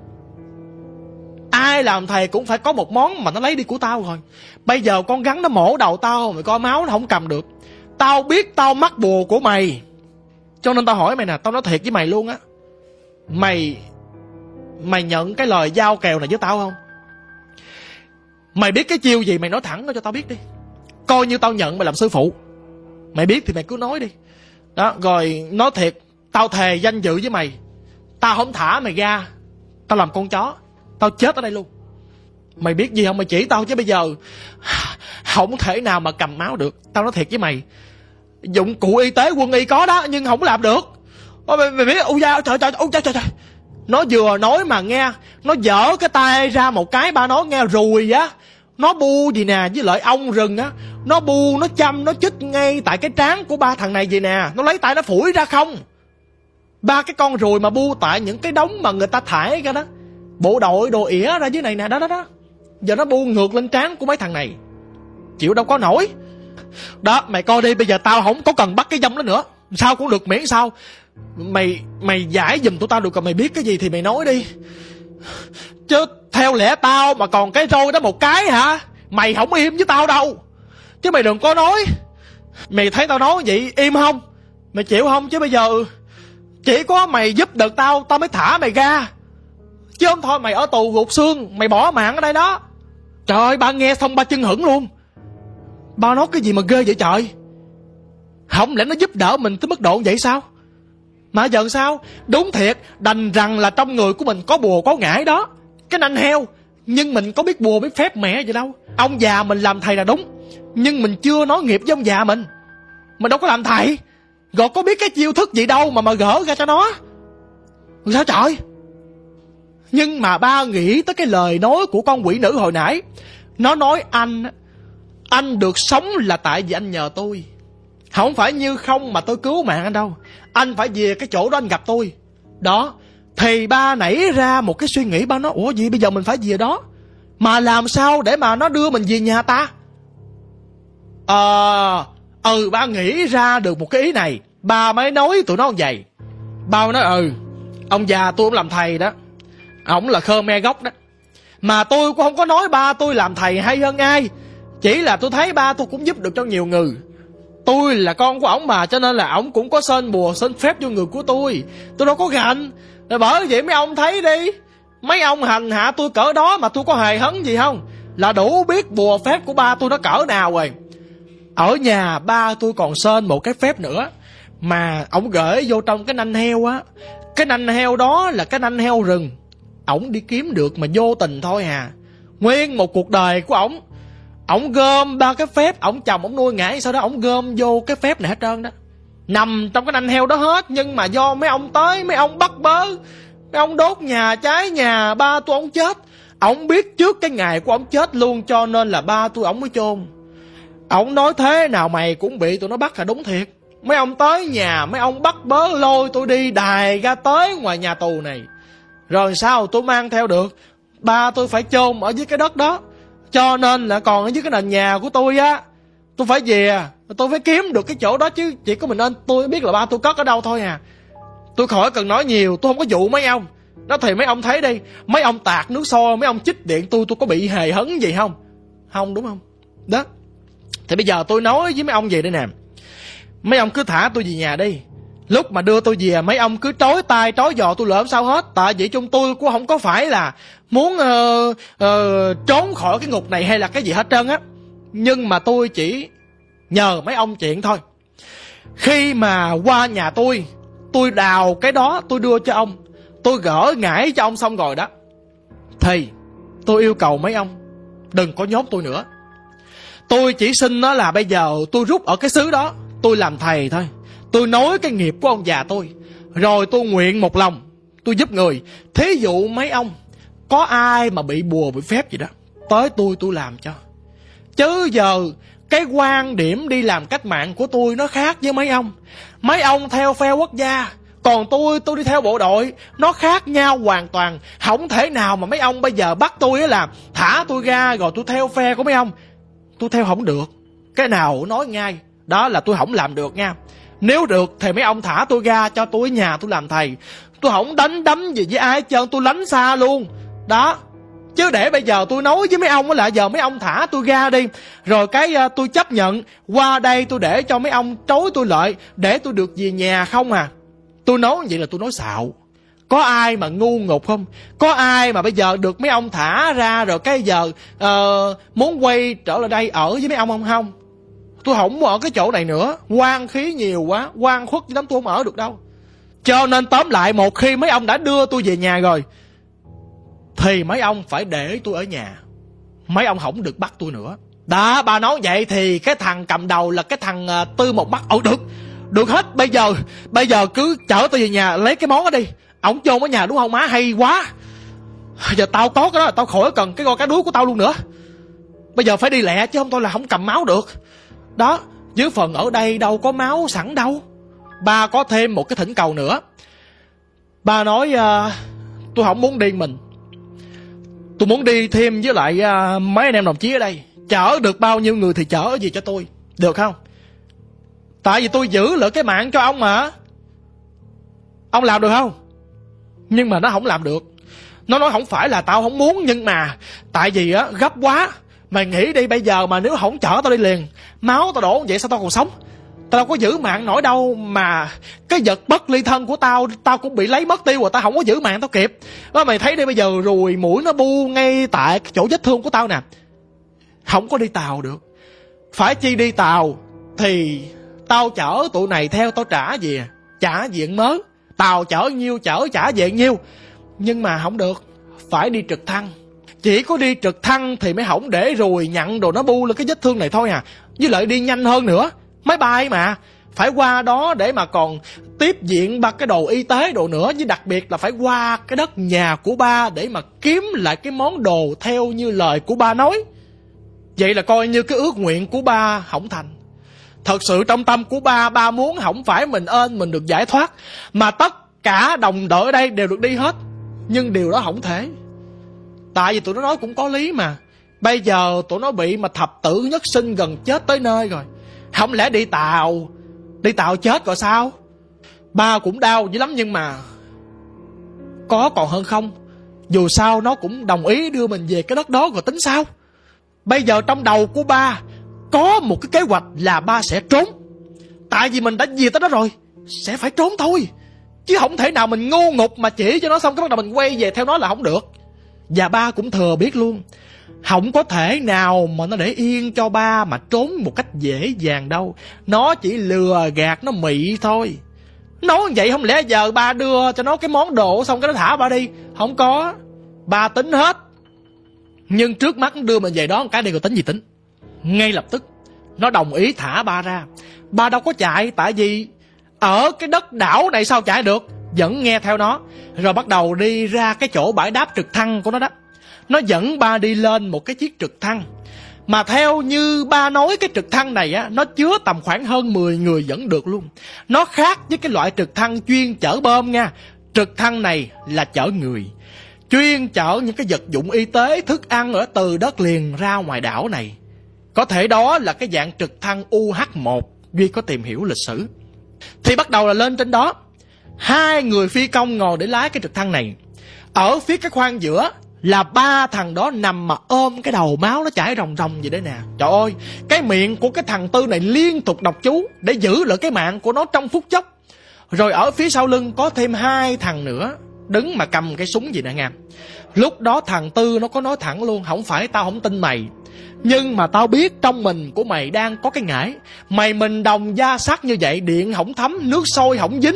Ai làm thầy cũng phải có một món mà nó lấy đi của tao rồi. Bây giờ con rắn nó mổ đầu tao, mày coi máu nó không cầm được. Tao biết tao mắc bùa của mày, cho nên tao hỏi mày nè, tao nói thiệt với mày luôn á. Mày Mày nhận cái lời giao kèo này với tao không? Mày biết cái chiêu gì mày nói thẳng cho tao biết đi. Coi như tao nhận mày làm sư phụ. Mày biết thì mày cứ nói đi. Đó, rồi nói thiệt, tao thề danh dự với mày, tao không thả mày ra, tao làm con chó, tao chết ở đây luôn. Mày biết gì không, mày chỉ tao chứ bây giờ không thể nào mà cầm máu được. Tao nói thiệt với mày, dụng cụ y tế quân y có đó, nhưng không làm được. Mày, mày biết, ôi da, trời trời, ôi trời trời. Nó vừa nói mà nghe, nó dở cái tay ra một cái, ba nói nghe rùi á. Nó bu gì nè, với lại ong rừng á. Nó bu, nó chăm, nó chích ngay tại cái trán của ba thằng này gì nè. Nó lấy tay nó phủi ra không. Ba cái con ruồi mà bu tại những cái đống mà người ta thải ra đó, bộ đội đồ ỉa ra dưới này nè, đó đó đó. Giờ nó bu ngược lên trán của mấy thằng này, chịu đâu có nổi. Đó, mày coi đi, bây giờ tao không có cần bắt cái dông đó nữa, sao cũng được, miễn sao Mày mày giải giùm tụi tao được. Còn mày biết cái gì thì mày nói đi. Chứ theo lẽ tao mà còn cái roi đó một cái hả, mày không im với tao đâu. Chứ mày đừng có nói. Mày thấy tao nói vậy im không? Mày chịu không? Chứ bây giờ chỉ có mày giúp được tao, tao mới thả mày ra. Chứ không thôi mày ở tù gục xương, mày bỏ mạng ở đây đó. Trời ơi, ba nghe xong ba chân hững luôn. Ba nói cái gì mà ghê vậy trời. Không lẽ nó giúp đỡ mình tới mức độ vậy sao? Mà giờ sao? Đúng thiệt, đành rằng là trong người của mình có bùa có ngải đó, cái nanh heo. Nhưng mình có biết bùa biết phép mẹ gì đâu. Ông già mình làm thầy là đúng, nhưng mình chưa nói nghiệp với ông già mình. Mình đâu có làm thầy. Rồi có biết cái chiêu thức gì đâu mà mà gỡ ra cho nó. Sao trời? Nhưng mà ba nghĩ tới cái lời nói của con quỷ nữ hồi nãy. Nó nói anh Anh được sống là tại vì anh nhờ tôi. Không phải như không mà tôi cứu mạng anh đâu. Anh phải về cái chỗ đó anh gặp tôi. Đó, thì ba nảy ra một cái suy nghĩ. Ba nói, ủa gì bây giờ mình phải về đó, mà làm sao để mà nó đưa mình về nhà ta? Ờ Ừ ba nghĩ ra được một cái ý này. Ba mới nói tụi nó như vậy. Ba nói ừ, ông già tôi cũng làm thầy đó, ổng là Khmer gốc đó. Mà tôi cũng không có nói ba tôi làm thầy hay hơn ai. Chỉ là tôi thấy ba tôi cũng giúp được cho nhiều người. Tôi là con của ổng mà, cho nên là ổng cũng có sên bùa sên phép vô người của tôi. Tôi đâu có gạnh. Rồi bởi vậy mấy ông thấy đi, mấy ông hành hạ tôi cỡ đó mà tôi có hề hấn gì không, là đủ biết bùa phép của ba tôi nó cỡ nào rồi. Ở nhà ba tôi còn sên một cái phép nữa, mà ổng gửi vô trong cái nanh heo á. Cái nanh heo đó là cái nanh heo rừng. ổng đi kiếm được mà vô tình thôi à. Nguyên một cuộc đời của ổng, ổng gom ba cái phép, ổng chồng ổng nuôi ngải, sau đó ổng gom vô cái phép này hết trơn đó, nằm trong cái nanh heo đó hết. Nhưng mà do mấy ông tới, mấy ông bắt bớ, mấy ông đốt nhà, cháy nhà, ba tôi ổng chết. Ổng biết trước cái ngày của ổng chết luôn, cho nên là ba tôi ổng mới chôn. Ổng nói thế nào mày cũng bị tụi nó bắt là đúng thiệt. Mấy ông tới nhà, mấy ông bắt bớ lôi tôi đi đài ra tới ngoài nhà tù này. Rồi sao tôi mang theo được, ba tôi phải chôn ở dưới cái đất đó. Cho nên là còn ở dưới cái nền nhà của tôi á, tôi phải về, tôi phải kiếm được cái chỗ đó chứ. Chỉ có mình nên tôi biết là ba tôi cất ở đâu thôi à. Tôi khỏi cần nói nhiều, tôi không có dụ mấy ông. Đó thì mấy ông thấy đi, mấy ông tạt nước sôi, mấy ông chích điện tôi, tôi có bị hề hấn gì không? Không, đúng không? Đó. Thì bây giờ tôi nói với mấy ông về đây nè. Mấy ông cứ thả tôi về nhà đi. Lúc mà đưa tôi về, mấy ông cứ trói tay trói giò tôi lỡ sao hết. Tại vì chung tôi cũng không có phải là muốn uh, uh, trốn khỏi cái ngục này hay là cái gì hết trơn á. Nhưng mà tôi chỉ nhờ mấy ông chuyện thôi. Khi mà qua nhà tôi, tôi đào cái đó tôi đưa cho ông, tôi gỡ ngải cho ông xong rồi đó, thì tôi yêu cầu mấy ông đừng có nhốt tôi nữa. Tôi chỉ xin nó là bây giờ tôi rút ở cái xứ đó, tôi làm thầy thôi. Tôi nối cái nghiệp của ông già tôi, rồi tôi nguyện một lòng tôi giúp người. Thí dụ mấy ông có ai mà bị bùa bị phép gì đó, tới tôi tôi làm cho. Chứ giờ cái quan điểm đi làm cách mạng của tôi nó khác với mấy ông. Mấy ông theo phe quốc gia, còn tôi tôi đi theo bộ đội. Nó khác nhau hoàn toàn. Không thể nào mà mấy ông bây giờ bắt tôi á là thả tôi ra rồi tôi theo phe của mấy ông. Tôi theo không được. Cái nào nói ngay, đó là tôi không làm được nha. Nếu được thì mấy ông thả tôi ra cho tôi ở nhà tôi làm thầy. Tôi không đánh đấm gì với ai hết trơn, tôi lánh xa luôn. Đó. Chứ để bây giờ tôi nói với mấy ông là giờ mấy ông thả tôi ra đi, rồi cái uh, tôi chấp nhận qua đây tôi để cho mấy ông trói tôi lại để tôi được về nhà không à. Tôi nói vậy là tôi nói xạo. Có ai mà ngu ngục không? Có ai mà bây giờ được mấy ông thả ra rồi cái giờ uh, muốn quay trở lại đây ở với mấy ông không? Không. Tôi không ở cái chỗ này nữa, oan khí nhiều quá, oan khuất lắm, tôi không ở được đâu. Cho nên tóm lại, một khi mấy ông đã đưa tôi về nhà rồi thì mấy ông phải để tôi ở nhà. Mấy ông không được bắt tôi nữa. Đó, bà nói vậy thì cái thằng cầm đầu là cái thằng uh, Tư Một Mắt. Ồ được, được hết. Bây giờ Bây giờ cứ chở tôi về nhà, lấy cái món đó đi. Ổng chôn ở nhà đúng không má? Hay quá. Giờ tao có cái đó là tao khỏi cần cái con cá đuối của tao luôn nữa. Bây giờ phải đi lẹ chứ không tôi là không cầm máu được. Đó, dưới phần ở đây đâu có máu sẵn đâu. Ba có thêm một cái thỉnh cầu nữa. Ba nói uh, tôi không muốn đi mình, tôi muốn đi thêm với lại uh, mấy anh em đồng chí ở đây. Chở được bao nhiêu người thì chở gì cho tôi, được không? Tại vì tôi giữ lại cái mạng cho ông mà. Ông làm được không? Nhưng mà nó không làm được. Nó nói không phải là tao không muốn, nhưng mà tại vì á gấp quá. Mày nghĩ đi, bây giờ mà nếu không chở tao đi liền, máu tao đổ vậy sao tao còn sống? Tao đâu có giữ mạng nổi đâu. Mà cái vật bất ly thân của tao, tao cũng bị lấy mất tiêu rồi, tao không có giữ mạng tao kịp. Đó, mày thấy đi, bây giờ ruồi mũi nó bu ngay tại cái chỗ vết thương của tao nè. Không có đi tàu được. Phải chi đi tàu thì tao chở tụi này theo tao trả về, trả viện mớ. Tàu chở nhiêu chở trả về nhiêu. Nhưng mà không được, phải đi trực thăng. Chỉ có đi trực thăng thì mới không để ruồi nhặn đồ nó bu lên cái vết thương này thôi à. Với lại đi nhanh hơn nữa. Máy bay mà phải qua đó để mà còn tiếp viện ba cái đồ y tế đồ nữa. Với đặc biệt là phải qua cái đất nhà của ba để mà kiếm lại cái món đồ theo như lời của ba nói. Vậy là coi như cái ước nguyện của ba không thành. Thật sự trong tâm của ba, ba muốn không phải mình ơn mình được giải thoát, mà tất cả đồng đội ở đây đều được đi hết. Nhưng điều đó không thể. Tại vì tụi nó nói cũng có lý mà. Bây giờ tụi nó bị mà thập tử nhất sinh gần chết tới nơi rồi. Không lẽ đi tàu, đi tàu chết rồi sao? Ba cũng đau dữ lắm, nhưng mà có còn hơn không. Dù sao nó cũng đồng ý đưa mình về cái đất đó rồi tính sao. Bây giờ trong đầu của ba có một cái kế hoạch là ba sẽ trốn. Tại vì mình đã về tới đó rồi, sẽ phải trốn thôi. Chứ không thể nào mình ngu ngục mà chỉ cho nó xong cái bắt đầu mình quay về theo nó là không được. Và ba cũng thừa biết luôn, không có thể nào mà nó để yên cho ba mà trốn một cách dễ dàng đâu. Nó chỉ lừa gạt, nó mị thôi. Nói vậy không lẽ giờ ba đưa cho nó cái món đồ xong cái nó thả ba đi? Không có. ba tính hết. Nhưng trước mắt đưa mình về đó một cái đi rồi tính gì tính. Ngay lập tức nó đồng ý thả ba ra. Ba đâu có chạy, tại vì ở cái đất đảo này sao chạy được, vẫn nghe theo nó. Rồi bắt đầu đi ra cái chỗ bãi đáp trực thăng của nó đó. Nó dẫn ba đi lên một cái chiếc trực thăng. Mà theo như ba nói, cái trực thăng này á, nó chứa tầm khoảng hơn mười người vẫn được luôn. Nó khác với cái loại trực thăng chuyên chở bom nha. Trực thăng này là chở người, chuyên chở những cái vật dụng y tế, thức ăn ở từ đất liền ra ngoài đảo này. Có thể đó là cái dạng trực thăng U H một, Duy có tìm hiểu lịch sử. Thì bắt đầu là lên trên đó. Hai người phi công ngồi để lái cái trực thăng này. Ở phía cái khoang giữa là ba thằng đó nằm mà ôm cái đầu, máu nó chảy ròng ròng vậy đấy nè. Trời ơi, cái miệng của cái thằng Tư này liên tục đọc chú để giữ lại cái mạng của nó trong phút chốc. Rồi ở phía sau lưng có thêm hai thằng nữa đứng mà cầm cái súng gì nè nghe. Lúc đó thằng Tư nó có nói thẳng luôn: không phải tao không tin mày, nhưng mà tao biết trong mình của mày đang có cái ngải. Mày mình đồng da sắt như vậy, điện không thấm, nước sôi không dính,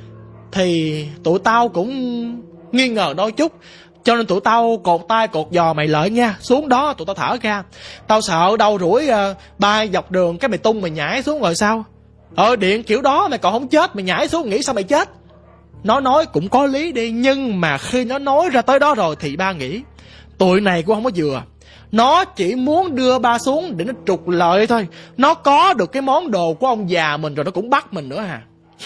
thì tụi tao cũng nghi ngờ đôi chút. Cho nên tụi tao cột tay cột giò mày lợi nha. Xuống đó tụi tao thở ra. Tao sợ đâu rủi uh, bay dọc đường cái mày tung mày nhảy xuống rồi sao. Ờ điện kiểu đó mày còn không chết, mày nhảy xuống nghĩ sao mày chết. Nó nói cũng có lý đi. Nhưng mà khi nó nói ra tới đó rồi thì ba nghĩ tụi này cũng không có vừa. Nó chỉ muốn đưa ba xuống để nó trục lợi thôi. Nó có được cái món đồ của ông già mình rồi nó cũng bắt mình nữa hả.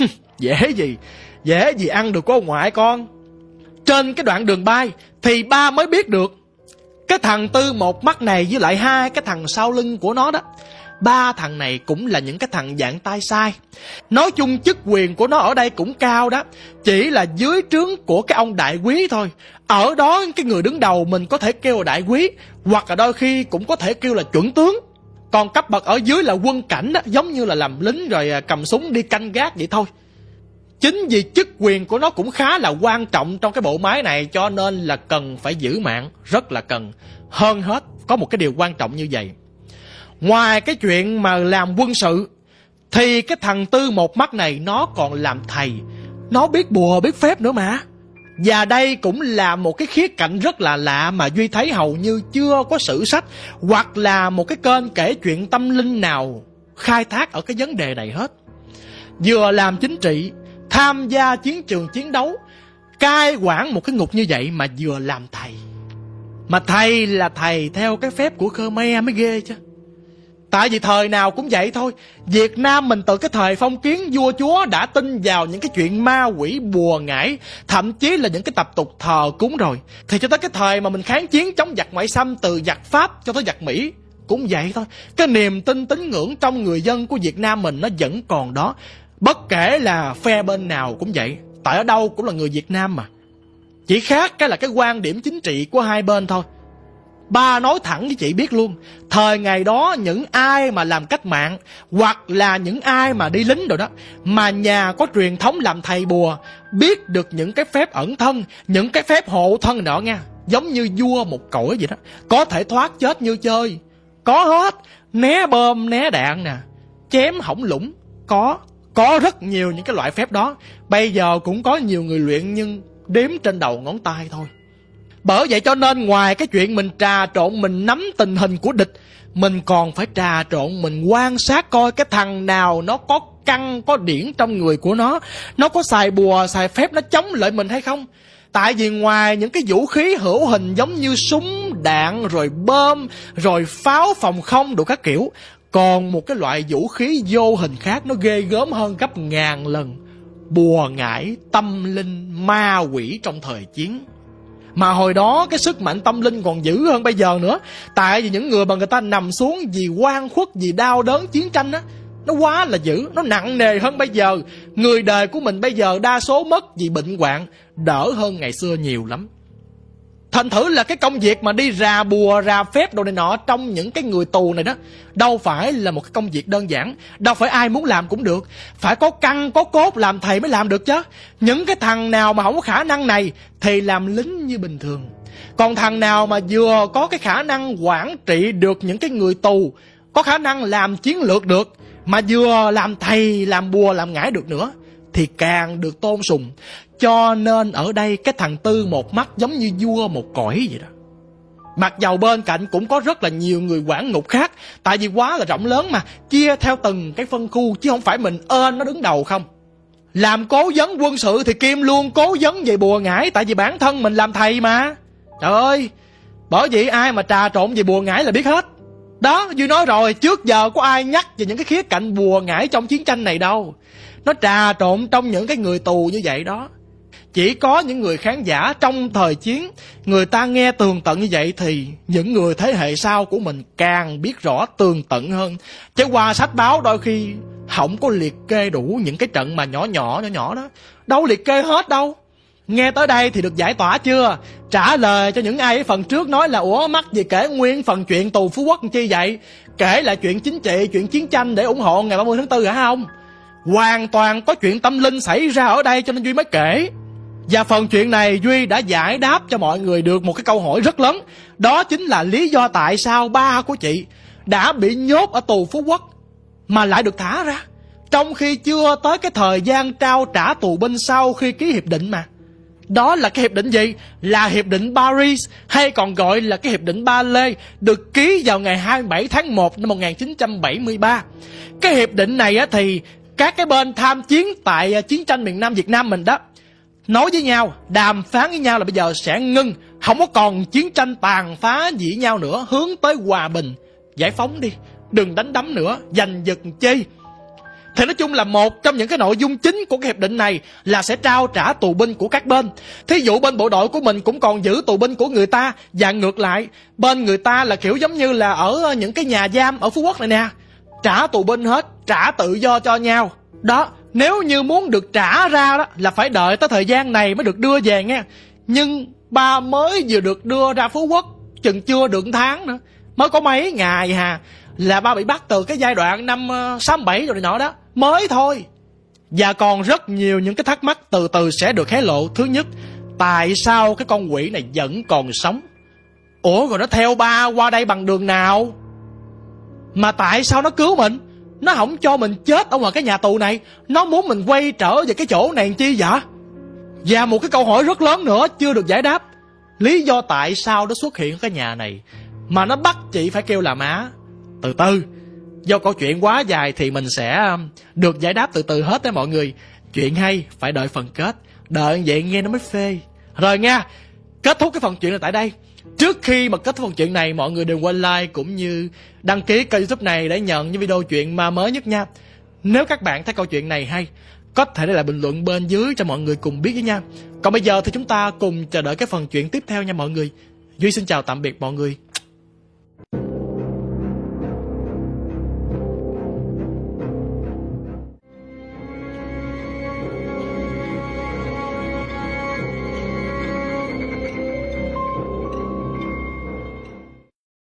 Dễ gì Dễ gì ăn được của ông ngoại con. Trên cái đoạn đường bay thì ba mới biết được cái thằng Tư một mắt này với lại hai cái thằng sau lưng của nó đó, ba thằng này cũng là những cái thằng dạng tay sai. Nói chung chức quyền của nó ở đây cũng cao đó, chỉ là dưới trướng của cái ông đại quý thôi. Ở đó cái người đứng đầu mình có thể kêu là đại quý, hoặc là đôi khi cũng có thể kêu là chuẩn tướng. Còn cấp bậc ở dưới là quân cảnh đó, giống như là làm lính rồi cầm súng đi canh gác vậy thôi. Chính vì chức quyền của nó cũng khá là quan trọng trong cái bộ máy này, cho nên là cần phải giữ mạng, rất là cần. Hơn hết có một cái điều quan trọng như vậy. Ngoài cái chuyện mà làm quân sự thì cái thằng Tư một mắt này nó còn làm thầy. Nó biết bùa biết phép nữa mà. Và đây cũng là một cái khía cạnh rất là lạ mà Duy thấy hầu như chưa có sử sách hoặc là một cái kênh kể chuyện tâm linh nào khai thác ở cái vấn đề này hết. Vừa làm chính trị, tham gia chiến trường chiến đấu, cai quản một cái ngục như vậy mà vừa làm thầy. Mà thầy là thầy theo cái phép của Khmer mới ghê chứ. Tại vì thời nào cũng vậy thôi. Việt Nam mình từ cái thời phong kiến vua chúa đã tin vào những cái chuyện ma quỷ bùa ngải, thậm chí là những cái tập tục thờ cúng rồi. Thì cho tới cái thời mà mình kháng chiến chống giặc ngoại xâm, từ giặc Pháp cho tới giặc Mỹ cũng vậy thôi. Cái niềm tin tín ngưỡng trong người dân của Việt Nam mình nó vẫn còn đó. Bất kể là phe bên nào cũng vậy. Tại ở đâu cũng là người Việt Nam mà. Chỉ khác cái là cái quan điểm chính trị của hai bên thôi. Ba nói thẳng với chị biết luôn, thời ngày đó những ai mà làm cách mạng, hoặc là những ai mà đi lính rồi đó, mà nhà có truyền thống làm thầy bùa, biết được những cái phép ẩn thân, những cái phép hộ thân đó nha, giống như vua một cõi vậy đó, có thể thoát chết như chơi. Có hết. Né bom né đạn nè, chém hỏng lũng, Có Có rất nhiều những cái loại phép đó. Bây giờ cũng có nhiều người luyện nhưng đếm trên đầu ngón tay thôi. Bởi vậy cho nên ngoài cái chuyện mình trà trộn, mình nắm tình hình của địch, mình còn phải trà trộn, mình quan sát coi cái thằng nào nó có căn, có điển trong người của nó, nó có xài bùa, xài phép nó chống lại mình hay không. Tại vì ngoài những cái vũ khí hữu hình giống như súng, đạn, rồi bom, rồi pháo phòng không đủ các kiểu, còn một cái loại vũ khí vô hình khác nó ghê gớm hơn gấp ngàn lần: bùa ngải, tâm linh, ma quỷ trong thời chiến. Mà hồi đó cái sức mạnh tâm linh còn dữ hơn bây giờ nữa. Tại vì những người mà người ta nằm xuống vì oan khuất, vì đau đớn chiến tranh á, nó quá là dữ, nó nặng nề hơn bây giờ. Người đời của mình bây giờ đa số mất vì bệnh hoạn, đỡ hơn ngày xưa nhiều lắm. Thành thử là cái công việc mà đi rà bùa, rà phép đồ này nọ trong những cái người tù này đó, đâu phải là một cái công việc đơn giản. Đâu phải ai muốn làm cũng được. Phải có căn, có cốt làm thầy mới làm được chứ. Những cái thằng nào mà không có khả năng này thì làm lính như bình thường. Còn thằng nào mà vừa có cái khả năng quản trị được những cái người tù, có khả năng làm chiến lược được, mà vừa làm thầy, làm bùa, làm ngải được nữa, thì càng được tôn sùng. Cho nên ở đây cái thằng Tư một mắt giống như vua một cõi vậy đó. Mặc dầu bên cạnh cũng có rất là nhiều người quản ngục khác, tại vì quá là rộng lớn mà, chia theo từng cái phân khu, chứ không phải mình ên nó đứng đầu không. Làm cố vấn quân sự thì Kim luôn cố vấn về bùa ngải, tại vì bản thân mình làm thầy mà. Trời ơi, bởi vì ai mà trà trộn về bùa ngải là biết hết. Đó, Duy nói rồi, trước giờ có ai nhắc về những cái khía cạnh bùa ngải trong chiến tranh này đâu. Nó trà trộn trong những cái người tù như vậy đó. Chỉ có những người khán giả trong thời chiến, người ta nghe tường tận như vậy thì những người thế hệ sau của mình càng biết rõ tường tận hơn. Chứ qua sách báo đôi khi không có liệt kê đủ những cái trận mà nhỏ nhỏ nhỏ nhỏ đó. Đâu liệt kê hết đâu. Nghe tới đây thì được giải tỏa chưa? Trả lời cho những ai ở phần trước nói là ủa mắc gì kể nguyên phần chuyện tù Phú Quốc chi vậy? Kể là chuyện chính trị, chuyện chiến tranh để ủng hộ ngày ba mươi tháng tư hả không? Hoàn toàn có chuyện tâm linh xảy ra ở đây cho nên Duy mới kể. Và phần chuyện này Duy đã giải đáp cho mọi người được một cái câu hỏi rất lớn. Đó chính là lý do tại sao ba của chị đã bị nhốt ở tù Phú Quốc mà lại được thả ra, trong khi chưa tới cái thời gian trao trả tù binh sau khi ký hiệp định mà. Đó là cái hiệp định gì? Là hiệp định Paris, hay còn gọi là cái hiệp định Ba Lê, được ký vào ngày hai mươi bảy tháng một năm một nghìn chín trăm bảy mươi ba. Cái hiệp định này á, thì các cái bên tham chiến tại chiến tranh miền Nam Việt Nam mình đó nói với nhau, đàm phán với nhau là bây giờ sẽ ngưng, không có còn chiến tranh tàn phá gì nhau nữa, hướng tới hòa bình, giải phóng đi, đừng đánh đấm nữa, giành giật chi. Thì nói chung là một trong những cái nội dung chính của cái hiệp định này là sẽ trao trả tù binh của các bên. Thí dụ bên bộ đội của mình cũng còn giữ tù binh của người ta, và ngược lại bên người ta là kiểu giống như là ở những cái nhà giam ở Phú Quốc này nè, trả tù binh hết, trả tự do cho nhau. Đó, nếu như muốn được trả ra đó là phải đợi tới thời gian này mới được đưa về nghe. Nhưng ba mới vừa được đưa ra Phú Quốc chừng chưa được tháng nữa, mới có mấy ngày hà, là ba bị bắt từ cái giai đoạn năm sáu bảy rồi nọ đó, mới thôi. Và còn rất nhiều những cái thắc mắc từ từ sẽ được hé lộ. Thứ nhất, tại sao cái con quỷ này vẫn còn sống? Ủa rồi nó theo ba qua đây bằng đường nào? Mà tại sao nó cứu mình? Nó không cho mình chết ở ngoài cái nhà tù này, nó muốn mình quay trở về cái chỗ này chi vậy? Và một cái câu hỏi rất lớn nữa chưa được giải đáp. Lý do tại sao nó xuất hiện ở cái nhà này mà nó bắt chị phải kêu là má? Từ từ, do câu chuyện quá dài thì mình sẽ được giải đáp từ từ hết đấy mọi người. Chuyện hay phải đợi phần kết, đợi vậy nghe nó mới phê. Rồi nha, kết thúc cái phần chuyện này tại đây. Trước khi mà kết thúc phần chuyện này, mọi người đừng quên like cũng như đăng ký kênh YouTube này để nhận những video chuyện ma mới nhất nha. Nếu các bạn thấy câu chuyện này hay, có thể để lại bình luận bên dưới cho mọi người cùng biết với nha. Còn bây giờ thì chúng ta cùng chờ đợi cái phần chuyện tiếp theo nha mọi người. Duy xin chào tạm biệt mọi người.